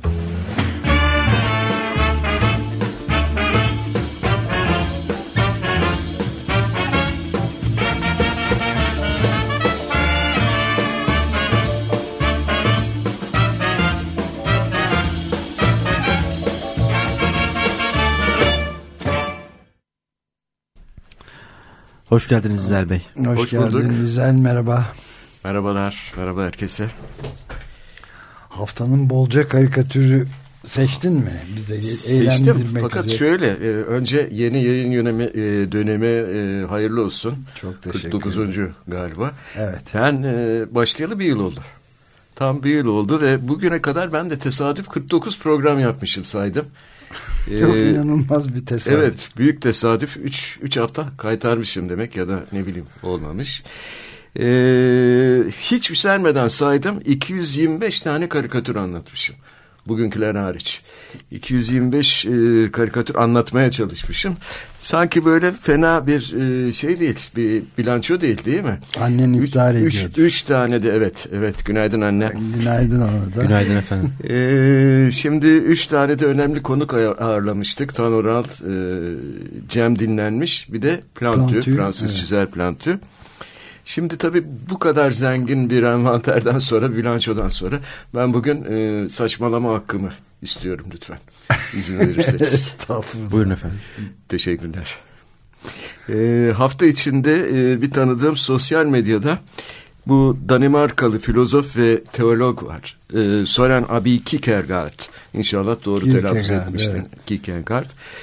Hoş geldiniz İzel Bey. Hoş, Hoş geldin bulduk. İzel, merhaba. Merhabalar, merhaba herkese. Haftanın bolca karikatürü seçtin mi? Bize Seçtim fakat üzere. şöyle e, önce yeni yayın yönemi, e, dönemi e, hayırlı olsun. Çok teşekkür kırk dokuzuncu galiba. Evet. Ben e, başlayalı bir yıl oldu. Tam bir yıl oldu ve bugüne kadar ben de tesadüf kırk dokuz program yapmışım saydım. Çok ee, inanılmaz bir tesadüf. Evet, büyük tesadüf. Üç, üç hafta kaytarmışım demek ya da ne bileyim olmamış. Ee, hiç üstlenmeden saydım, iki yüz yirmi beş tane karikatür anlatmışım. Bugünküler hariç. iki yüz yirmi beş e, karikatür anlatmaya çalışmışım. Sanki böyle fena bir e, şey değil, bir bilanço değil, değil mi? Annen iftar ediyor. Üç, üç tane de evet, evet. Günaydın anne. Günaydın ona da. Günaydın efendim. Ee, şimdi üç tane de önemli konuk ağırlamıştık. Tanoral, e, Cem Dinlenmiş, bir de Plantü, Plantü Fransız evet. çizer Plantü. Şimdi tabii bu kadar zengin bir envanterden sonra, bilançodan sonra ben bugün e, saçmalama hakkımı istiyorum lütfen. İzin verirseniz. Estağfurullah. Buyurun efendim. Teşekkürler. E, hafta içinde e, bir tanıdığım sosyal medyada bu Danimarkalı filozof ve teolog var. E, Søren Abi Kierkegaard. İnşallah doğru telaffuz etmiştim. Evet. Kierkegaard.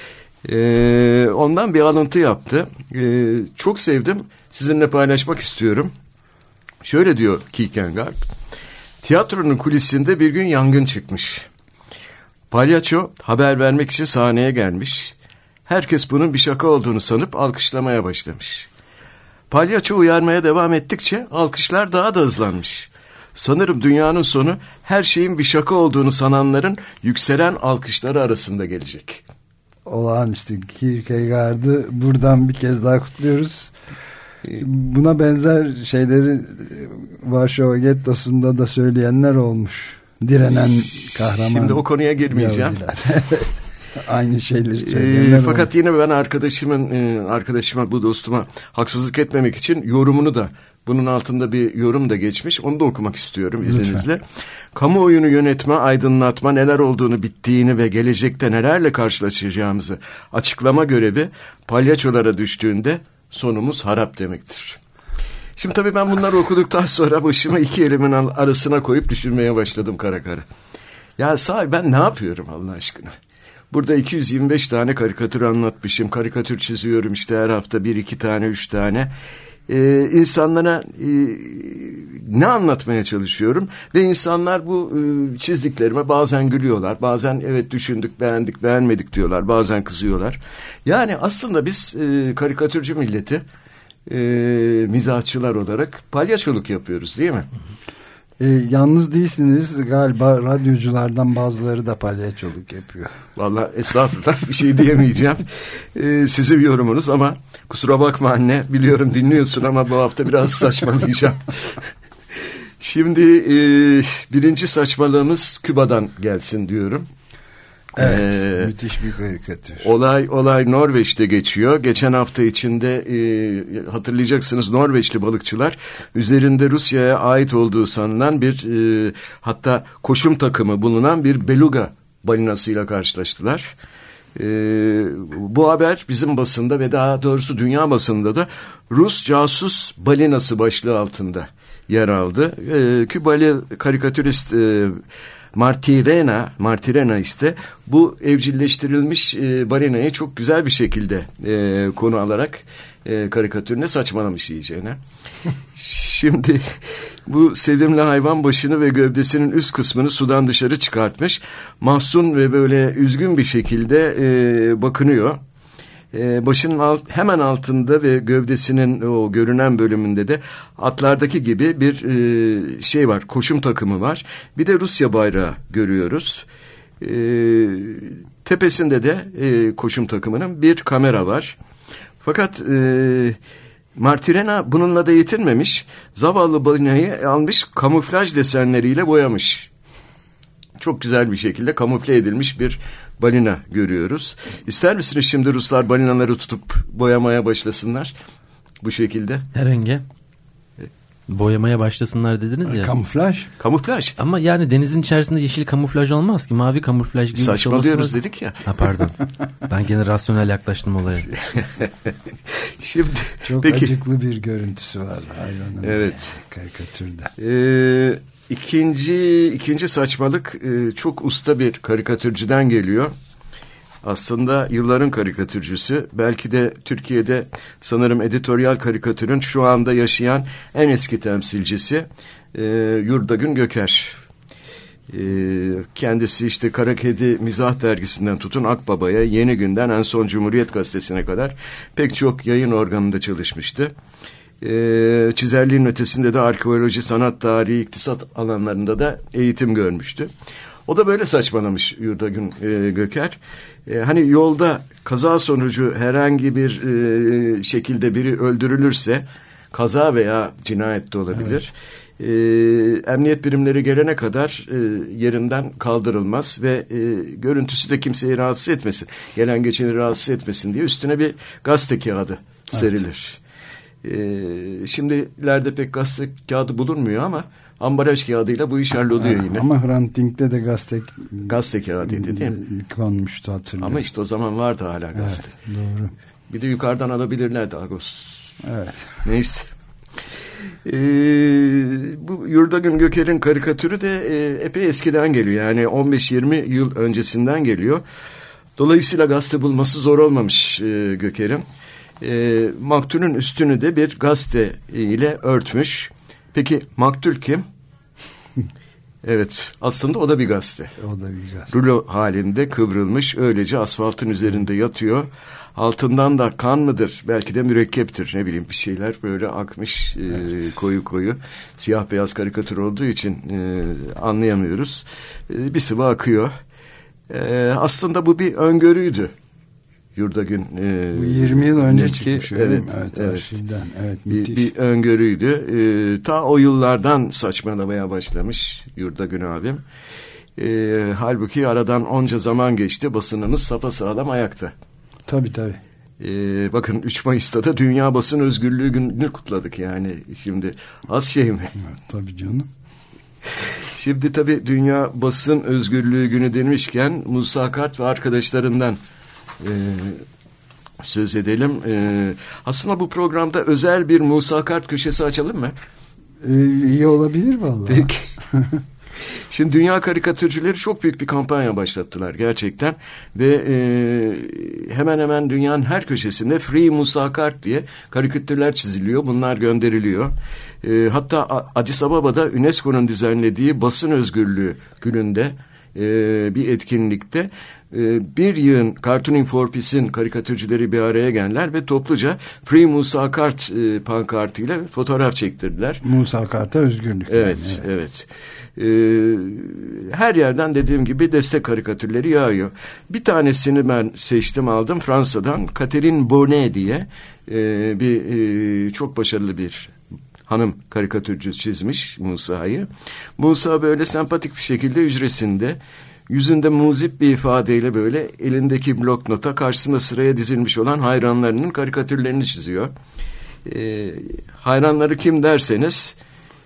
E, ondan bir alıntı yaptı. E, çok sevdim. Sizinle paylaşmak istiyorum. Şöyle diyor Kierkegaard. Tiyatronun kulisinde bir gün yangın çıkmış. Palyaço haber vermek için sahneye gelmiş. Herkes bunun bir şaka olduğunu sanıp alkışlamaya başlamış. Palyaço uyarmaya devam ettikçe alkışlar daha da hızlanmış. Sanırım dünyanın sonu her şeyin bir şaka olduğunu sananların yükselen alkışları arasında gelecek. Olağanüstü. Kierkegaard'ı buradan bir kez daha kutluyoruz. Buna benzer şeyleri Varşova Gettosu'nda da söyleyenler olmuş. Direnen kahraman. Şimdi o konuya girmeyeceğim. Aynı şeyleri söyleyenler e, Fakat olmuş. yine ben arkadaşımın e, arkadaşıma, bu dostuma haksızlık etmemek için yorumunu da, bunun altında bir yorum da geçmiş. Onu da okumak istiyorum izninizle. Lütfen. Kamuoyunu yönetme, aydınlatma, neler olduğunu, bittiğini ve gelecekte nelerle karşılaşacağımızı açıklama görevi palyaçolara düştüğünde sonumuz harap demektir. Şimdi tabii ben bunları okuduktan sonra başımı iki elimin arasına koyup düşünmeye başladım kara kara. Ya sahi ben ne yapıyorum Allah aşkına? Burada iki yüz yirmi beş tane karikatür anlatmışım. Karikatür çiziyorum işte her hafta bir iki tane, üç tane. Ee, insanlara e, ne anlatmaya çalışıyorum? Ve insanlar bu e, çizdiklerime bazen gülüyorlar. Bazen evet düşündük, beğendik, beğenmedik diyorlar. Bazen kızıyorlar. Yani aslında biz e, karikatürcü milleti, e, mizahçılar olarak palyaçoluk yapıyoruz değil mi? E, yalnız değilsiniz galiba, radyoculardan bazıları da palyaçoluk yapıyor. Vallahi estağfurullah bir şey diyemeyeceğim. E, sizin yorumunuz ama kusura bakma anne, biliyorum dinliyorsun ama bu hafta biraz saçmalayacağım. Şimdi e, birinci saçmalığımız Küba'dan gelsin diyorum. Evet, ee, müthiş bir karikatür. Olay olay Norveç'te geçiyor. Geçen hafta içinde e, hatırlayacaksınız, Norveçli balıkçılar üzerinde Rusya'ya ait olduğu sanılan bir e, hatta koşum takımı bulunan bir beluga balinasıyla karşılaştılar. E, bu haber bizim basında ve daha doğrusu dünya basında da Rus casus balinası başlığı altında yer aldı. E, Kübalı karikatürist e, Martirena, Martirena işte bu evcilleştirilmiş e, balinayı çok güzel bir şekilde e, konu alarak e, karikatürüne saçmalamış iyicene. Şimdi bu sevimli hayvan başını ve gövdesinin üst kısmını sudan dışarı çıkartmış. Mahzun ve böyle üzgün bir şekilde e, bakınıyor. Ee, başının alt, hemen altında ve gövdesinin o görünen bölümünde de atlardaki gibi bir e, şey var, koşum takımı var. Bir de Rusya bayrağı görüyoruz. E, tepesinde de e, koşum takımının bir kamera var. Fakat e, Martirena bununla da yetinmemiş. Zavallı balinayı almış, kamuflaj desenleriyle boyamış. Çok güzel bir şekilde kamufle edilmiş bir balina görüyoruz. İster misiniz şimdi Ruslar balinaları tutup boyamaya başlasınlar bu şekilde? Ne rengi? Boyamaya başlasınlar dediniz ya. Kamuflaj. Kamuflaj. Ama yani denizin içerisinde yeşil kamuflaj olmaz ki. Mavi kamuflaj gibi. Saçmalıyoruz dedik ya. Ha, pardon. Ben gene rasyonel yaklaştım olaya. Şimdi çok peki. Acıklı bir görüntüsü var hayvanın. Evet. Karikatürde. Ee, ikinci ikinci saçmalık e, çok usta bir karikatürcüden geliyor. Aslında yılların karikatürcüsü, belki de Türkiye'de sanırım editoryal karikatürün şu anda yaşayan en eski temsilcisi e, Yurdagün Göker. Kendisi işte Kara Kedi Mizah Dergisi'nden tutun Akbaba'ya, Yeni Gün'den en son Cumhuriyet Gazetesi'ne kadar pek çok yayın organında çalışmıştı. Çizerliğin ötesinde de arkeoloji, sanat tarihi, iktisat alanlarında da eğitim görmüştü. O da böyle saçmalamış Yurdagün e, Göker. E, hani yolda kaza sonucu herhangi bir e, şekilde biri öldürülürse, kaza veya cinayet de olabilir. Evet. E, emniyet birimleri gelene kadar e, yerinden kaldırılmaz ve e, görüntüsü de kimseyi rahatsız etmesin, gelen geçeni rahatsız etmesin diye üstüne bir gazete kağıdı serilir. Evet. E, şimdilerde pek gazete kağıdı bulunmuyor ama ambalaj kağıdıyla bu iş halloluyor yine. Ama Hrant Dink'te de gazete, gazete kağıdıydı değil mi? Konmuştu, hatırlıyorum. Ama işte o zaman vardı hala gazete. Evet, doğru. Bir de yukarıdan alabilirlerdi Ağustos. Evet. Neyse. Ee, bu Yurdagün Göker'in karikatürü de e, epey eskiden geliyor. Yani on beş yirmi yıl öncesinden geliyor. Dolayısıyla gazete bulması zor olmamış e, Göker'in. E, maktulün üstünü de bir gazete ile örtmüş. Peki maktul kim? Evet, aslında o da bir gazete. O da bir gazete. Rulo halinde kıvrılmış, öylece asfaltın üzerinde yatıyor. Altından da kan mıdır? Belki de mürekkeptir. Ne bileyim, bir şeyler böyle akmış, evet. e, koyu koyu. Siyah beyaz karikatür olduğu için e, anlayamıyoruz. E, bir sıvı akıyor. E, aslında bu bir öngörüydü. Yurdagün e, bu yirmi yıl önce ki, çıkmış. Evet, evet, evet. Arşivden. Evet, bir, bir öngörüydü. E, ta o yıllardan saçmalamaya başlamış Yurdagün abim. E, halbuki aradan onca zaman geçti. Basınımız sapasağlam ayakta. Tabii tabii. Ee, bakın üç Mayıs'ta da Dünya Basın Özgürlüğü Günü'nü kutladık yani. Şimdi az şey mi? Evet, tabii canım. Şimdi tabii Dünya Basın Özgürlüğü Günü denmişken Musa Kart ve arkadaşlarından e, söz edelim. E, aslında bu programda özel bir Musa Kart köşesi açalım mı? Ee, iyi olabilir vallahi. Peki. Şimdi dünya karikatürcüleri çok büyük bir kampanya başlattılar gerçekten ve e, hemen hemen dünyanın her köşesinde Free Musa Kart diye karikatürler çiziliyor, bunlar gönderiliyor. E, hatta Addis Ababa'da UNESCO'nun düzenlediği basın özgürlüğü gününde e, bir etkinlikte e, bir yığın Cartooning for Peace'in karikatürcüleri bir araya geldiler ve topluca Free Musa Kart e, pankartıyla fotoğraf çektirdiler. Musa Kart'a özgürlük. Evet, yani, evet. evet. Ee, her yerden dediğim gibi destek karikatürleri yağıyor. Bir tanesini ben seçtim, aldım Fransa'dan. Catherine Bonnet diye e, bir e, çok başarılı bir hanım karikatürcü çizmiş Musa'yı. Musa böyle sempatik bir şekilde hücresinde, yüzünde muzip bir ifadeyle böyle elindeki bloknota karşısında sıraya dizilmiş olan hayranlarının karikatürlerini çiziyor. E, hayranları kim derseniz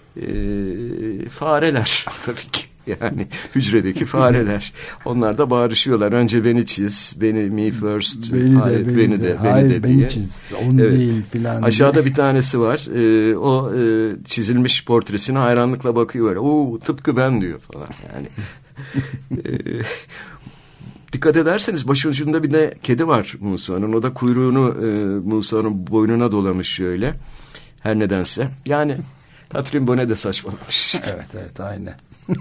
Ee, fareler tabii ki, yani hücredeki fareler. Onlar da bağırışıyorlar, önce beni çiz, beni me first, beni hayır, de, beni, beni de, de, hayır, beni de beni diye. çiz, onu evet. değil filan. Aşağıda diye. bir tanesi var, ee, o e, çizilmiş portresine hayranlıkla bakıyor böyle, oo tıpkı ben diyor falan yani. ee, Dikkat ederseniz başucunda bir de kedi var Musa'nın, o da kuyruğunu e, Musa'nın boynuna dolamış şöyle, her nedense yani. Catherine Bonnet de saçmalamış. Evet evet aynen.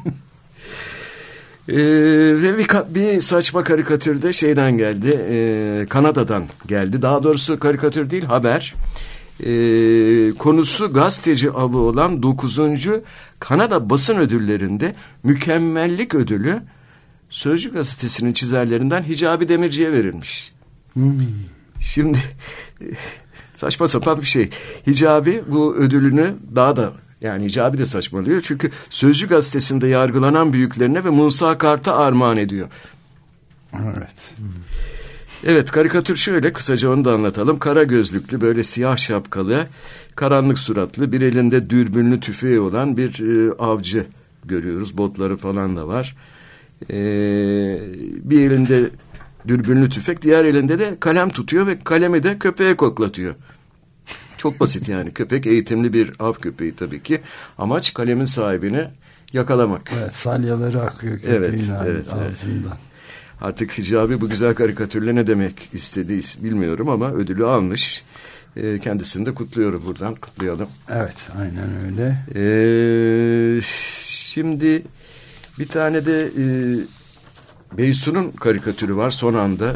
ee, ve bir, bir saçma karikatür de şeyden geldi. E, Kanada'dan geldi. Daha doğrusu karikatür değil, haber. E, konusu gazeteci avı olan dokuzuncu Kanada Basın Ödülleri'nde mükemmellik ödülü Sözcü gazetesinin çizerlerinden Hicabi Demirci'ye verilmiş. Hmm. Şimdi saçma sapan bir şey. Hicabi bu ödülünü daha da, yani Hicabi de saçmalıyor. Çünkü Sözcü gazetesinde yargılanan büyüklerine ve Musa Kart'a armağan ediyor. Evet. Evet, karikatür şöyle, kısaca onu da anlatalım. Kara gözlüklü, böyle siyah şapkalı, karanlık suratlı, bir elinde dürbünlü tüfeği olan bir e, avcı görüyoruz. Botları falan da var. E, bir elinde dürbünlü tüfek, diğer elinde de kalem tutuyor ve kalemi de köpeğe koklatıyor. Çok basit yani. Köpek eğitimli bir av köpeği tabii ki. Amaç kalemin sahibini yakalamak. Evet, salyaları akıyor köpeğin evet, evet, ağzından. Evet. Artık Hicabi bu güzel karikatürle ne demek istediği bilmiyorum ama ödülü almış. E, kendisini de kutluyorum buradan. Kutlayalım. Evet, aynen öyle. E, şimdi Bir tane de e, Beysun'un karikatürü var son anda.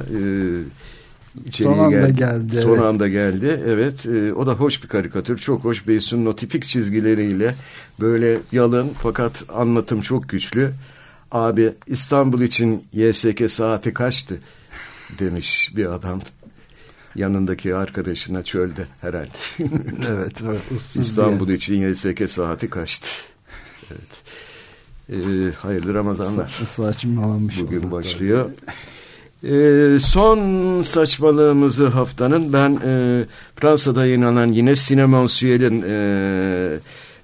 E, son anda geldi. geldi son evet. anda geldi. Evet. E, o da hoş bir karikatür. Çok hoş. Beysun'un o tipik çizgileriyle böyle yalın fakat anlatım çok güçlü. Abi İstanbul için Y S K saati kaçtı demiş bir adam. Yanındaki arkadaşına çölde herhalde. Evet. İstanbul diye. için Y S K saati kaçtı. Evet. Ee, hayırlı Ramazanlar. Saçmalamış. Bugün başlıyor. Ee, son saçmalığımızı haftanın ben e, Fransa'da yayınlanan yine Sinemensuel'in e,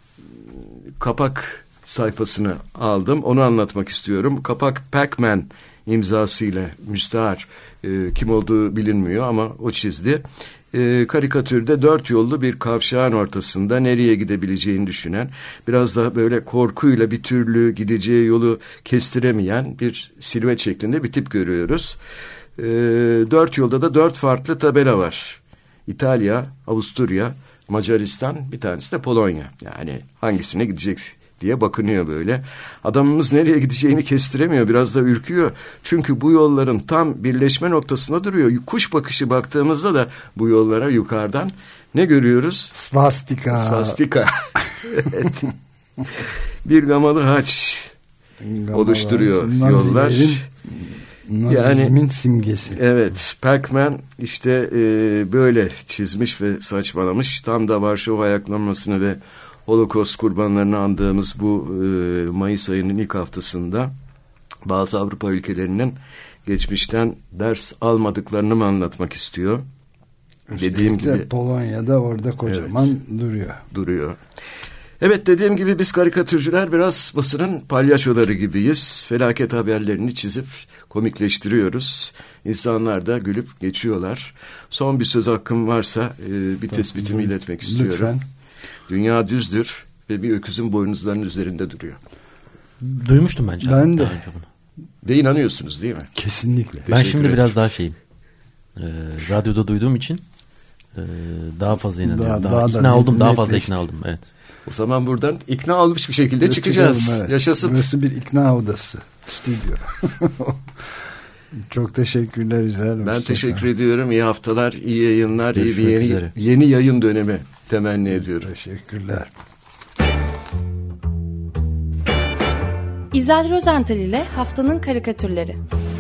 kapak sayfasını aldım. Onu anlatmak istiyorum. Kapak Pac-Man imzasıyla müstahar. E, kim olduğu bilinmiyor ama o çizdi. E, karikatürde dört yollu bir kavşağın ortasında nereye gidebileceğini düşünen, biraz da böyle korkuyla bir türlü gideceği yolu kestiremeyen bir silüet şeklinde bir tip görüyoruz. E, dört yolda da dört farklı tabela var. İtalya, Avusturya, Macaristan, bir tanesi de Polonya. Yani hangisine gidecek diye bakınıyor böyle. Adamımız nereye gideceğini kestiremiyor. Biraz da ürküyor. Çünkü bu yolların tam birleşme noktasında duruyor. Kuş bakışı baktığımızda da bu yollara yukarıdan ne görüyoruz? Svastika. Svastika. Evet. Bir gamalı haç Gamalı oluşturuyor Nazilerin, yollar. Nazizmin yani, simgesi. Evet. Pac-Man işte e, böyle çizmiş ve saçmalamış. Tam da Varşova ayaklanmasını ve Holocaust kurbanlarını andığımız bu e, Mayıs ayının ilk haftasında bazı Avrupa ülkelerinin geçmişten ders almadıklarını mı anlatmak istiyor? Üstelik dediğim de gibi Polonya'da orada kocaman evet, duruyor. Duruyor. Evet, dediğim gibi biz karikatürcüler biraz basının palyaçoları gibiyiz. Felaket haberlerini çizip komikleştiriyoruz. İnsanlar da gülüp geçiyorlar. Son bir söz hakkım varsa e, bir tespitimi iletmek istiyorum. Lütfen. Dünya düzdür ve bir öküzün boynuzlarının üzerinde duruyor. Duymuştum bence. Ben de. Ve inanıyorsunuz değil mi? Kesinlikle. Ben şimdi ederim. Biraz daha şeyim. Ee, radyoda duyduğum için e, daha fazla inanıyorum. Daha, daha, daha ikna oldum. Daha fazla ikna oldum. Evet. O zaman buradan ikna olmuş bir şekilde evet, çıkacağız. Evet. Yaşasın. Burası bir ikna odası. Stüdyo. Çok teşekkürler İzel. Ben teşekkür ediyorum. İyi haftalar, iyi yayınlar, iyi bir yeni, yeni yayın dönemi temenni ediyorum. Teşekkürler. İzel Rozental ile Haftanın Karikatürleri.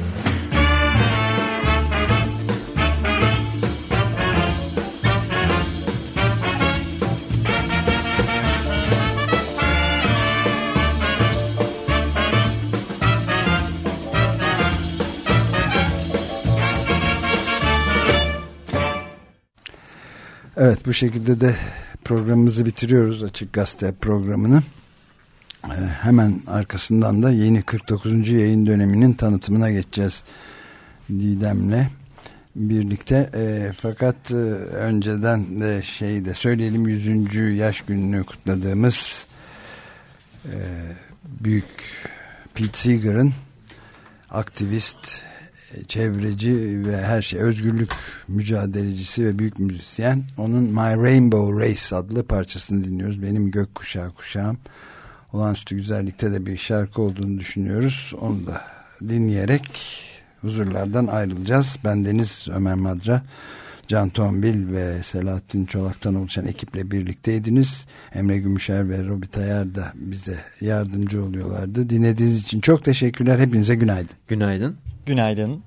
Evet, bu şekilde de programımızı bitiriyoruz, Açık Gazete programını. Ee, hemen arkasından da yeni kırk dokuzuncu yayın döneminin tanıtımına geçeceğiz Didem'le birlikte. E, fakat e, önceden de şey de söyleyelim, yüzüncü yaş gününü kutladığımız e, büyük Pete Seeger'ın aktivist, çevreci ve her şey özgürlük mücadelecisi ve büyük müzisyen. Onun My Rainbow Race adlı parçasını dinliyoruz. Benim gökkuşağı kuşağım. Olağanüstü güzellikte de bir şarkı olduğunu düşünüyoruz. Onu da dinleyerek huzurlardan ayrılacağız. Ben Deniz Ömer Madra, Can Tombil ve Selahattin Çolak'tan oluşan ekiple birlikteydiniz. Emre Gümüşer ve Robi Tayar da bize yardımcı oluyorlardı. Dinlediğiniz için çok teşekkürler. Hepinize günaydın. Günaydın. Günaydın.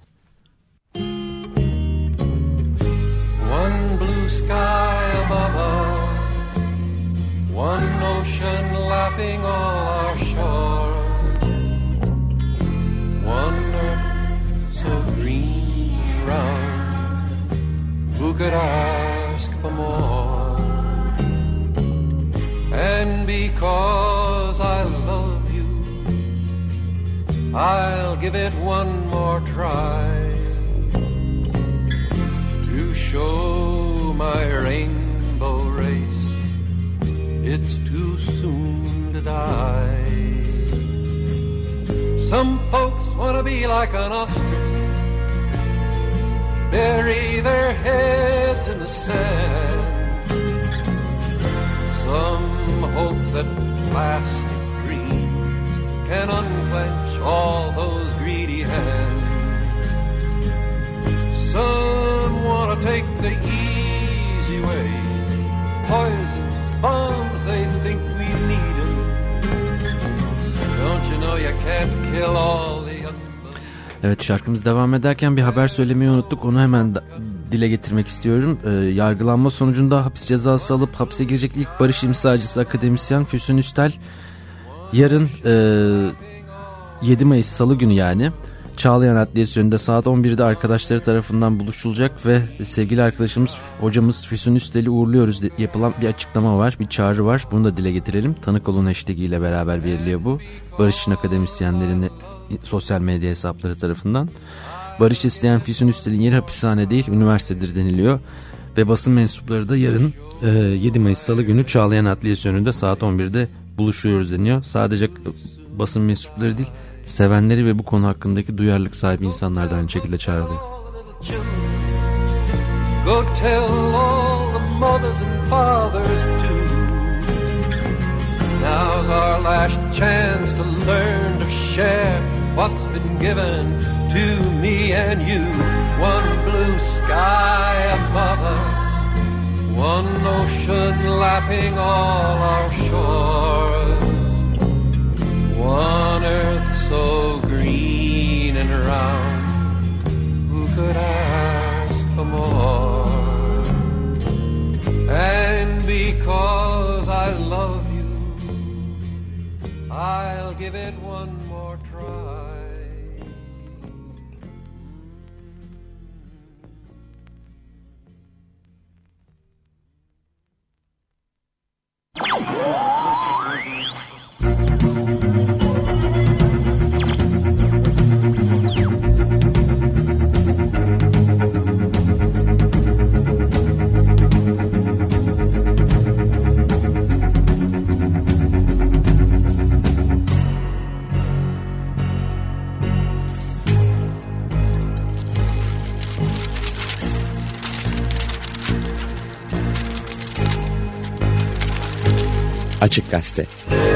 One blue sky above us, one ocean lapping all our shores, one earth so green round, who could ask for more? And because I love you, I'll give it one more try to show my rainbow race it's too soon to die. Some folks want to be like an ostrich, bury their heads in the sand. Some hope that plastic dreams can unclench all those greedy hands. Some wanna take the easy way, poisons, bombs, they think we need them. Don't you know you can't kill all the... Evet, şarkımız devam ederken bir haber söylemeyi unuttuk. Onu hemen da, dile getirmek istiyorum. Ee, yargılanma sonucunda hapis cezası alıp hapse girecek ilk barış imzacısı akademisyen Füsun Üstel yarın e, yedi Mayıs Salı günü yani Çağlayan Adliyesi önünde saat on birde arkadaşları tarafından buluşulacak ve sevgili arkadaşımız hocamız Füsun Üstel'i uğurluyoruz diye yapılan bir açıklama var, bir çağrı var. Bunu da dile getirelim. Tanık olun hashtag ile beraber veriliyor bu. Barış'ın akademisyenlerini sosyal medya hesapları tarafından. Barış isteyen Füsun Üstel'in yeri hapishane değil, üniversitedir deniliyor. Ve basın mensupları da yarın e, yedi Mayıs Salı günü Çağlayan Adliyesi önünde saat on birde buluşuyoruz deniyor. Sadece basın mensupları değil, sevenleri ve bu konu hakkındaki duyarlılık sahibi insanlar da aynı şekilde çağrılıyor. Go tell all the mothers and fathers too. Now's our last chance to learn to share what's been given to me and you. One blue sky above us, one ocean lapping all our shores, one earth so green and round, who could ask for more? And because I love you, I'll give it one more try. Açık Gazete.